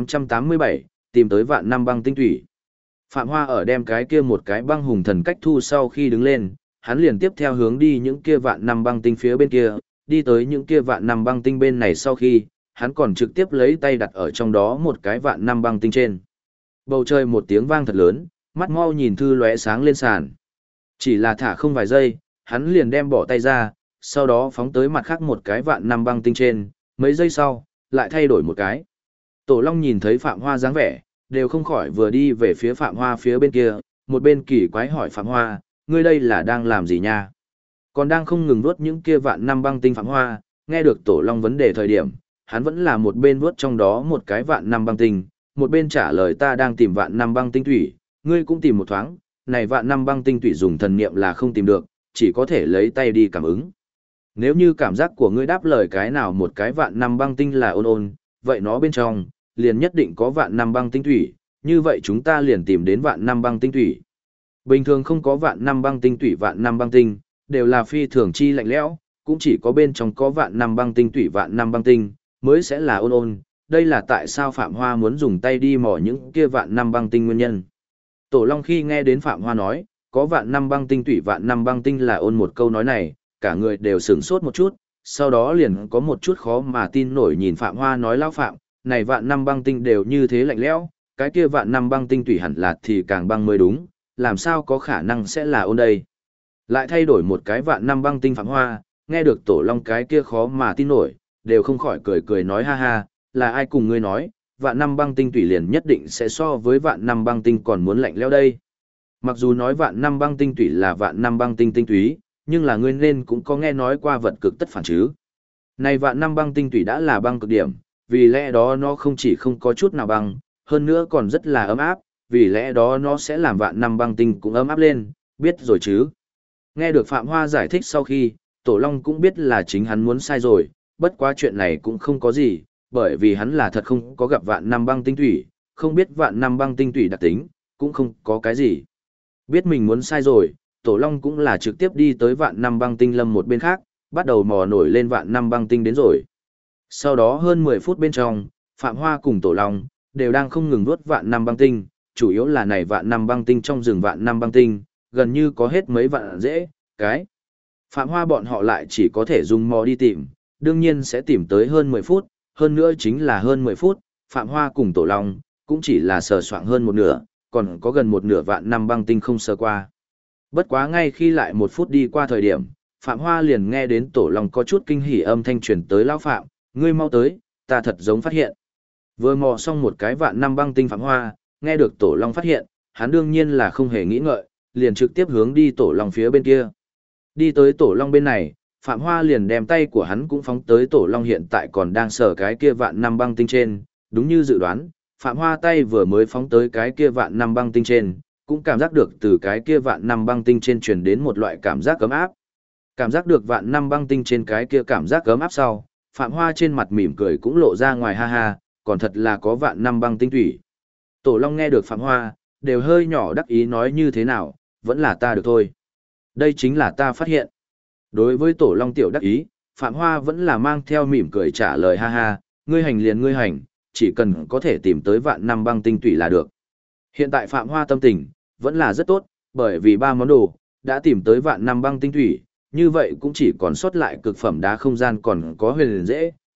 1887, tìm tới vạn năm băng tinh thủy. Phạm Hoa ở đem cái kia một cái băng hùng thần cách thu sau khi đứng lên, hắn liền tiếp theo hướng đi những kia vạn năm băng tinh phía bên kia, đi tới những kia vạn năm băng tinh bên này sau khi, hắn còn trực tiếp lấy tay đặt ở trong đó một cái vạn năm băng tinh trên. Bầu trời một tiếng vang thật lớn, mắt mau nhìn thư lóe sáng lên sàn. Chỉ là thả không vài giây, hắn liền đem bỏ tay ra, sau đó phóng tới mặt khác một cái vạn năm băng tinh trên, mấy giây sau, lại thay đổi một cái. Tổ Long nhìn thấy Phạm Hoa dáng vẻ, đều không khỏi vừa đi về phía Phạm Hoa phía bên kia, một bên kỳ quái hỏi Phạm Hoa, ngươi đây là đang làm gì nha? Còn đang không ngừng vuốt những kia vạn năm băng tinh Phạm Hoa, nghe được Tổ Long vấn đề thời điểm, hắn vẫn là một bên vuốt trong đó một cái vạn năm băng tinh, một bên trả lời ta đang tìm vạn năm băng tinh thủy, ngươi cũng tìm một thoáng, này vạn năm băng tinh thủy dùng thần niệm là không tìm được, chỉ có thể lấy tay đi cảm ứng. Nếu như cảm giác của ngươi đáp lời cái nào một cái vạn năm băng tinh là ôn ôn, vậy nó bên trong, liền nhất định có vạn năm băng tinh thủy, như vậy chúng ta liền tìm đến vạn năm băng tinh thủy. Bình thường không có vạn năm băng tinh thủy vạn năm băng tinh, đều là phi thường chi lạnh lẽo, cũng chỉ có bên trong có vạn năm băng tinh thủy vạn năm băng tinh, mới sẽ là ôn ôn, đây là tại sao Phạm Hoa muốn dùng tay đi mò những kia vạn năm băng tinh nguyên nhân. Tổ Long khi nghe đến Phạm Hoa nói, có vạn năm băng tinh thủy vạn năm băng tinh là ôn một câu nói này, cả người đều sửng sốt một chút, sau đó liền có một chút khó mà tin nổi nhìn Phạm Hoa nói lão Phạm, này vạn năm băng tinh đều như thế lạnh lẽo, cái kia vạn năm băng tinh thủy hẳn là thì càng băng mới đúng, làm sao có khả năng sẽ là ôn đây. Lại thay đổi một cái vạn năm băng tinh Phạm Hoa, nghe được Tổ Long cái kia khó mà tin nổi, đều không khỏi cười cười nói ha ha, là ai cùng ngươi nói, vạn năm băng tinh thủy liền nhất định sẽ so với vạn năm băng tinh còn muốn lạnh lẽo đây. Mặc dù nói vạn năm băng tinh thủy là vạn năm băng tinh tinh túy, nhưng là ngươi nên cũng có nghe nói qua vật cực tất phản chứ. Này vạn năm băng tinh thủy đã là băng cực điểm, vì lẽ đó nó không chỉ không có chút nào băng, hơn nữa còn rất là ấm áp, vì lẽ đó nó sẽ làm vạn năm băng tinh cũng ấm áp lên, biết rồi chứ. Nghe được Phạm Hoa giải thích sau khi, Tổ Long cũng biết là chính hắn muốn sai rồi, bất quá chuyện này cũng không có gì, bởi vì hắn là thật không có gặp vạn năm băng tinh thủy, không biết vạn năm băng tinh thủy đặc tính, cũng không có cái gì. Biết mình muốn sai rồi, Tổ Long cũng là trực tiếp đi tới vạn năm băng tinh lâm một bên khác, bắt đầu mò nổi lên vạn năm băng tinh đến rồi. Sau đó hơn 10 phút bên trong, Phạm Hoa cùng Tổ Long đều đang không ngừng vuốt vạn năm băng tinh, chủ yếu là này vạn năm băng tinh trong rừng vạn năm băng tinh, gần như có hết mấy vạn dễ, cái. Phạm Hoa bọn họ lại chỉ có thể dùng mò đi tìm, đương nhiên sẽ tìm tới hơn 10 phút, hơn nữa chính là hơn 10 phút, Phạm Hoa cùng Tổ Long cũng chỉ là sờ soạng hơn một nửa, còn có gần một nửa vạn năm băng tinh không sờ qua. Bất quá ngay khi lại 1 phút đi qua thời điểm, Phạm Hoa liền nghe đến Tổ Long có chút kinh hỉ âm thanh truyền tới lão Phạm, ngươi mau tới, ta thật giống phát hiện. Vừa mò xong một cái vạn năm băng tinh Phạm Hoa, nghe được Tổ Long phát hiện, hắn đương nhiên là không hề nghĩ ngợi, liền trực tiếp hướng đi Tổ Long phía bên kia. Đi tới Tổ Long bên này, Phạm Hoa liền đem tay của hắn cũng phóng tới Tổ Long hiện tại còn đang sờ cái kia vạn năm băng tinh trên, đúng như dự đoán, Phạm Hoa tay vừa mới phóng tới cái kia vạn năm băng tinh trên, cũng cảm giác được từ cái kia vạn năm băng tinh trên truyền đến một loại cảm giác ấm áp. Cảm giác được vạn năm băng tinh trên cái kia cảm giác ấm áp sau, Phạm Hoa trên mặt mỉm cười cũng lộ ra ngoài ha ha, còn thật là có vạn năm băng tinh thủy. Tổ Long nghe được Phạm Hoa, đều hơi nhỏ đắc ý nói như thế nào, vẫn là ta được thôi. Đây chính là ta phát hiện. Đối với Tổ Long tiểu đắc ý, Phạm Hoa vẫn là mang theo mỉm cười trả lời ha ha, ngươi hành liền ngươi hành, chỉ cần có thể tìm tới vạn năm băng tinh thủy là được. Hiện tại Phạm Hoa tâm tình, vẫn là rất tốt, bởi vì 3 món đồ, đã tìm tới vạn năm băng tinh thủy, như vậy cũng chỉ còn sót lại cực phẩm đá không gian còn có huyền dễ,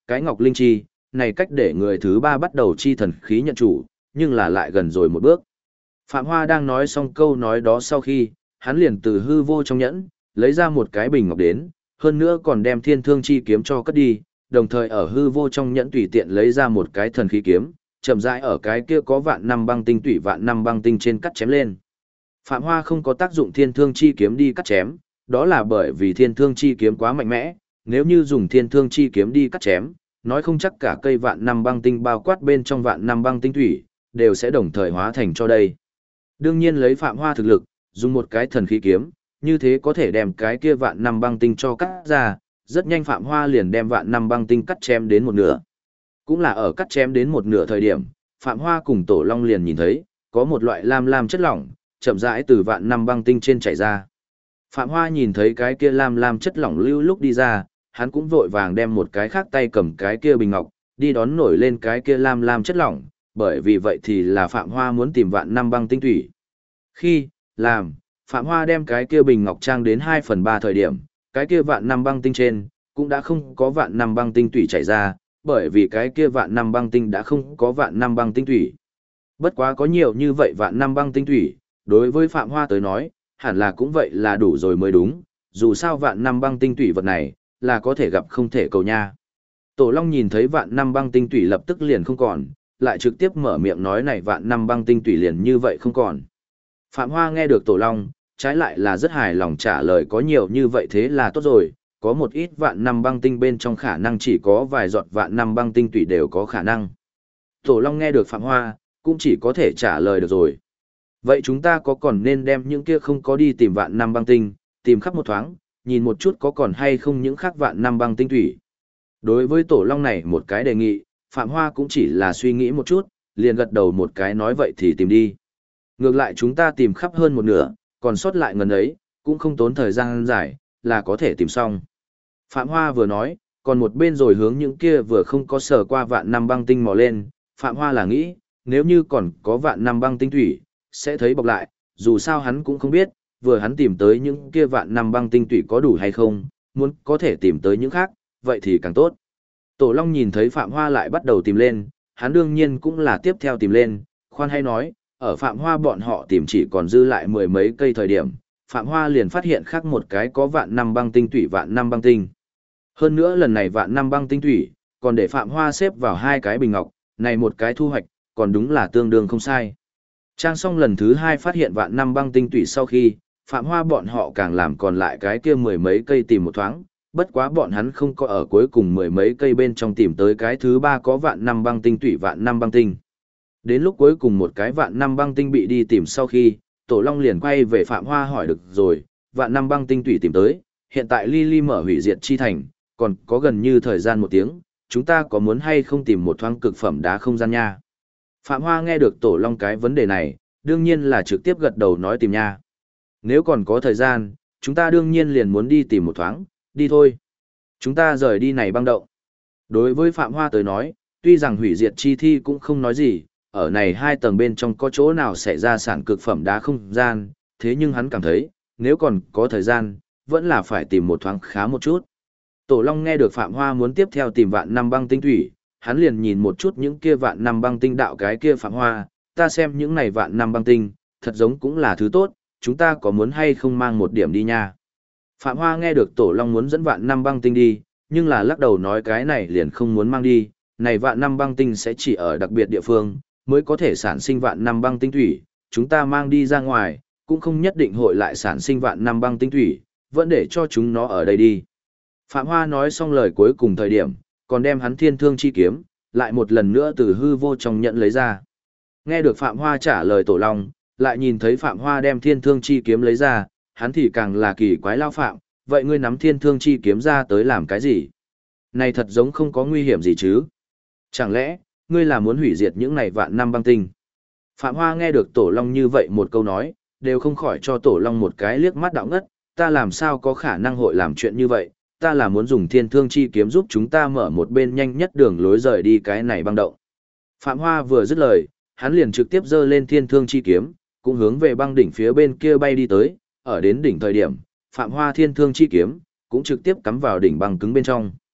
cái ngọc linh chi, này cách để người thứ ba bắt đầu chi thần khí nhận chủ, nhưng là lại gần rồi một bước. Phạm Hoa đang nói xong câu nói đó sau khi, hắn liền từ hư vô trong nhẫn, lấy ra một cái bình ngọc đến, hơn nữa còn đem thiên thương chi kiếm cho cất đi, đồng thời ở hư vô trong nhẫn tùy tiện lấy ra một cái thần khí kiếm, chậm rãi ở cái kia có vạn năm băng tinh tủy vạn năm băng tinh trên cắt chém lên. Phạm Hoa không có tác dụng thiên thương chi kiếm đi cắt chém, đó là bởi vì thiên thương chi kiếm quá mạnh mẽ, nếu như dùng thiên thương chi kiếm đi cắt chém, nói không chắc cả cây vạn năm băng tinh bao quát bên trong vạn năm băng tinh thủy, đều sẽ đồng thời hóa thành cho đây. Đương nhiên lấy Phạm Hoa thực lực, dùng một cái thần khí kiếm, như thế có thể đem cái kia vạn năm băng tinh cho cắt ra, rất nhanh Phạm Hoa liền đem vạn năm băng tinh cắt chém đến một nửa. Cũng là ở cắt chém đến một nửa thời điểm, Phạm Hoa cùng Tổ Long liền nhìn thấy, có một loại lam lam chất lỏng, chậm rãi từ vạn năm băng tinh trên chảy ra. Phạm Hoa nhìn thấy cái kia lam lam chất lỏng lưu lúc đi ra, hắn cũng vội vàng đem một cái khác tay cầm cái kia bình ngọc, đi đón nổi lên cái kia lam lam chất lỏng, bởi vì vậy thì là Phạm Hoa muốn tìm vạn năm băng tinh thủy. Khi làm, Phạm Hoa đem cái kia bình ngọc trang đến 2/3 thời điểm, cái kia vạn năm băng tinh trên, cũng đã không có vạn năm băng tinh thủy chảy ra, bởi vì cái kia vạn năm băng tinh đã không có vạn năm băng tinh thủy. Bất quá có nhiều như vậy vạn năm băng tinh thủy, đối với Phạm Hoa tới nói, hẳn là cũng vậy là đủ rồi mới đúng, dù sao vạn năm băng tinh thủy vật này, là có thể gặp không thể cầu nha. Tổ Long nhìn thấy vạn năm băng tinh thủy lập tức liền không còn, lại trực tiếp mở miệng nói này vạn năm băng tinh thủy liền như vậy không còn. Phạm Hoa nghe được Tổ Long, trái lại là rất hài lòng trả lời có nhiều như vậy thế là tốt rồi, có một ít vạn năm băng tinh bên trong khả năng chỉ có vài giọt vạn năm băng tinh thủy đều có khả năng. Tổ Long nghe được Phạm Hoa, cũng chỉ có thể trả lời được rồi. Vậy chúng ta có còn nên đem những kia không có đi tìm vạn năm băng tinh, tìm khắp một thoáng, nhìn một chút có còn hay không những khác vạn năm băng tinh thủy. Đối với Tổ Long này một cái đề nghị, Phạm Hoa cũng chỉ là suy nghĩ một chút, liền gật đầu một cái nói vậy thì tìm đi. Ngược lại chúng ta tìm khắp hơn một nửa, còn sót lại ngần ấy, cũng không tốn thời gian dài, là có thể tìm xong. Phạm Hoa vừa nói, còn một bên rồi hướng những kia vừa không có sở qua vạn năm băng tinh mò lên, Phạm Hoa là nghĩ, nếu như còn có vạn năm băng tinh thủy, sẽ thấy bọc lại, dù sao hắn cũng không biết, vừa hắn tìm tới những kia vạn năm băng tinh thủy có đủ hay không, muốn có thể tìm tới những khác, vậy thì càng tốt. Tổ Long nhìn thấy Phạm Hoa lại bắt đầu tìm lên, hắn đương nhiên cũng là tiếp theo tìm lên, khoan hay nói, ở Phạm Hoa bọn họ tìm chỉ còn dư lại mười mấy cây thời điểm, Phạm Hoa liền phát hiện khác một cái có vạn năm băng tinh thủy vạn năm băng tinh. Hơn nữa lần này vạn năm băng tinh thủy, còn để Phạm Hoa xếp vào hai cái bình ngọc, này một cái thu hoạch, còn đúng là tương đương không sai. Trang xong lần thứ hai phát hiện vạn năm băng tinh thủy sau khi, Phạm Hoa bọn họ càng làm còn lại cái kia mười mấy cây tìm một thoáng, bất quá bọn hắn không có ở cuối cùng mười mấy cây bên trong tìm tới cái thứ ba có vạn năm băng tinh thủy vạn năm băng tinh. Đến lúc cuối cùng một cái vạn năm băng tinh bị đi tìm sau khi, Tổ Long liền quay về Phạm Hoa hỏi được rồi, vạn năm băng tinh thủy tìm tới, hiện tại Ly mở hủy diệt chi thành, còn có gần như thời gian một tiếng, chúng ta có muốn hay không tìm một thoáng cực phẩm đá không gian nha. Phạm Hoa nghe được Tổ Long cái vấn đề này, đương nhiên là trực tiếp gật đầu nói tìm nha. Nếu còn có thời gian, chúng ta đương nhiên liền muốn đi tìm một thoáng, đi thôi. Chúng ta rời đi này băng động. Đối với Phạm Hoa tới nói, tuy rằng hủy diệt chi thi cũng không nói gì, ở này hai tầng bên trong có chỗ nào xảy ra sản cực phẩm đá không gian, thế nhưng hắn cảm thấy, nếu còn có thời gian, vẫn là phải tìm một thoáng khá một chút. Tổ Long nghe được Phạm Hoa muốn tiếp theo tìm vạn năm băng tinh thủy, hắn liền nhìn một chút những kia vạn năm băng tinh đạo cái kia Phạm Hoa, ta xem những này vạn năm băng tinh, thật giống cũng là thứ tốt, chúng ta có muốn hay không mang một điểm đi nha. Phạm Hoa nghe được Tổ Long muốn dẫn vạn năm băng tinh đi, nhưng là lắc đầu nói cái này liền không muốn mang đi, này vạn năm băng tinh sẽ chỉ ở đặc biệt địa phương, mới có thể sản sinh vạn năm băng tinh thủy, chúng ta mang đi ra ngoài, cũng không nhất định hội lại sản sinh vạn năm băng tinh thủy, vẫn để cho chúng nó ở đây đi. Phạm Hoa nói xong lời cuối cùng thời điểm, còn đem hắn thiên thương chi kiếm, lại một lần nữa từ hư vô trong nhận lấy ra. Nghe được Phạm Hoa trả lời Tổ Long, lại nhìn thấy Phạm Hoa đem thiên thương chi kiếm lấy ra, hắn thì càng là kỳ quái lao phạm, vậy ngươi nắm thiên thương chi kiếm ra tới làm cái gì? Này thật giống không có nguy hiểm gì chứ? Chẳng lẽ, ngươi là muốn hủy diệt những này vạn năm băng tinh? Phạm Hoa nghe được Tổ Long như vậy một câu nói, đều không khỏi cho Tổ Long một cái liếc mắt đạo ngất, ta làm sao có khả năng hội làm chuyện như vậy, ta là muốn dùng thiên thương chi kiếm giúp chúng ta mở một bên nhanh nhất đường lối rời đi cái này băng động. Phạm Hoa vừa dứt lời, hắn liền trực tiếp giơ lên thiên thương chi kiếm, cũng hướng về băng đỉnh phía bên kia bay đi tới, ở đến đỉnh thời điểm, Phạm Hoa thiên thương chi kiếm, cũng trực tiếp cắm vào đỉnh băng cứng bên trong.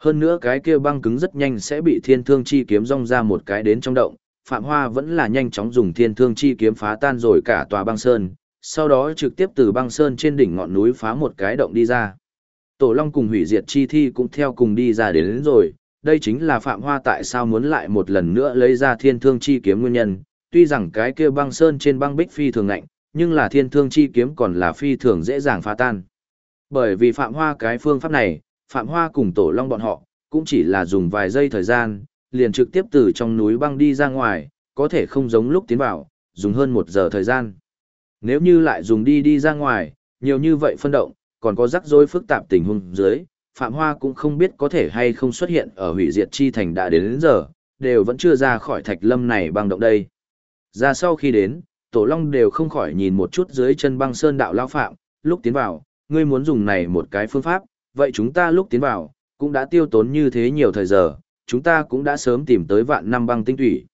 Hơn nữa cái kia băng cứng rất nhanh sẽ bị thiên thương chi kiếm rong ra một cái đến trong động, Phạm Hoa vẫn là nhanh chóng dùng thiên thương chi kiếm phá tan rồi cả tòa băng sơn, sau đó trực tiếp từ băng sơn trên đỉnh ngọn núi phá một cái động đi ra. Tổ Long cùng hủy diệt chi thi cũng theo cùng đi ra đến rồi, đây chính là Phạm Hoa tại sao muốn lại một lần nữa lấy ra thiên thương chi kiếm nguyên nhân, tuy rằng cái kia băng sơn trên băng bích phi thường lạnh, nhưng là thiên thương chi kiếm còn là phi thường dễ dàng phá tan. Bởi vì Phạm Hoa cái phương pháp này, Phạm Hoa cùng Tổ Long bọn họ, cũng chỉ là dùng vài giây thời gian, liền trực tiếp từ trong núi băng đi ra ngoài, có thể không giống lúc tiến vào, dùng hơn 1 giờ thời gian. Nếu như lại dùng đi ra ngoài, nhiều như vậy phân động, còn có rắc rối phức tạp tình huống dưới, Phạm Hoa cũng không biết có thể hay không xuất hiện ở hủy diệt chi thành đã đến giờ, đều vẫn chưa ra khỏi thạch lâm này băng động đây. Ra sau khi đến, Tổ Long đều không khỏi nhìn một chút dưới chân băng sơn đạo lão Phạm, lúc tiến vào, ngươi muốn dùng này một cái phương pháp, vậy chúng ta lúc tiến vào, cũng đã tiêu tốn như thế nhiều thời giờ, chúng ta cũng đã sớm tìm tới vạn năm băng tinh thủy.